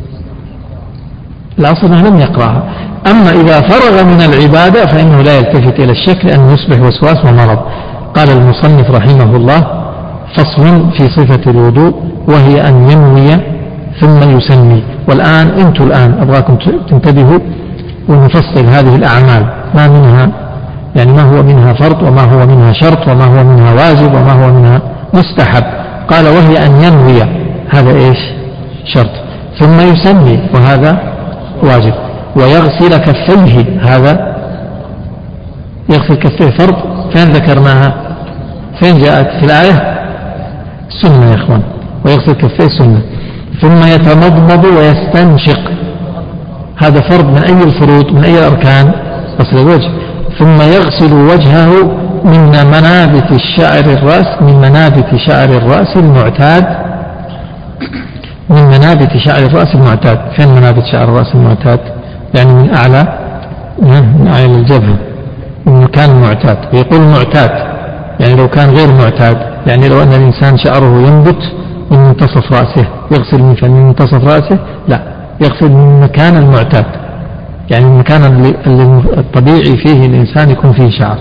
الأصل أنه لم يقرأها. أما إذا فرغ من العبادة فإنه لا يلتفت إلى الشك لأنه يصبح وسواس ومرض. قال المصنف رحمه الله فصل في صفة الوضوء، وهي أن ينوي ثم يسمي. والآن أنتم الآن أبغاكم تنتبهوا ونفصل هذه الأعمال، ما منها يعني ما هو منها فرض وما هو منها شرط وما هو منها واجب وما هو منها مستحب. قال وهي أن ينوي، هذا إيش؟ شرط. ثم يسمي، وهذا واجب. ويغسل كفيه، هذا يغسل كفيه فرض. فين ذكرناها؟ فين جاءت في الآية؟ سنة يا إخوان. ويغسل كفيه سنة. ثم يتمضمض ويستنشق، هذا فرض من أي الفروض؟ من أي الأركان؟ غسل الوجه. ثم يغسل وجهه من منابت الشعر الرأس، من منابت شعر الرأس المعتاد، من منابت شعر الرأس المعتاد. فين منابت شعر الرأس المعتاد؟ يعني من أعلى، من أعلى الجبهة، من مكان المعتاد. ويقول معتاد يعني لو كان غير معتاد، يعني لو أن الإنسان شعره ينبت من منتصف رأسه يغسل من منتصف رأسه، لا، يغسل من مكان المعتاد، يعني المكان اللي الطبيعي فيه الإنسان يكون فيه شعر.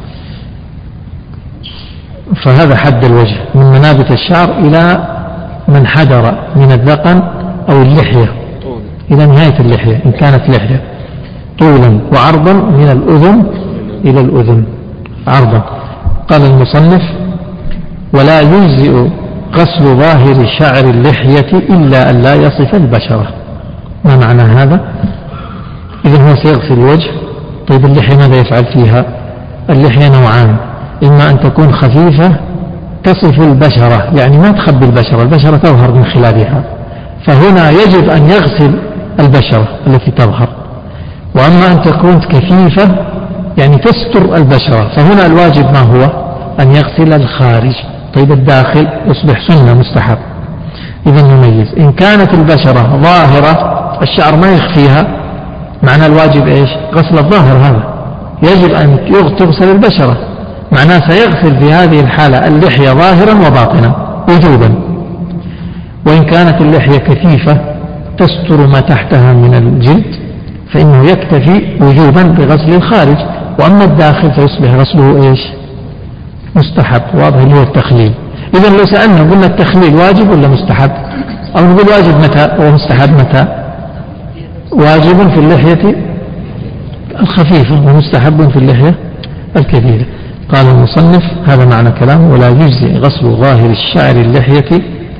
فهذا حد الوجه، من منابت الشعر إلى من حدر من الذقن أو اللحية، إلى نهاية اللحية إن كانت لحية، طولا وعرضا من الأذن إلى الأذن عرضا. قال المصنف ولا يجزئ غسل ظاهر شعر اللحية إلا أن لا يصف البشرة. ما معنى هذا؟ إذا هو سيغسل الوجه، طيب اللحية ماذا يفعل فيها؟ اللحية نوعان، إما أن تكون خفيفة تصف البشرة، يعني ما تخبي البشرة، البشرة تظهر من خلالها، فهنا يجب أن يغسل البشرة التي تظهر. وأما أن تكون كثيفة يعني تستر البشرة، فهنا الواجب ما هو؟ أن يغسل الخارج. طيب الداخل يصبح سنة مستحب. إذا نميز، إن كانت البشرة ظاهرة الشعر ما يخفيها، معنى الواجب إيش؟ غسل الظاهر، هذا يجب أن تغسل البشرة، معناه سيغسل في هذه الحالة اللحية ظاهرا وباطنا وجوبا. وإن كانت اللحية كثيفة تستر ما تحتها من الجلد فإنه يكتفي وجوبا بغسل الخارج. وأما الداخل فيصبح غسله إيش؟ مستحب. واضح اللي هو التخليل. إذا لو سألنا قلنا التخليل واجب ولا مستحب؟ أو نقول واجب متى ومستحب متى؟ واجب في اللحية الخفيفة ومستحب في اللحية الكثيرة. قال المصنف هذا معنى كلامه ولا يجزئ غسل ظاهر الشعر اللحية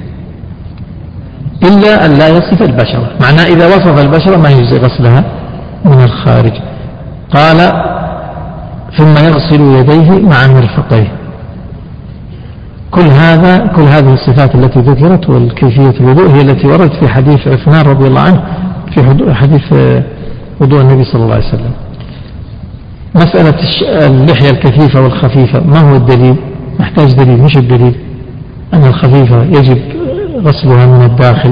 إلا أن لا يصف البشرة، معناه إذا وصف البشرة ما يجزئ غسلها من الخارج. قال ثم يغسل يديه مع مرفقيه، كل هذه الصفات التي ذكرت والكيفية الوضوء هي التي وردت في حديث عثمان رضي الله عنه في حديث وضوء النبي صلى الله عليه وسلم. مسألة اللحية الكثيفة والخفيفة ما هو الدليل؟ محتاج دليل. مش الدليل أن الخفيفة يجب غسلها من الداخل.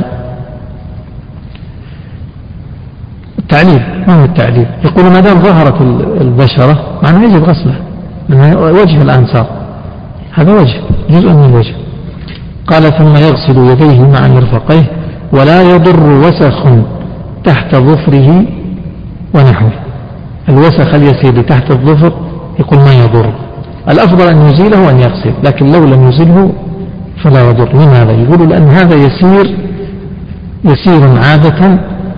التعليل. ما هو التعليل؟ يقول ما دام ظهرت البشرة معناه يجب غسلها، وجه الآن صار هذا وجه جزء من الوجه. قال ثم يغسل يديه مع مرفقيه ولا يضر وسخ تحت ظفره ونحوه. الوسخ اليسير تحت الظفر يقول ما يضر، الأفضل أن يزيله وأن يغسل، لكن لو لم يزيله فلا يضر. لماذا؟ يقول لأن هذا يسير عادة،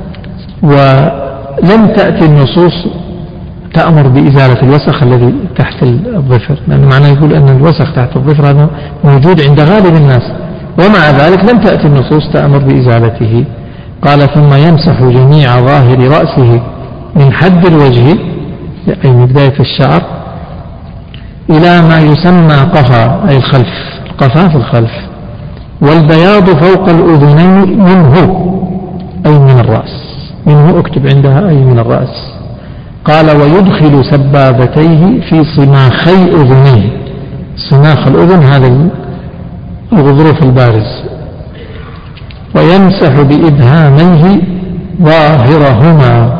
ولم تأتي النصوص تأمر بإزالة الوسخ الذي تحت الظفر، لأن معناه يقول أن الوسخ تحت الظفر هذا موجود عند غالب الناس، ومع ذلك لم تأتي النصوص تأمر بإزالته. قال ثم يمسح جميع ظاهر رأسه من حد الوجه أي من بداية الشعر إلى ما يسمى قفا أي الخلف، القفا في الخلف، والبياض فوق الأذنين منه أي من الرأس، منه اكتب عندها أي من الرأس. قال ويدخل سبابتيه في صماخي أذنيه. صماخ الأذن هذا الغضروف البارز. ويمسح بإبهاميه ظاهرهما.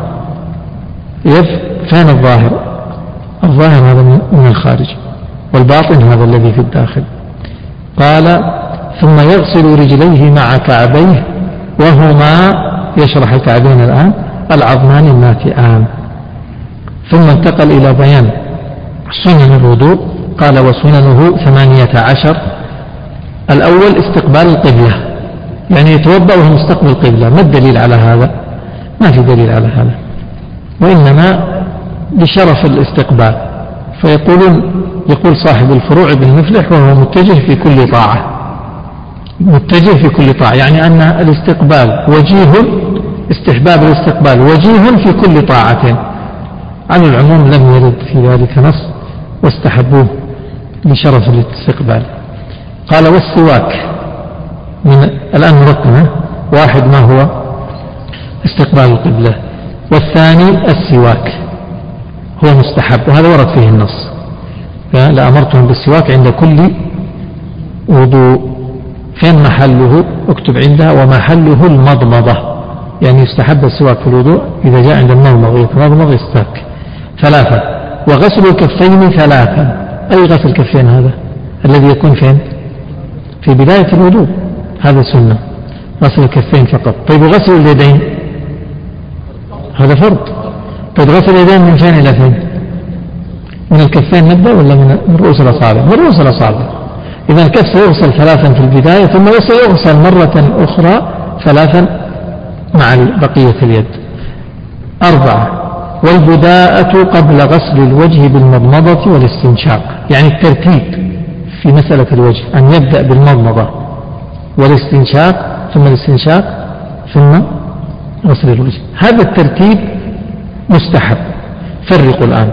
فين الظاهر؟ الظاهر هذا من الخارج، والباطن هذا الذي في الداخل. قال ثم يغسل رجليه مع كعبيه وهما، يشرح الكعبين الآن، العظمان الناتئان. ثم انتقل إلى بيان سنن الوضوء. قال وسننه 18. الأول استقبال القبلة، يعني يتوضأ وهو مستقبل القبلة. ما الدليل على هذا؟ ما في دليل على هذا، وإنما بشرف الاستقبال. يقول صاحب الفروع ابن مفلح وهو متجه في كل طاعة، متجه في كل طاعة، يعني أن الاستقبال وجيه، استحباب الاستقبال وجيه في كل طاعة. على العموم لم يرد في ذلك نص واستحبوه لشرف الاستقبال. قال والسواك الآن نرقمه. واحد ما هو استقبال القبلة، والثاني السواك هو مستحب، وهذا ورد فيه النص لأمرتهم بالسواك عند كل وضوء. فين محله؟ اكتب عندها ومحله المضمضة، يعني يستحب السواك في الوضوء إذا جاء عند المضمضة يتمضمض يستاك. 3 وغسل الكفين 3. أي غسل الكفين هذا؟ الذي يكون فين؟ في بداية الوضوء، هذا سنة غسل الكفين فقط. طيب وغسل اليدين هذا فرض. طيب غسل اليدين من فين إلى فين؟ من الكفين نبدأ ولا من رؤوس الأصابع؟ من رؤوس الأصابع. إذا الكف سيغسل 3 في البداية، ثم سيغسل مرة أخرى 3 مع بقية اليد. 4 والبداءة قبل غسل الوجه بالمضمضة والاستنشاق، يعني الترتيب في مسألة الوجه أن يبدأ بالمضمضة والاستنشاق ثم الاستنشاق ثم غسل الوجه. هذا الترتيب مستحب. فرقوا الآن،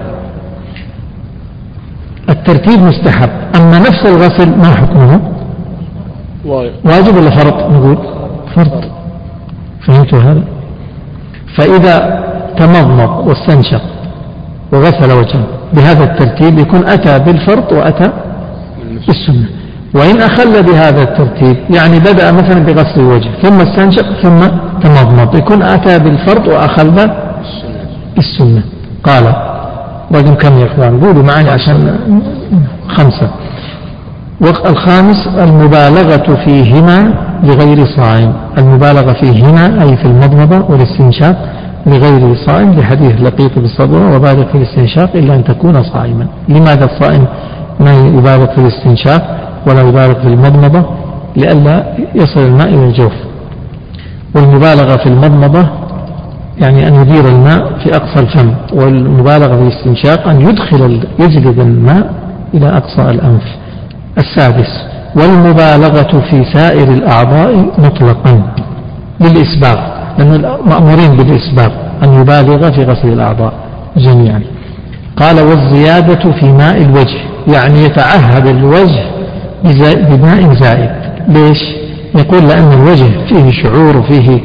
الترتيب مستحب، أما نفس الغسل ما حكمه؟ واجب ولا فرض؟ نقول فرض. فهمتوا هذا؟ فإذا تمضمض واستنشق وغسل وجهه بهذا الترتيب يكون أتى بالفرض وأتى بالسنة. وإن أخل بهذا الترتيب، يعني بدأ مثلا بغسل الوجه ثم استنشق ثم تمضمض، يكون أتى بالفرض وأخل بالسنة. قال رقم كم يا إخوان؟ قولوا معي عشان 5. والخامس المبالغة فيهما لغير صائم. المبالغة فيهما أي في المضمضة والاستنشاق لغير صائم، لحديث لقيط بالصبر وبالغ في الاستنشاق إلا أن تكون صائما. لماذا الصائم ما يبالغ في الاستنشاق ولا يبالغ في المضمضة؟ لئلا يصل الماء إلى الجوف. والمبالغة في المضمضة يعني أن يدير الماء في أقصى الفم، والمبالغة في الاستنشاق أن يجلب الماء إلى أقصى الأنف. 6 والمبالغة في سائر الأعضاء مطلقا للإسباغ، لأن مأمورين بالإسباغ أن يبالغ في غسل الأعضاء جميعا. قال والزيادة في ماء الوجه، يعني يتعهد الوجه بماء زائد. ليش؟ يقول لأن الوجه فيه شعور وفيه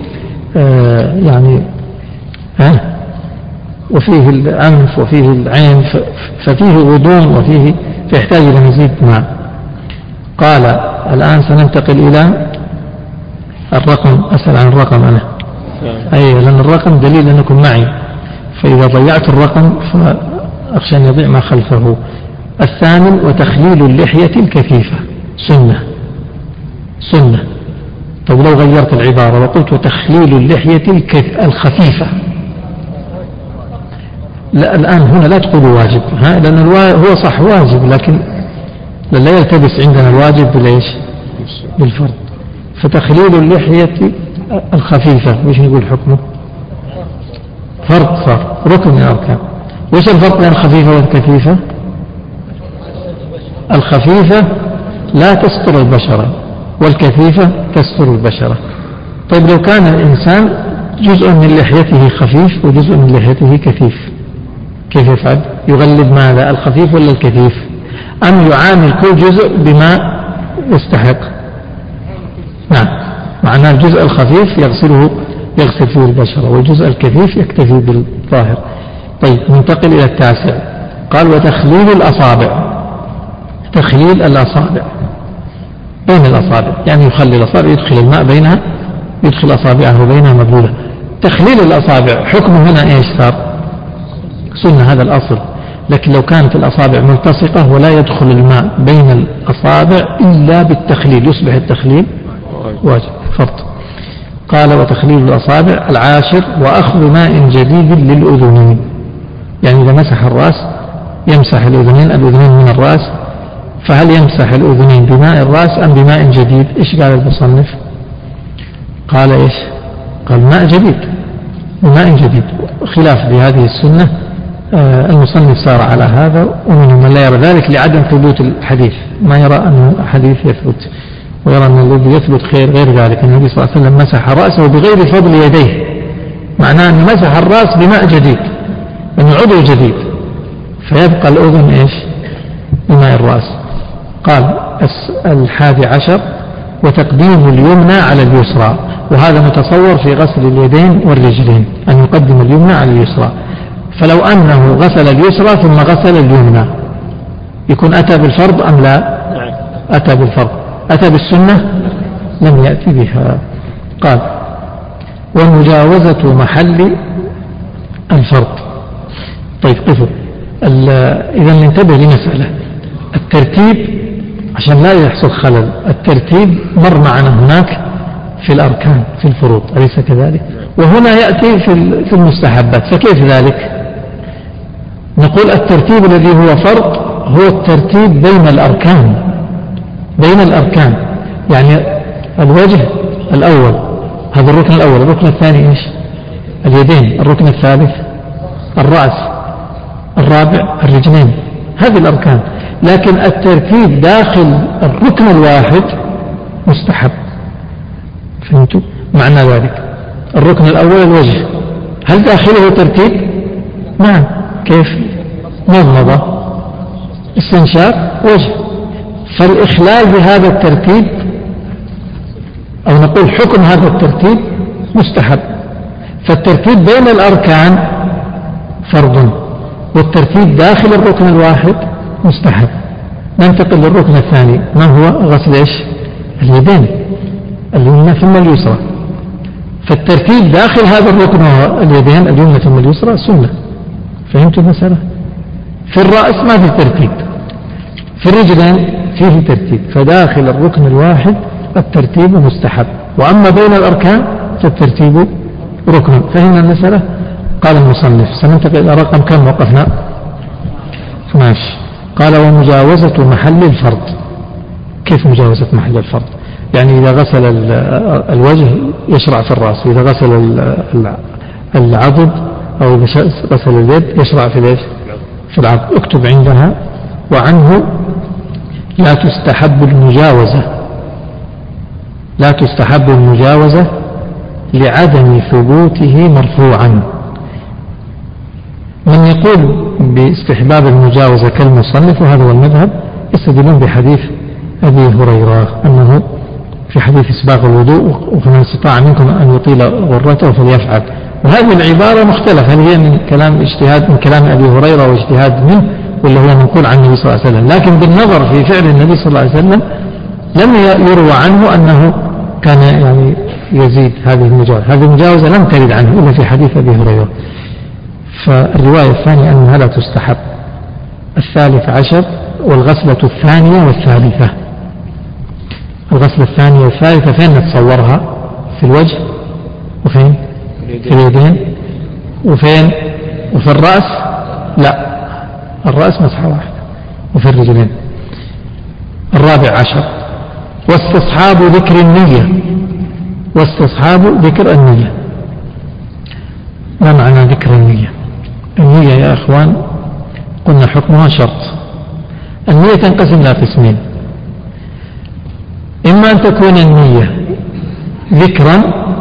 وفيه الأنف وفيه العين، ففيه غضون وفيه فيحتاج إلى مزيد ماء. قال الآن سننتقل إلى الرقم. أسأل عن الرقم أنا، لأن الرقم دليل أنكم معي، فإذا ضيعت الرقم فأخشى أن يضيع ما خلفه. الثامن: وتخليل اللحية الكثيفة سنة. طيب لو غيرت العبارة وقلت وتخليل اللحية الخفيفة، لا الآن هنا لا تقول واجب، لأن هو صح واجب، لكن لا يلتبس عندنا الواجب بالإيش؟ بالفرض. فتخليل اللحية الخفيفة وإيش نقول حكمه؟ فرض، صار ركن من الأركان. وإيش الفرق بين الخفيفة والكثيفة؟ الخفيفة لا تستر البشرة، والكثيفة تستر البشرة. طيب لو كان الإنسان جزء من لحيته خفيف وجزء من لحيته كثيف، كيف يفعل؟ يغلب ماذا؟ الخفيف ولا الكثيف؟ أم يعامل كل جزء بما يستحق؟ نعم، معناه الجزء الخفيف يغسل فيه البشرة، والجزء الكثيف يكتفي بالظاهر. طيب ننتقل إلى التاسع. قال وتخليل الأصابع. تخليل الأصابع بين الأصابع، يعني يخلي الأصابع، يدخل الماء بينها، يدخل أصابعه بينها مبلولة. تخليل الأصابع حكمه هنا إيش صار؟ سنة، هذا الأصل. لكن لو كانت الأصابع ملتصقة ولا يدخل الماء بين الأصابع إلا بالتخليل، يصبح التخليل واجب فرض. قال وتخليل الأصابع. العاشر: وأخذ ماء جديد للأذنين، يعني إذا مسح الرأس يمسح الأذنين من الرأس، فهل يمسح الأذنين بماء الرأس أم بماء جديد؟ إيش قال المصنف؟ قال إيش؟ قال ماء جديد، بماء جديد، خلاف بهذه السنة. المصنف صار على هذا، ومنهم من لا يرى ذلك لعدم ثبوت الحديث، ما يرى أن الحديث يثبت، ويرى أن الذي يثبت غير ذلك. النبي صلى الله عليه وسلم مسح رأسه بغير فضل يديه، معناه أن مسح الرأس بماء جديد، أنه عضو جديد، فيبقى الأذن إيش؟ بماء الرأس. قال 11: وتقديم اليمنى على اليسرى، وهذا متصور في غسل اليدين والرجلين، أن يقدم اليمنى على اليسرى. فلو أنه غسل اليسرى ثم غسل اليمنى يكون أتى بالفرض أم لا؟ أتى بالفرض. أتى بالسنة؟ لم يأتي بها. قال ومجاوزة محل الفرض. طيب قفوا، إذا ننتبه لمسألة الترتيب عشان لا يحصل خلل. الترتيب مر معنا هناك في الأركان في الفروض، أليس كذلك؟ وهنا يأتي في المستحبات، فكيف ذلك؟ نقول الترتيب الذي هو فرض هو الترتيب بين الأركان، يعني الوجه الأول هذا الركن الأول، الركن الثاني إيش؟ اليدين، الركن الثالث الرأس، الرابع الرجلين، هذه الأركان. لكن الترتيب داخل الركن الواحد مستحب. فهمتوا معنى ذلك؟ الركن الأول الوجه، هل داخله ترتيب؟ نعم. كيف؟ مضمضة، استنشاق، وجه. فالإخلال بهذا الترتيب، أو نقول حكم هذا الترتيب مستحب. فالترتيب بين الأركان فرض، والترتيب داخل الركن الواحد مستحب. ننتقل للركن الثاني، ما هو؟ غسل إيش؟ اليدين، اليمنى ثم اليسرى. فالترتيب داخل هذا الركن اليدين اليمنى ثم اليسرى سنة. فهمتوا المسألة؟ في الرأس ما في ترتيب، في الرجلين فيه ترتيب، فداخل الركن الواحد الترتيب مستحب، وأما بين الأركان فالترتيب ركن. فهمنا المسألة؟ قال المصنف. سننتقل إلى رقم كم وقفنا؟ 12. قال ومجاوزة محل الفرض. كيف مجاوزة محل الفرض؟ يعني إذا غسل الوجه يشرع في الرأس، إذا غسل العضد أو إذا غسل اليد يشرع في الإيش؟ في العضد. اكتب عندها وعنه لا تستحب المجاوزة لعدم ثبوته مرفوعا. من يقول باستحباب المجاوزة كالمصنف، وهذا هو المذهب، يستدلون بحديث أبي هريرة أنه في حديث إسباغ الوضوء ومن استطاع منكم أن يطيل غرته فليفعل. وهذه العبارة مختلفة، هل هي من كلام اجتهاد من كلام أبي هريرة واجتهاد منه ولا هو منقول عن النبي صلى الله عليه وسلم؟ لكن بالنظر في فعل النبي صلى الله عليه وسلم لم يروى عنه أنه كان يعني يزيد هذه المجاوزة. هذه المجاوزة لم ترد عنه إلا في حديث أبي هريرة. فالرواية الثانية أنها لا تستحب. 13 والغسلة الثانية والثالثة. الغسلة الثانية والثالثة فين نتصورها؟ في الوجه وفين؟ في اليدين وفين؟ وفي الرأس؟ لا، الرأس مسحة واحدة، وفي الرجلين. 14 واستصحاب ذكر النية. واستصحاب ذكر النية. ما معنى ذكر النية؟ النية يا أخوان قلنا حكمها شرط. النية تنقسم إلى قسمين: إما أن تكون النية ذكرا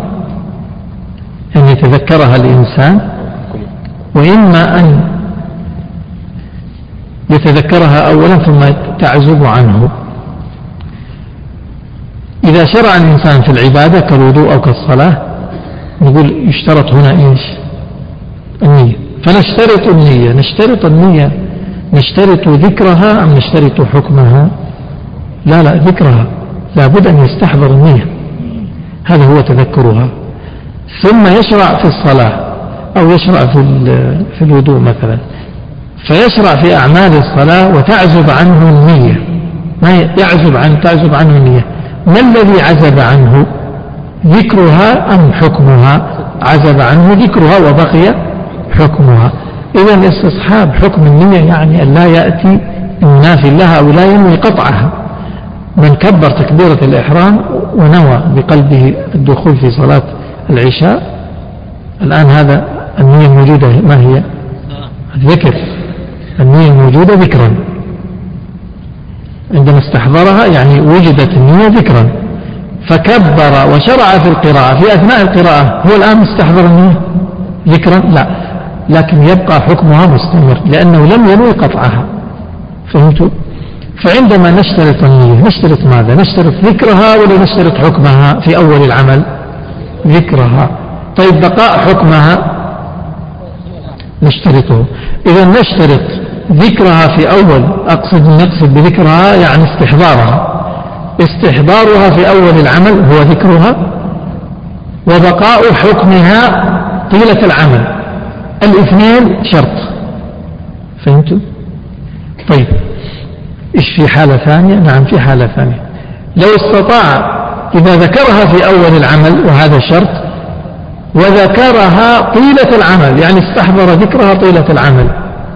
أن يتذكرها الإنسان، وإما أن يتذكرها أولا ثم تعزب عنه. إذا شرع الإنسان في العبادة كالوضوء أو كالصلاة نقول يشترط هنا إيش؟ النية. فنشترط النية. نشترط النية، نشترط ذكرها أم نشترط حكمها؟ لا ذكرها، لابد أن يستحضر النية، هذا هو تذكرها. ثم يشرع في الصلاة أو يشرع في الوضوء مثلا، فيشرع في أعمال الصلاة وتعزب عنه النية. ما تعزب عنه النية. ما الذي عزب عنه؟ ذكرها أم حكمها؟ عزب عنه ذكرها وبقي حكمها. إذن استصحاب حكم النية يعني أن لا يأتي النافي لها أو لا ينوي قطعها. من كبر تكبيرة الإحرام ونوى بقلبه الدخول في صلاة العشاء، الآن هذا النية الموجودة ما هي؟ الذكر. النية الموجودة ذكرا، عندما استحضرها يعني وجدت النية ذكرا، فكبر وشرع في القراءة. في أثناء القراءة هو الآن استحضر النية ذكرا؟ لا، لكن يبقى حكمها مستمر لأنه لم ينوي قطعها. فهمتوا؟ فعندما نشترط النية نشترط ماذا؟ نشترط ذكرها ولا نشترط حكمها في أول العمل؟ ذكرها. طيب بقاء حكمها نشترطه. إذا نشترط ذكرها في أول، نقصد بذكرها يعني استحضارها في أول العمل هو ذكرها، وبقاء حكمها طيلة العمل. الاثنين شرط. فهمتوا؟ طيب إيش في حالة ثانية؟ نعم في حالة ثانية، لو استطاع إذا ذكرها في أول العمل وهذا شرط، وذكرها طيلة العمل يعني استحضر ذكرها طيلة العمل،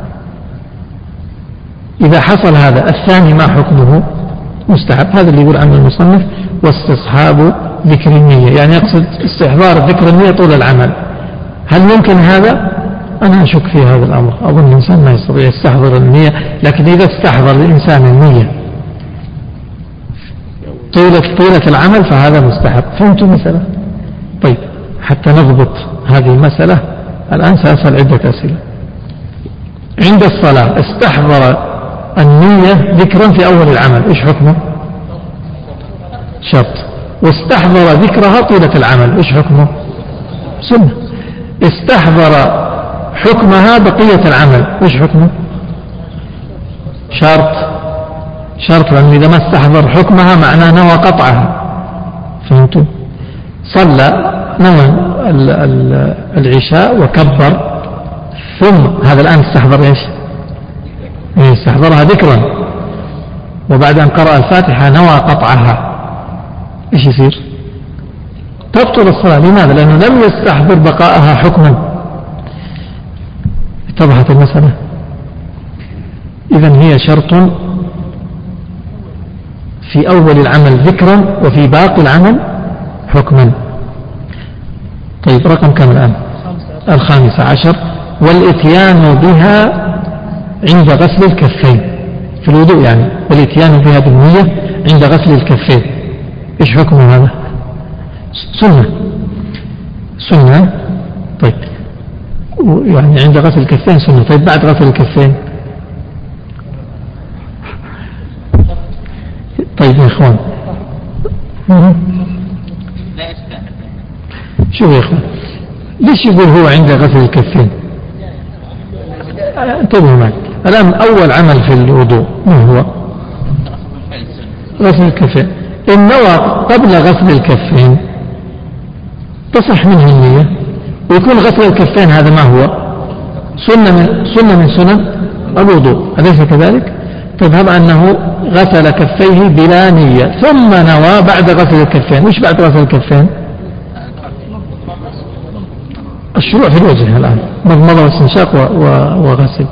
إذا حصل هذا الثاني ما حكمه؟ مستحب. هذا اللي يقول عنه المصنف واستصحاب ذكر النية، يعني يقصد استحضار ذكر النية طول العمل. هل ممكن هذا؟ أنا أشك في هذا الأمر. أظن الإنسان ما يستطيع يستحضر النية، لكن إذا استحضر الإنسان النية طيلة العمل فهذا مستحب. فهمتوا المسألة؟ طيب حتى نضبط هذه المسألة الآن سأسأل عدة أسئلة. عند الصلاة استحضر النية ذكرا في أول العمل، إيش حكمه؟ شرط. واستحضر ذكرها طيلة العمل، إيش حكمه؟ سنة. استحضر حكمها بقية العمل، إيش حكمه؟ شرط، لأنه إذا ما استحضر حكمها معناه نوى قطعها. فهمتوا؟ صلى نوى العشاء وكبر، ثم هذا الآن استحضر إيش؟ استحضرها ذكرا، وبعد أن قرأ الفاتحة نوى قطعها، إيش يصير؟ تبطل الصلاة. لماذا؟ لأنه لم يستحضر بقاءها حكما. اتضحت المسألة؟ إذن هي شرط في أول العمل ذكرا وفي باقي العمل حكما. طيب رقم كم الآن؟ 15. والإتيان بها عند غسل الكفين في الوضوء، يعني والإتيان بها بالنية عند غسل الكفين، إيش حكم هذا؟ سنة. طيب يعني عند غسل الكفين سنة. طيب بعد غسل الكفين؟ طيب يا إخوان، شوف يا إخوان، ليش يقول هو عند غسل الكفين؟ انتبهوا معي الآن. أول عمل في الوضوء ما هو؟ غسل الكفين. إن نوى قبل غسل الكفين تصح منه النية، ويكون غسل الكفين هذا ما هو؟ سنة من سنن الوضوء، أليس كذلك؟ تذهب أنه غسل كفيه بلا نية ثم نوى بعد غسل الكفين. وش بعد غسل الكفين؟ الشروع في الوجه الآن، مضمضة واستنشاق وغسل.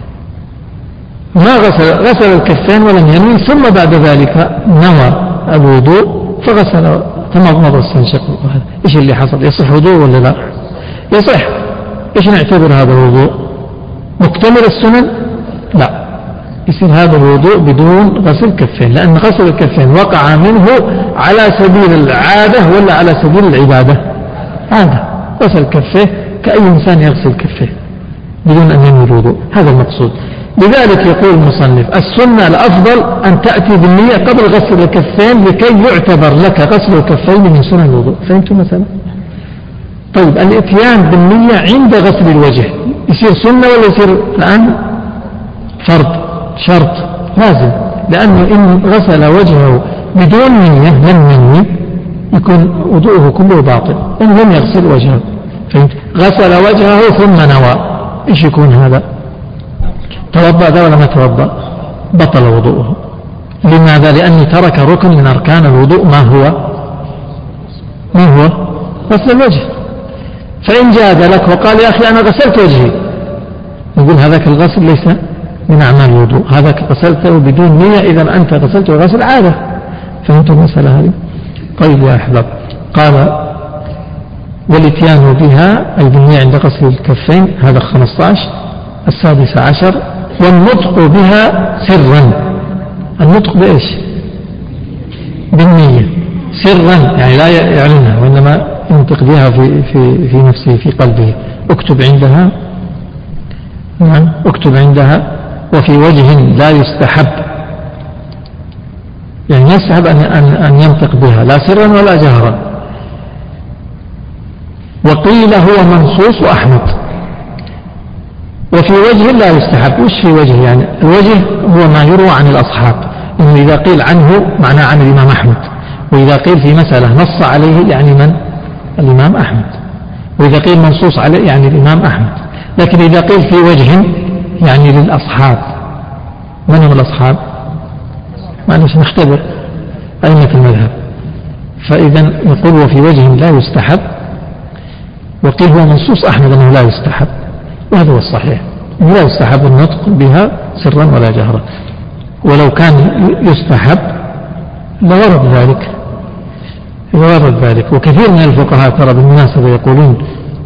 ما غسل الكفين ولم ينوي، ثم بعد ذلك نوى الوضوء فغسل تمضمض واستنشق. إيش اللي حصل؟ يصح وضوء ولا لا؟ يصح. إيش نعتبر هذا الوضوء؟ مكتمل السنن؟ لا، يصير هذا الوضوء بدون غسل كفين، لأن غسل الكفين وقع منه على سبيل العادة ولا على سبيل العبادة؟ عادة. غسل كفيه كأي إنسان يغسل كفيه بدون أن ينوي الوضوء، هذا المقصود. لذلك يقول المصنف السنة الأفضل أن تأتي بالنية قبل غسل الكفين لكي يعتبر لك غسل الكفين من سنن الوضوء. فهمتم مثلا؟ طيب الاتيان بالنية عند غسل الوجه يصير سنة ولا يصير الآن فرض؟ شرط لازم، لأنه إن غسل وجهه بدون نية لم ينوي يكون وضوءه كله باطل إن لم يغسل وجهه. فهمت؟ غسل وجهه ثم نوى، إيش يكون هذا؟ توضأ ذا ولا ما توضأ؟ بطل وضوءه. لماذا؟ لأنه ترك ركن من أركان الوضوء. ما هو؟ غسل الوجه. فإن جاد لك وقال يا أخي أنا غسلت وجهي، نقول هذاك الغسل ليس من أعمال الوضوء، هذاك غسلته بدون نية، إذا أنت غسلته غسل عادة. فهمتم المسألة هذه؟ طيب يا أحباب، قال والاتيان بها أي بالنية عند غسل الكفين، هذا 15. 16 والنطق بها سرا. النطق بإيش؟ بالنية سرا، يعني لا يعلنها وإنما ينطق بها في نفسه في قلبه. اكتب عندها، نعم اكتب عندها وفي وجه لا يستحب، يعني يستحب أن ينطق بها لا سرا ولا جهرا. وقيل هو منصوص أحمد. وفي وجه لا يستحب. وش في وجه؟ يعني الوجه هو ما يروى عن الأصحاب، إنه إذا قيل عنه معناه عن الإمام أحمد، وإذا قيل في مسألة نص عليه يعني من؟ الإمام أحمد. وإذا قيل منصوص عليه يعني الإمام أحمد. لكن إذا قيل في وجه يعني للأصحاب. من هم الأصحاب؟ معلش نختبر أئمة المذهب. فإذا يقول وفي وجه لا يستحب، وقيل هو منصوص أحمد أنه لا يستحب، وهذا هو الصحيح، لا يستحب النطق بها سرا ولا جهرا. ولو كان يستحب لورد ذلك. وكثير من الفقهاء ترى بالمناسبة يقولون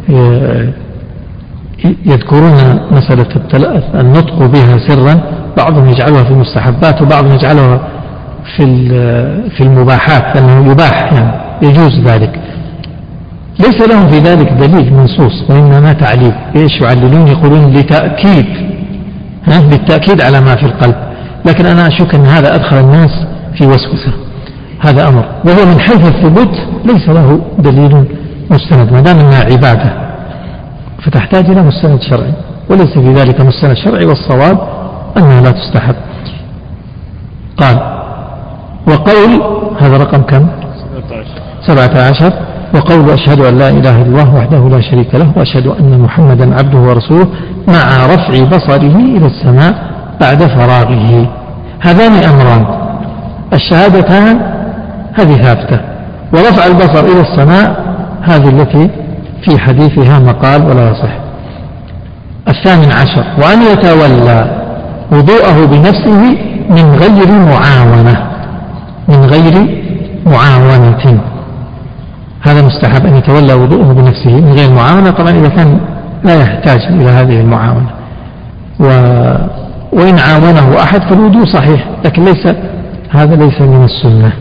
يذكرون مسألة النطق بها سرا، بعضهم يجعلها في المستحبات وبعضهم يجعلها في المباحات، أنه يباح يعني يجوز ذلك. ليس لهم في ذلك دليل منصوص وإنما تعليل. إيش يعللون؟ يقولون بالتأكيد على ما في القلب. لكن أنا أشك أن هذا أدخل الناس في وسوسة، هذا أمر، وهو من حيث الثبوت ليس له دليل مستند، ما دام أنها عبادة فتحتاج إلى مستند شرعي، وليس في ذلك مستند شرعي، والصواب أنها لا تستحب. قال وقول هذا رقم كم؟ 17. وقول أشهد أن لا إله إلا الله وحده لا شريك له وأشهد أن محمدا عبده ورسوله مع رفع بصره إلى السماء بعد فراغه. هذان أمران، الشهادتان هذه ثابتة، ورفع البصر إلى السماء هذه التي في حديثها مقال ولا يصح. 18 وأن يتولى وضوءه بنفسه من غير معاونة. هذا مستحب أن يتولى وضوءه بنفسه من غير معاونة، طبعا إذا كان لا يحتاج إلى هذه المعاونة. وإن عاونه أحد فالوضوء صحيح، لكن هذا ليس من السنة.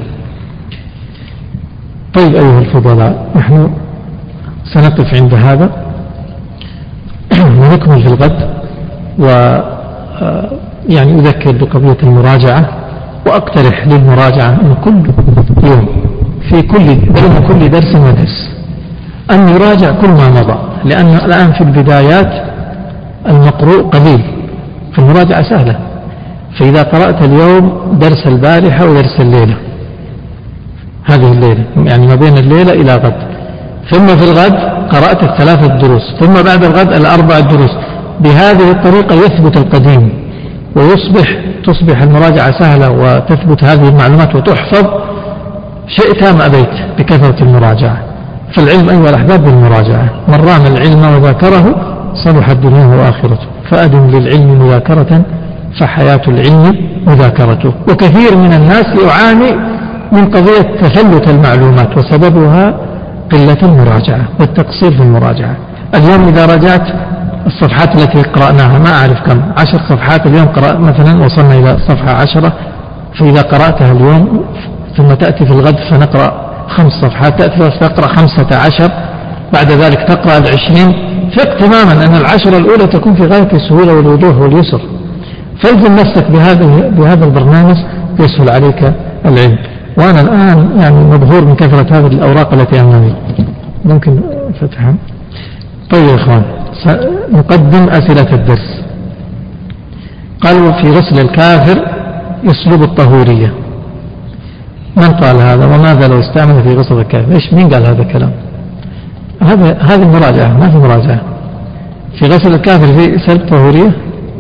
طيب أيها الفضلاء، نحن سنقف عند هذا ونكمل في الغد. يعني أذكر بقضية المراجعة، وأقترح للمراجعة أن كل يوم بين كل درس ودرس أن يراجع كل ما مضى، لأن الآن في البدايات المقروء قليل، فالمراجعة سهلة. فإذا قرأت اليوم درس البارحة ودرس الليلة، هذه الليلة يعني ما بين الليلة إلى غد، ثم في الغد قرأت 3 دروس، ثم بعد الغد 4 دروس، بهذه الطريقة يثبت القديم تصبح المراجعة سهلة وتثبت هذه المعلومات وتحفظ شئت ما أبيت بكثرة المراجعة. فالعلم أيها الأحباب بالمراجعة، من رام العلم وذاكره صلحت دنياه وآخرته، فأدم للعلم مذاكرة فحياة العلم مذاكرته. وكثير من الناس يعاني من قضية تفلت المعلومات، وسببها قلة المراجعة والتقصير في المراجعة. اليوم إذا راجعت الصفحات التي قرأناها، ما أعرف كم، 10 صفحات اليوم قرأت مثلا، وصلنا إلى صفحة 10، فإذا قرأتها اليوم ثم تأتي في الغد فنقرأ 5 صفحات، تأتي تقرأ 15، بعد ذلك تقرأ 20، ثق تماما أن 10 الأولى تكون في غاية السهولة والوضوح واليسر. فالزم نفسك بهذا البرنامج يسهل عليك العلم. وأنا الآن يعني مبهور من كثرة هذه الأوراق التي أمامي، ممكن فتحها. طيب يا إخوان، سنقدم أسئلة الدرس. قالوا في غسل الكافر يسلب الطهورية، من قال هذا؟ وماذا لو استعمل في غسل الكافر؟ مين قال هذا الكلام؟ هذه مراجعة، ما في مراجعة. في غسل الكافر في سلب طهورية؟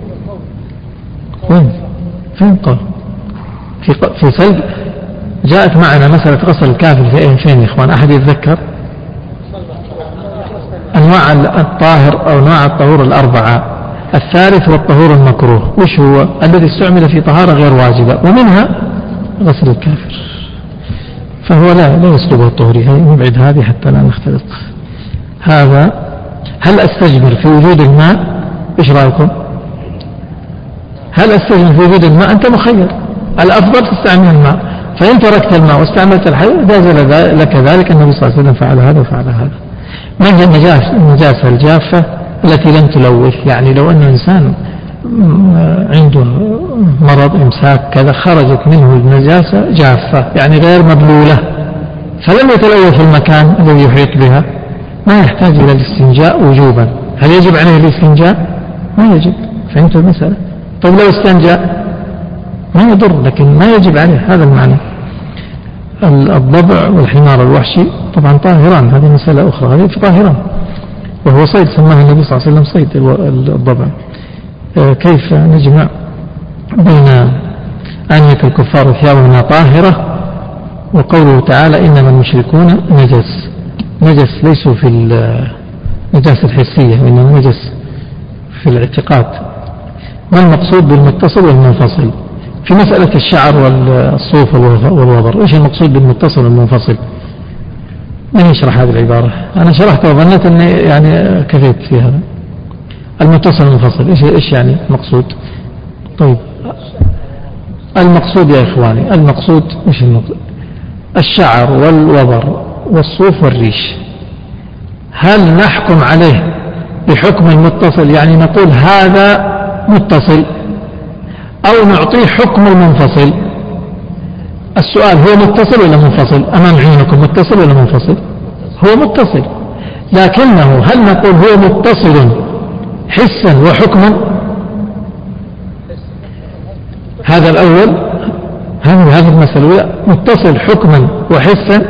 فين قال؟ في سلب. جاءت معنا مسألة غسل الكافر فين يا إخوان؟ أحد يتذكر؟ أنواع الطاهر أو أنواع الطهور 4. الثالث هو الطهور المكروه، وش هو؟ الذي استعمل في طهارة غير واجبة، ومنها غسل الكافر، فهو لا يسلبه الطهورية. نبعد هذه حتى لا نختلط. هذا هل أستجمر في وجود الماء؟ إيش رأيكم؟ هل أستجمر في وجود الماء؟ أنت مخير، الأفضل تستعمل الماء، فإن تركت الماء واستعملت الحي جاز لك ذلك. النبي صلى الله عليه وسلم فعل هذا وفعل هذا. ما هي النجاسة الجافة التي لم تلوث؟ يعني لو أن إنسان عنده مرض إمساك كذا، خرجت منه النجاسة جافة يعني غير مبلولة، فلم يتلوث المكان الذي يحيط بها، ما يحتاج إلى الاستنجاء وجوبا. هل يجب عليه الاستنجاء؟ ما يجب. فهمت المسألة؟ طيب لو استنجى ما يضر، لكن ما يجب عليه، هذا المعنى. الضبع والحمار الوحشي طبعا طاهران، هذه مسألة أخرى، هذه طاهران، وهو صيد سماه النبي صلى الله عليه وسلم صيد الضبع. كيف نجمع بين آنية الكفار وثيابنا طاهرة وقوله تعالى إنما المشركون نجس ليسوا في النجاسة الحسية، وإنما نجس في الاعتقاد. ما المقصود بالمتصل والمنفصل في مسألة الشعر والصوف والوبر؟ إيش المقصود بالمتصل والمنفصل؟ من يشرح هذه العبارة؟ أنا شرحتها وظنيت أني يعني كفيت في هذا. المتصل والمنفصل إيش يعني مقصود؟ طيب المقصود يا إخواني، المقصود إيش المقصود؟ الشعر والوبر والصوف والريش، هل نحكم عليه بحكم المتصل، يعني نقول هذا متصل، أو نعطيه حكم المنفصل؟ السؤال هو متصل ولا منفصل؟ أمام عينكم متصل ولا منفصل؟ هو متصل، لكنه هل نقول هو متصل حسا وحكما؟ هذا الأول، هذه المسألة متصل حكما وحسا.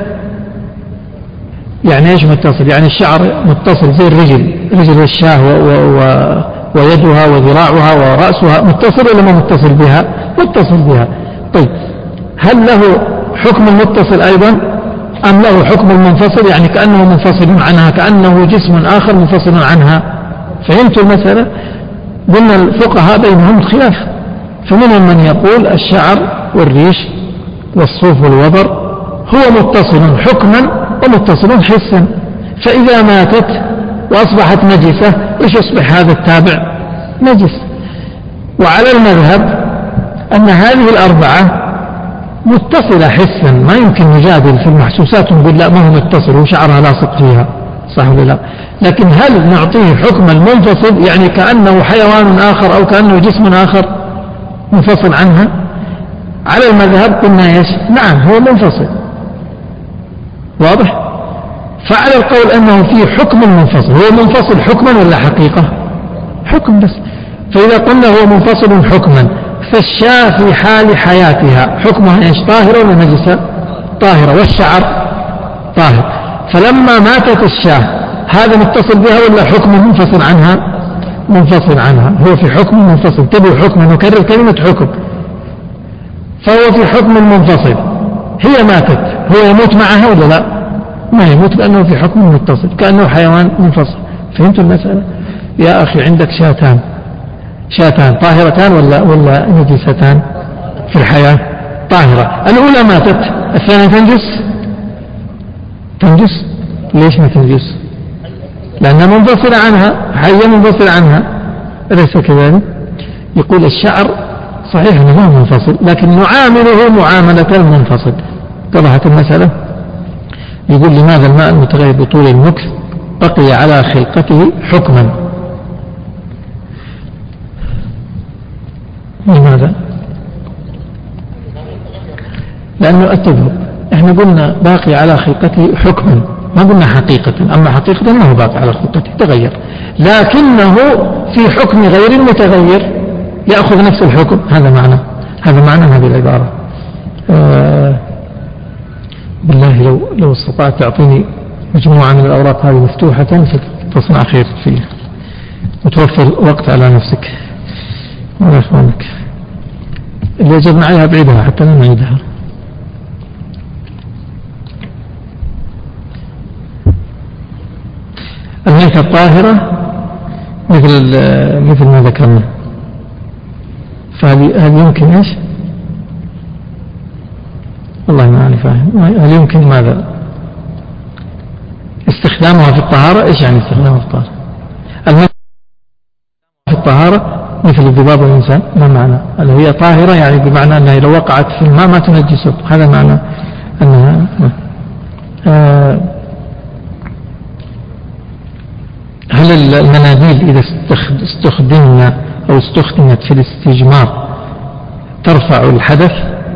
يعني ايش متصل؟ يعني الشعر متصل زي رجل الشاه ويدها وذراعها ورأسها، متصل ولا ما متصل بها؟ متصل بها. طيب هل له حكم المتصل أيضا أم له حكم المنفصل؟ يعني كأنه منفصل عنها، كأنه جسم آخر منفصل عنها. فهمتوا المسألة؟ ضمن الفقهاء بينهم خلاف، فمنهم من يقول الشعر والريش والصوف والوبر هو متصل حكما ومتصل حسا، فإذا ماتت وأصبحت نجسة إيش يصبح هذا التابع؟ نجس. وعلى المذهب أن هذه الأربعة متصلة حسا، ما يمكن نجادل في المحسوسات ونقول لا ما هو متصل وشعرها لاصق فيها، صح ولا لا؟ لكن هل نعطيه حكم المنفصل، يعني كأنه حيوان آخر أو كأنه جسم آخر منفصل عنها؟ على المذهب قلنا إيش؟ نعم هو منفصل، واضح؟ فعلى القول أنه فيه حكم منفصل، هو منفصل حكما ولا حقيقة؟ حكم بس. فإذا قلنا هو منفصل حكما، فالشاة في حال حياتها حكمها إيش؟ طاهرة ولا نجسة؟ طاهرة. والشعر طاهر. فلما ماتت الشاة هذا متصل بها ولا حكم منفصل عنها؟ منفصل عنها. هو في حكم منفصل. تبع حكم، نكرر كلمة حكم. فهو في حكم منفصل. هي ماتت، هو يموت معها ولا لا؟ ما يموت، لأنه في حكم متصل كأنه حيوان منفصل. فهمت المسألة؟ يا أخي عندك شاتان طاهرتان ولا نجستان في الحياة؟ طاهرة. الأولى ماتت، الثانية تنجس. ليش ما تنجس؟ لأنها منفصلة عنها، حية منفصلة عنها، أليس كذلك؟ يقول الشعر صحيح أنه ما منفصل، لكن نعامله معاملة المنفصل. وضحت المسألة؟ يقول لماذا الماء المتغير بطول المكث بقي على خلقته حكما؟ لماذا؟ لأنه التذهب، احنا قلنا باقي على خلقته حكما، ما قلنا حقيقة. أما حقيقة ما هو باقي على خلقته، تغير، لكنه في حكم غير متغير يأخذ نفس الحكم. هذا معنى هذه العبارة. بالله لو استطعت تعطيني مجموعة من الأوراق هذه مفتوحة فتصنع خير فيه وتوفر وقت على نفسك وعلى إخوانك. اللي أجبنا عليها بعيدها حتى لا نعيدها. الميتة الطاهرة مثل ما ذكرنا، فهل يمكن إيش؟ والله ما أنا فاهم. هل يمكن ماذا؟ استخدامها في الطهارة. إيش يعني استخدامها في الطهارة؟ الميتة في الطهارة مثل الذباب والإنسان. ما معنى؟ هل هي طاهرة يعني بمعنى أنها لو وقعت في الماء ما تنجسه؟ هذا معنى أنها هل المناديل إذا استخدمنا أو استخدمت في الاستجمار ترفع الحدث؟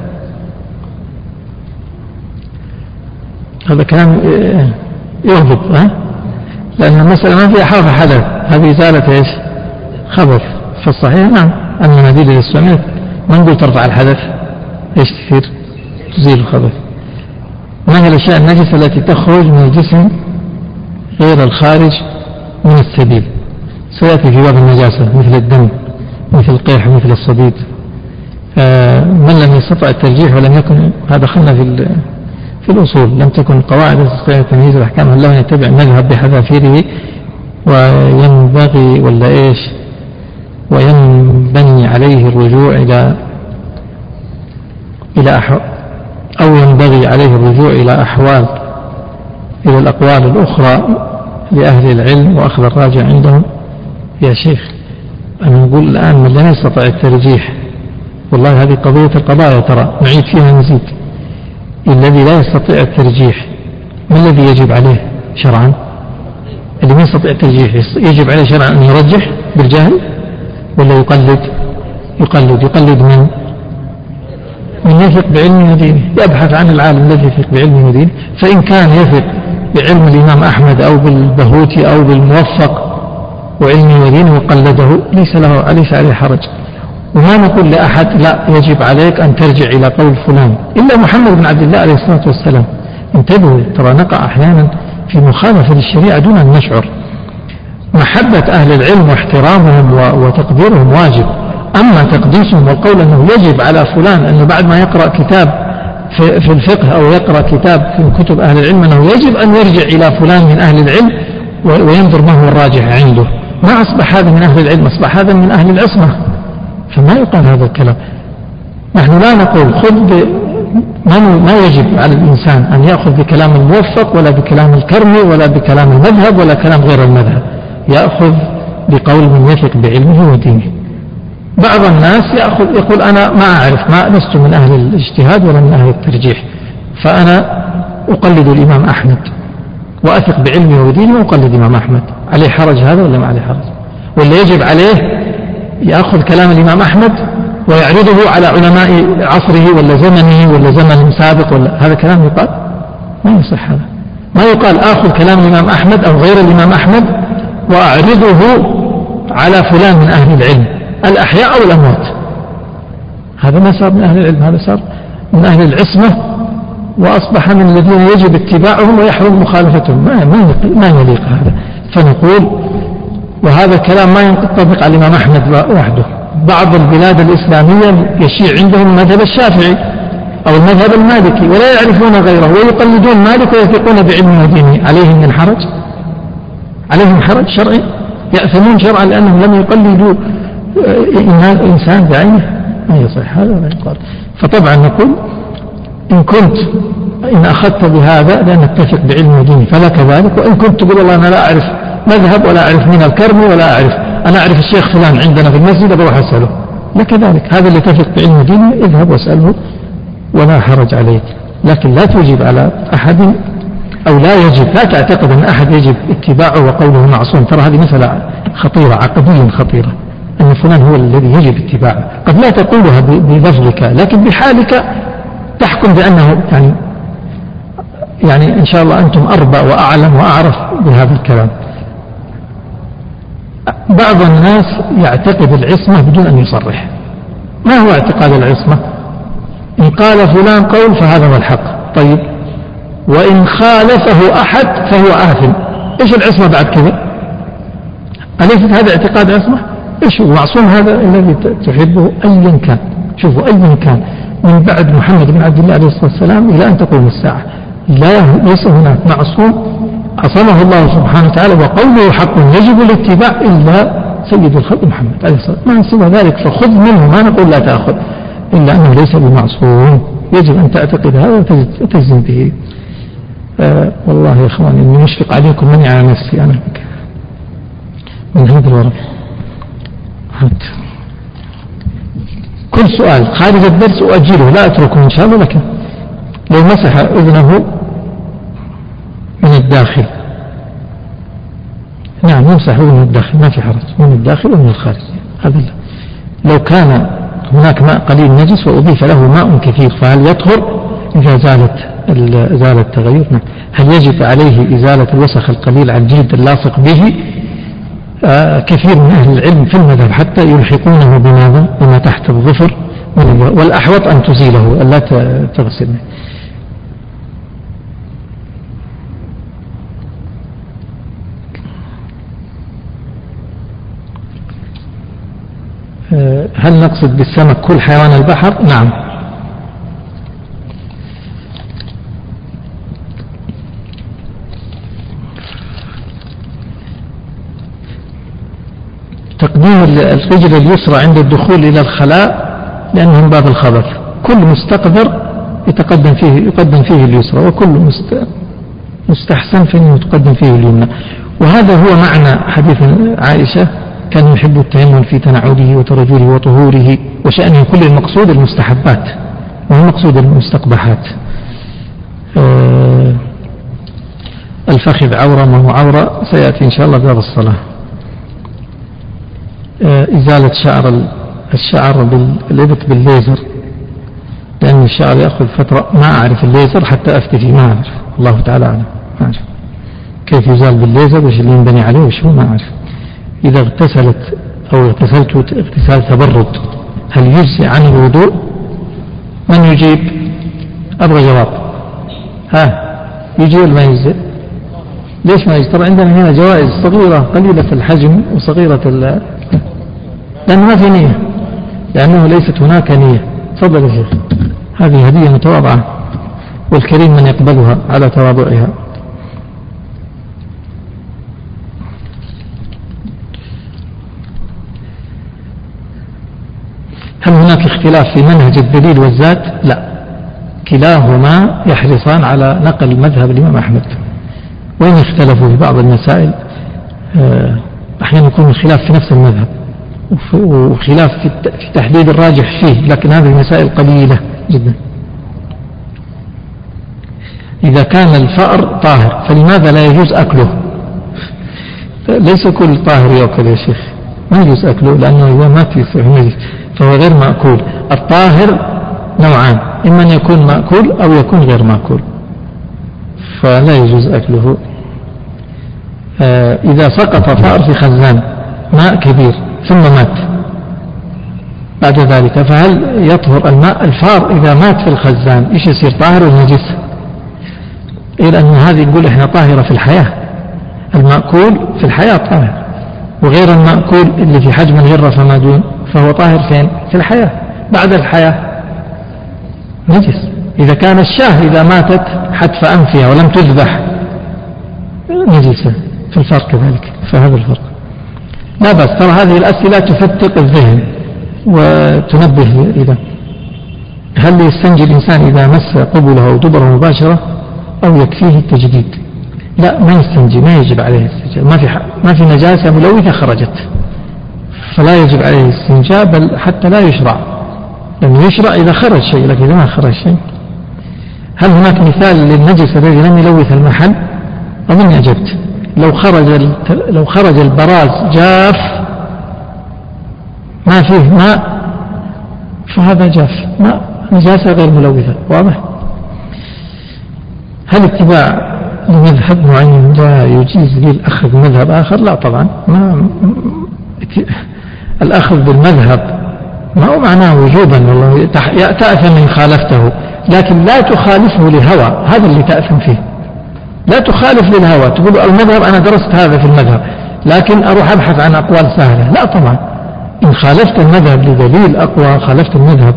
هذا كلام يغضب، لأن المسألة ما فيها حرف حدث، هذه إزالة إيش؟ خبث. فالصحيح نعم المناديل إذا استعملت ما نقول ترفع الحدث، إيش تصير؟ تزيل الخبث. ما هي الأشياء النجسة التي تخرج من الجسم غير الخارج من السبيل؟ سيأتي في باب النجاسة مثل الدم، مثل القيح، مثل الصديد. من لم يستطع الترجيح ولم يكن، هذا خلنا في الأصول، لم تكن قواعد استطاعة تمييز الأحكام هل له يتبع المذهب بحذافيره وينبغي ولا إيش، وينبني عليه الرجوع أو ينبغي عليه الرجوع إلى الأقوال الأخرى لأهل العلم وأخذ الراجع عندهم. يا شيخ أنا نقول الآن من لم يستطع الترجيح، والله هذه قضية القضايا ترى نعيد فيها نزيد. الذي لا يستطيع الترجيح ما الذي يجب عليه شرعا؟ اللي ما يستطيع الترجيح يجب عليه شرعا أن يرجح بالجهل ولا يقلد من يثق بعلمه ودينه، يبحث عن العالم الذي يثق بعلمه ودينه. فإن كان يثق بعلم الإمام أحمد أو بالبهوتي أو بالموفق وعلمه ودينه وقلده ليس عليه حرج. وما نقول لأحد لا يجب عليك أن ترجع إلى قول فلان إلا محمد بن عبد الله عليه الصلاة والسلام. انتبهوا، ترى نقع أحيانا في مخالفة للشريعة دون أن نشعر. محبة أهل العلم واحترامهم وتقديرهم واجب، أما تقديسهم والقول أنه يجب على فلان أنه بعد ما يقرأ كتاب في الفقه أو يقرأ كتاب في كتب أهل العلم أنه يجب أن يرجع إلى فلان من أهل العلم وينظر ما هو الراجح عنده، ما أصبح هذا من أهل العلم، أصبح هذا من أهل العصمة. فما يقال هذا الكلام. نحن لا نقول ما يجب على الإنسان أن يأخذ بكلام الموفق ولا بكلام الكرمي ولا بكلام المذهب ولا كلام غير المذهب، يأخذ بقول من يثق بعلمه ودينه. بعض الناس يقول أنا ما أعرف، ما لست من أهل الاجتهاد ولا من أهل الترجيح، فأنا أقلد الإمام أحمد وأثق بعلمه ودينه وأقلد الإمام أحمد. عليه حرج هذا ولا ما عليه حرج؟ ولا يجب عليه يأخذ كلام الإمام أحمد ويعرضه على علماء عصره ولا زمنه ولا زمن سابق، ولا هذا كلام يقال؟ ما يصح هذا. ما يقال آخذ كلام الإمام أحمد أو غير الإمام أحمد وأعرضه على فلان من أهل العلم الأحياء أو الأموات. هذا ما صار من أهل العلم، هذا صار من أهل العصمة، وأصبح من الذين يجب اتباعهم ويحرم مخالفتهم. ما يليق هذا. فنقول وهذا كلام ما ينطبق على الإمام أحمد وحده. بعض البلاد الإسلامية يشيع عندهم المذهب الشافعي أو المذهب المالكي ولا يعرفون غيره ويقلدون مالك ويثقون بعلم ودينه. عليهم من حرج؟ عليهم حرج شرعي؟ يأثمون شرعا لأنهم لم يقلدوا إنسان بعينه؟ ما يصح هذا ولا يقال. فطبعا نقول إن أخذت بهذا لأن نتفق بعلم وديني فلك ذلك، وإن كنت تقول والله أنا لا أعرف مذهب ولا أعرف من الكرم ولا أعرف، أنا أعرف الشيخ فلان عندنا في المسجد أروح أسأله، لك ذلك. هذا اللي تفق بعلم ديني اذهب واسأله ولا حرج عليك. لكن لا توجب على أحد أو لا يجب، لا تعتقد أن أحد يجب اتباعه وقوله معصوم. ترى هذه مسألة خطيرة عقديا خطيرة، أن فلان هو الذي يجب اتباعه. قد لا تقولها بلفظك لكن بحالك تحكم بأنه يعني إن شاء الله أنتم أربى وأعلم وأعرف بهذا الكلام. بعض الناس يعتقد العصمة بدون أن يصرح. ما هو اعتقاد العصمة؟ إن قال فلان قول فهذا هو الحق، طيب، وإن خالفه أحد فهو آثم. إيش العصمة بعد كذا؟ أليست هذا اعتقاد عصمة؟ إيش هو معصوم؟ هذا الذي تحبه أيا كان، شوفوا أيا كان من بعد محمد بن عبد الله عليه الصلاة والسلام إلى أن تقوم الساعة ليس هناك معصوم عصمه الله سبحانه وتعالى وقوله حق يجب الاتباع إلا سيد الخلق محمد عليه الصلاة والسلام. ما سوى ذلك فخذ منه، ما نقول لا تأخذ، إلا أنه ليس بمعصوم، يجب أن تعتقد هذا وتجزم به. والله يا إخواني إني مشفق عليكم مني على نفسي أنا من هذا الورق. كل سؤال خارج الدرس أؤجله لا أتركه إن شاء الله. لكن لو مسح أذنه من الداخل، نعم يمسح من الداخل ما في حرج، من الداخل ومن الخارج. هذا لو كان هناك ماء قليل نجس وأضيف له ماء كثير فهل يطهر إذا زال التغير؟ نعم. هل يجب عليه إزالة الوسخ القليل عن الجلد اللاصق به؟ كثير من أهل العلم في المذهب حتى يلحقونه بما تحت الظفر، والأحوط أن تزيله ألا تغسله. هل نقصد بالسمك كل حيوان البحر؟ نعم. تقديم الرجل اليسرى عند الدخول إلى الخلاء لأنه من باب الخبث. كل مستقذر يقدم فيه اليسرى، وكل مستحسن فإنه تقدم فيه اليمنى. وهذا هو معنى حديث عائشة كان يحب التيمم في تنعله وترجله وطهوره وشأنه. كل المقصود المستحبات وهو مقصود المستقبحات. الفخذ عورة ما هو عورة سيأتي إن شاء الله باب الصلاة. إزالة الشعر بالإبط بالليزر، لأن الشعر يأخذ فترة. ما أعرف الليزر حتى أفتي فيه، ما أعرف، الله تعالى أعلم، ما أعرف كيف يزال بالليزر وش اللي ينبني عليه وش هو، ما أعرف. إذا اغتسلت أو اغتسلت اغتسال تبرد هل يجزي عن الوضوء؟ من يجيب؟ أبغى جواب. يجي ولا ما يجزي؟ ليش ما يجزي؟ ترى عندنا هنا جوائز صغيرة قليلة الحجم وصغيرة لأنه ما في نية، لأنه ليست هناك نية. تفضل يا شيخ، هذه هدية متواضعة والكريم من يقبلها على تواضعها. هل هناك اختلاف في منهج الدليل والزاد؟ لا، كلاهما يحرصان على نقل مذهب الإمام أحمد، وإن اختلفوا في بعض المسائل أحيانا يكون الخلاف في نفس المذهب وخلاف في تحديد الراجح فيه، لكن هذه المسائل قليلة جدا. إذا كان الفأر طاهر فلماذا لا يجوز أكله؟ ليس كل طاهر يأكل يا شيخ، ما يجوز أكله، لأنه إذا مات يصير نجس. فهو غير مأكول. الطاهر نوعان، إما أن يكون مأكول أو يكون غير مأكول، فلا يجوز أكله. إذا سقط فأر في خزان ماء كبير ثم مات بعد ذلك، فهل يطهر الماء الفار إذا مات في الخزان؟ إيش يصير، طاهر ونجس؟ إلى أن هذه نقول إحنا طاهرة في الحياة، المأكول في الحياة طاهر، وغير المأكول اللي في حجم الهرة فما دون فهو طاهر فين؟ في الحياة. بعد الحياة نجس. إذا كان الشاه إذا ماتت حتف أنفها ولم تذبح نجسة، في الفرق كذلك، فهذا الفرق. لا بس ترى هذه الأسئلة تفتق الذهن وتنبه إذا هل يستنجي الإنسان إذا مس قبله أو دبره مباشرة أو يكفيه التجديد؟ لا، ما يستنجي، ما يجب عليه الاستنجاء، ما في نجاسة ملوثة خرجت، فلا يجب عليه الاستنجاء، بل حتى لا يشرع، لأنه يشرع إذا خرج شيء، لكن إذا ما خرج شيء. هل هناك مثال للنجس الذي لم يلوث المحل؟ أظن أجبت. لو خرج البراز جاف ما فيه ماء فهذا جاف، ماء نجاسة غير ملوثة، واضح؟ هل اتباع لمذهب معين لا يجيز لي الأخذ بمذهب آخر؟ لا طبعا، الأخذ بالمذهب ما هو معناه وجوبا، والله تأثم إن خالفته، لكن لا تخالفه لهوى، هذا اللي تأثم فيه. لا تخالف للهوى، تقول المذهب أنا درست هذا في المذهب لكن أروح أبحث عن أقوال سهلة، لا طبعا. إن خالفت المذهب لدليل أقوى، خالفت المذهب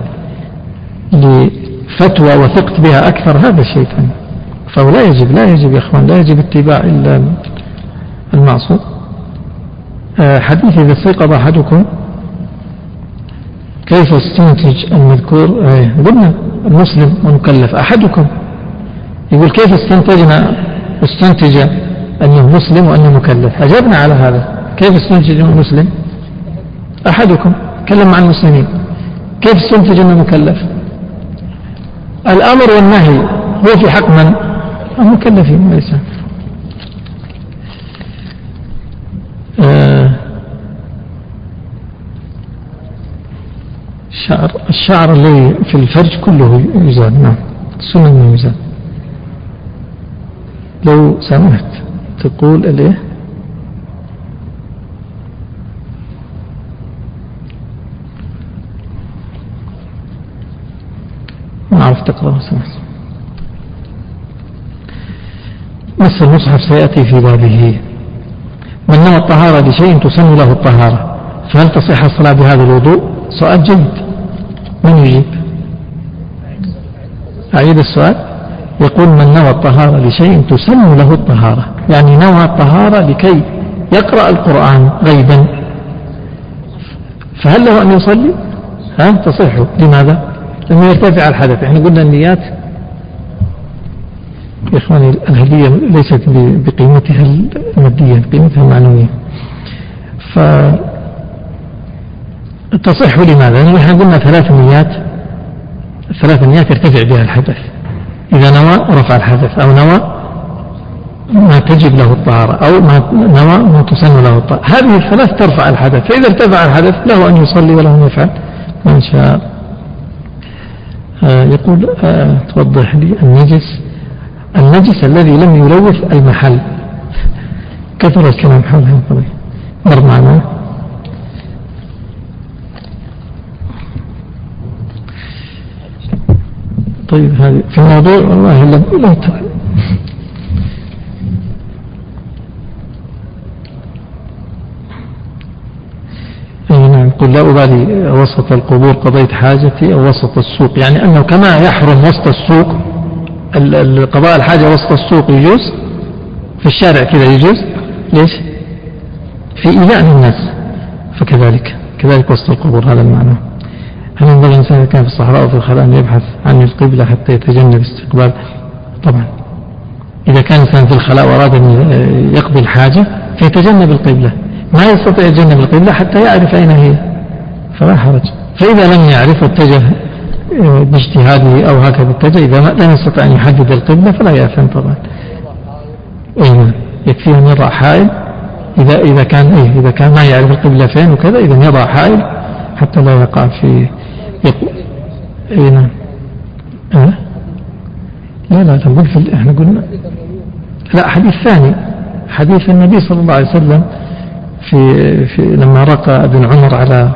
لفتوى وثقت بها أكثر، هذا شيء ثاني. فهو لا يجب يا أخوان، لا يجب اتباع إلا المعصوم. حديث إذا استيقظ أحدكم كيف استنتج المذكور؟ قلنا المسلم والمكلف. أحدكم يقول كيف استنتج أنه مسلم وأنه مكلف؟ أجبنا على هذا. كيف استنتج أنه مسلم؟ أحدكم تكلم مع المسلمين، كيف استنتج أنه مكلف؟ الأمر والنهي هو في حق من؟ المكلفين ليس. الشعر الذي في الفرج كله يزال، نعم السنة انه يزال. لو سمحت تقول الايه؟ ما أعرف تقرأ سمحت. مس المصحف سيأتي في بابه. من نوى الطهارة لشيء تسن له الطهارة، فهل تصح الصلاة بهذا الوضوء؟ سؤال جيد. من يجيب؟ أعيد السؤال. يقول من نوى الطهارة لشيء تسن له الطهارة، يعني نوى الطهارة لكي يقرأ القرآن غيبا، فهل له أن يصلي؟ تصح. لماذا؟ لأنه يرتفع الحدث. احنا قلنا النيات يا إخواني الهدية ليست بقيمتها المادية، قيمتها المعنوية. تصح. لماذا؟ لأنه احنا قلنا ثلاث نيات يرتفع بها الحدث. إذا نوى رفع الحدث، أو نوى ما تجب له الطهارة، أو ما نوى ما تسن له الطهارة، هذه الثلاث ترفع الحدث. فإذا ارتفع الحدث له أن يصلي وله أن يفعل ما شاء. يقول توضح لي النجس الذي لم يلوث المحل. كثر الكلام حول هذه القضية، مر معنا. طيب هذه في الموضوع والله لا نعم. قل لا أبالي وسط القبور قضيت حاجتي أو وسط السوق، يعني أنه كما يحرم وسط السوق قضاء الحاجة وسط السوق يجوز، في الشارع كذا يجوز. ليش؟ في إيذاء الناس، فكذلك وسط القبور. هذا المعنى. هل ينبغي الإنسان إذا كان في الصحراء أو في الخلاء أن يبحث عن القبلة حتى يتجنب استقبال؟ طبعا إذا كان الإنسان في الخلاء وأراد أن يقضي الحاجة فيتجنب القبلة، ما يستطيع يتجنب القبلة حتى يعرف أين هي فلا حرج. فإذا لم يعرف واتجه باجتهاده أو هكذا اتجه، إذا لم يستطيع أن يحدد القبلة فلا يأثم طبعا. يكفيه أن يضع حائل إذا كان ما يعرف القبلة فين وكذا، إذا يضع حائل حتى لا يقع في نعم. لا نقول احنا قلنا لا، حديث ثاني، حديث النبي صلى الله عليه وسلم في لما رقى ابن عمر على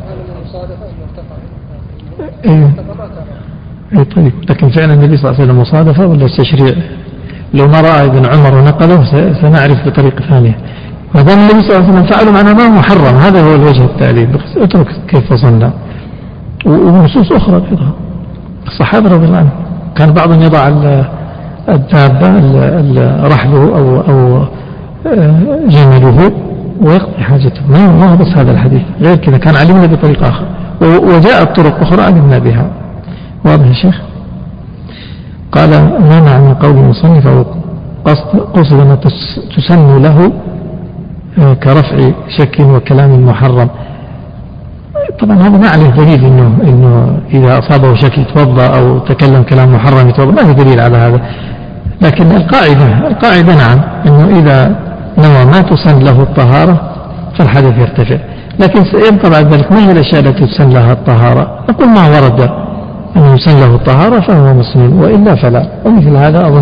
طيب، لكن فعلا النبي صلى الله عليه وسلم مصادفة ولا التشريع؟ لو ما رأى ابن عمر ونقله سنعرف بطريقة ثانية. وهذا النبي صلى الله عليه وسلم فعله معناه ما محرم، هذا هو الوجه التعليل، بس اترك كيف صنع. ونصوص أخرى أيضا الصحابة رضي الله عنهم كان بعضهم يضع الدابة رحله أو جمله ويقضي حاجته، ما هو بس هذا الحديث، غير كذا كان علمنا بطريقة أخرى، وجاءت طرق أخرى علمنا بها. واضح يا شيخ؟ قال منع من قول المصنف أو قصد ما تسن له كرفع شك وكلام محرم. طبعا هذا ما عليه دليل إنه إذا أصابه شك يتوضأ أو تكلم كلام محرم يتوضأ، ما في دليل على هذا. لكن القاعدة نعم، إنه إذا نوى ما تسن له الطهارة فالحدث يرتفع. لكن سيبقى بعد ذلك ما هي الأشياء التي تسن لها الطهارة؟ نقول ما ورد أنه يسن له الطهارة فهو مسلم، وإلا فلا. ومثل هذا أظن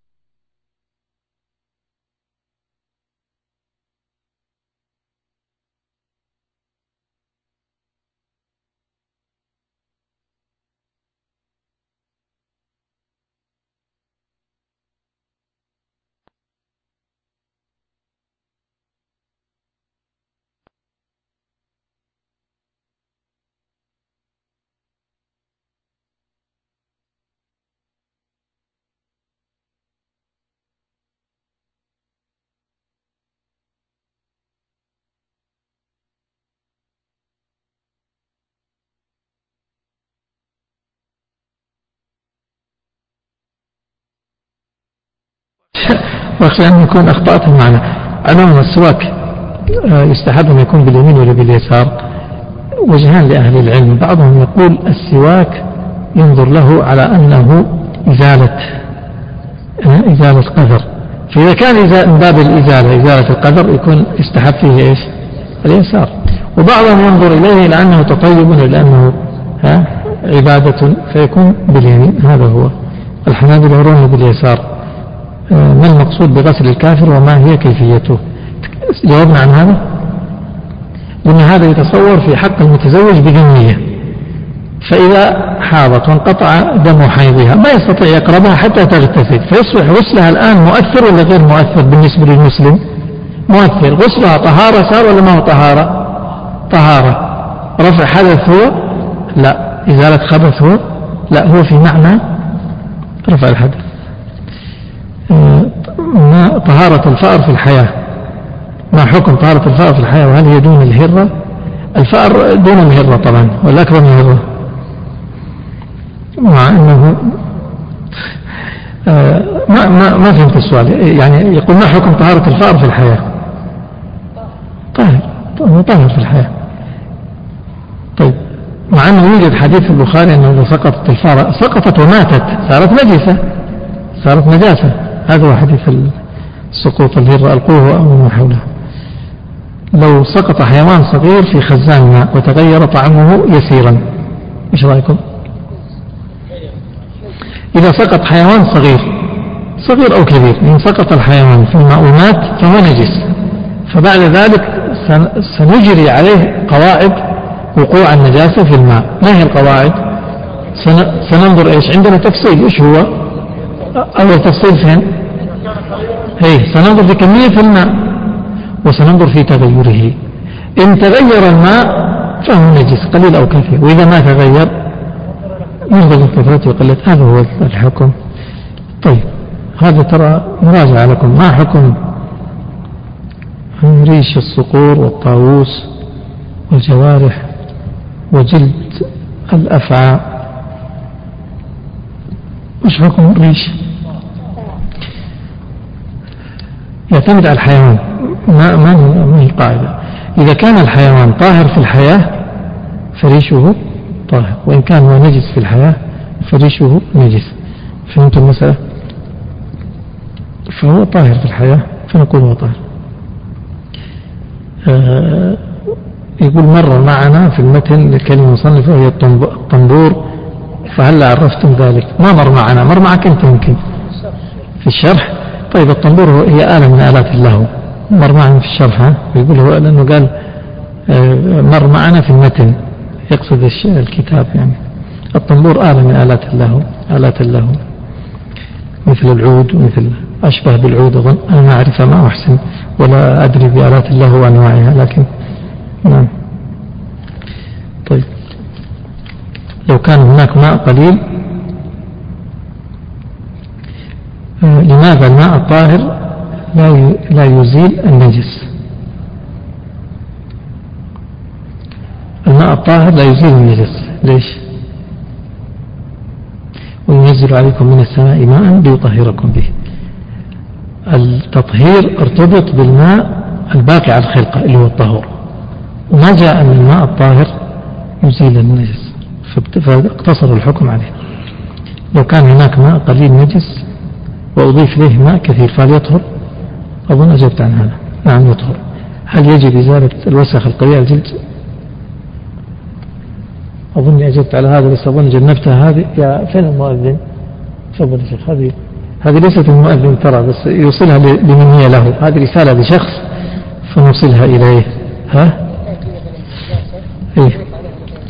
وأخشى أن يكون أخطأت معنا. علوم السواك يستحب أن يكون باليمين ولا باليسار؟ وجهان لأهل العلم، بعضهم يقول السواك ينظر له على أنه إزالة قذر، فإذا كان من باب إزالة القذر يكون يستحب فيه إيش؟ اليسار. وبعضهم ينظر إليه لأنه تطيب ولأنه عبادة فيكون باليمين. هذا هو. الحنابلة يرون باليسار. ما المقصود بغسل الكافر وما هي كيفيته؟ جاوبنا عن هذا، لأن هذا يتصور في حق المتزوج بذمية، فإذا حاضت وانقطع دم حيضها ما يستطيع يقربها حتى تغتسل، فيصبح غسلها الآن مؤثر ولا غير مؤثر بالنسبة للمسلم؟ مؤثر. غسلها طهارة صار ولا ما هو طهارة؟ رفع حدث هو؟ لا. إزالة خبث هو؟ لا. هو في معنى رفع الحدث. طهارة الفأر في الحياة، ما حكم طهارة الفأر في الحياة؟ وهل هي دون الهرة؟ الفأر دون الهرة طبعا، والأكبر من الهرة، مع أنه ما فهمت السؤال. يعني يقول ما حكم طهارة الفأر في الحياة؟ طاهر في الحياة. طيب، مع أنه يوجد حديث في البخاري أنه إذا سقطت الفأر سقطت وماتت صارت نجسة، صارت نجاسة. هذا هو حديث السقوط الهرة، ألقوه أو ما حوله. لو سقط حيوان صغير في خزان ماء وتغير طعمه يسيرا، إيش رأيكم؟ إذا سقط حيوان صغير أو كبير، إن سقط الحيوان في الماء ومات فهو نجس، فبعد ذلك سنجري عليه قواعد وقوع النجاسة في الماء. ما هي القواعد؟ سننظر إيش؟ عندنا تفصيل. إيش هو؟ أول تفصيل فين؟ سننظر في كمية الماء وسننظر في تغيره. إن تغير الماء فهو نجس قليل أو كثير، وإذا ما تغير ننظر لكثرته وقلة. هذا هو الحكم. طيب، هذا ترى مراجعة لكم. ما حكم ريش الصقور والطاووس والجوارح وجلد الأفعى؟ وش حكم الريش؟ يعتمد على الحيوان، ما هي قاعدة. إذا كان الحيوان طاهر في الحياة فريشه طاهر، وإن كان هو نجس في الحياة فريشه نجس. فهمت المسألة؟ فهو طاهر في الحياة فنقول هو طاهر. يقول مر معنا في المتن الكلمة المصنفة هي الطنبور، فهل عرفتم ذلك؟ ما مر معنا، مر معك أنت يمكن في الشرح. طيب الطنبور هي آلة من آلات اللهو، مر معنا في الشرح. يقول هو لأنه قال مر معنا في المتن، يقصد الكتاب يعني. الطنبور آلة من آلات اللهو مثل العود ومثل أشبه بالعود أظن، أنا ما أعرفها ما أحسن ولا أدري بآلات اللهو وأنواعها، لكن نعم. طيب لو كان هناك ماء قليل، لماذا الماء الطاهر لا يزيل النجس؟ الماء الطاهر لا يزيل النجس، ليش؟ وينزل عليكم من السماء ماء ليطهركم به. التطهير ارتبط بالماء الباقي على الخلقة اللي هو الطهور، وما جاء أن الماء الطاهر يزيل النجس، فاقتصر الحكم عليه. لو كان هناك ماء قليل نجس وأضيف له ماء كثير فهل يطهر؟ أظن أجبت عن هذا، نعم يطهر. هل يجب إزالة الوسخ القوية الجلد؟ أظني أجبت على هذا، بس أظن جنبتها هذه. يا فين المؤذن؟ تفضل يا شيخ. هذه ليست المؤذن ترى، بس يوصلها لمن هي له. هذه رسالة لشخص فنوصلها إليه. ها؟ إيه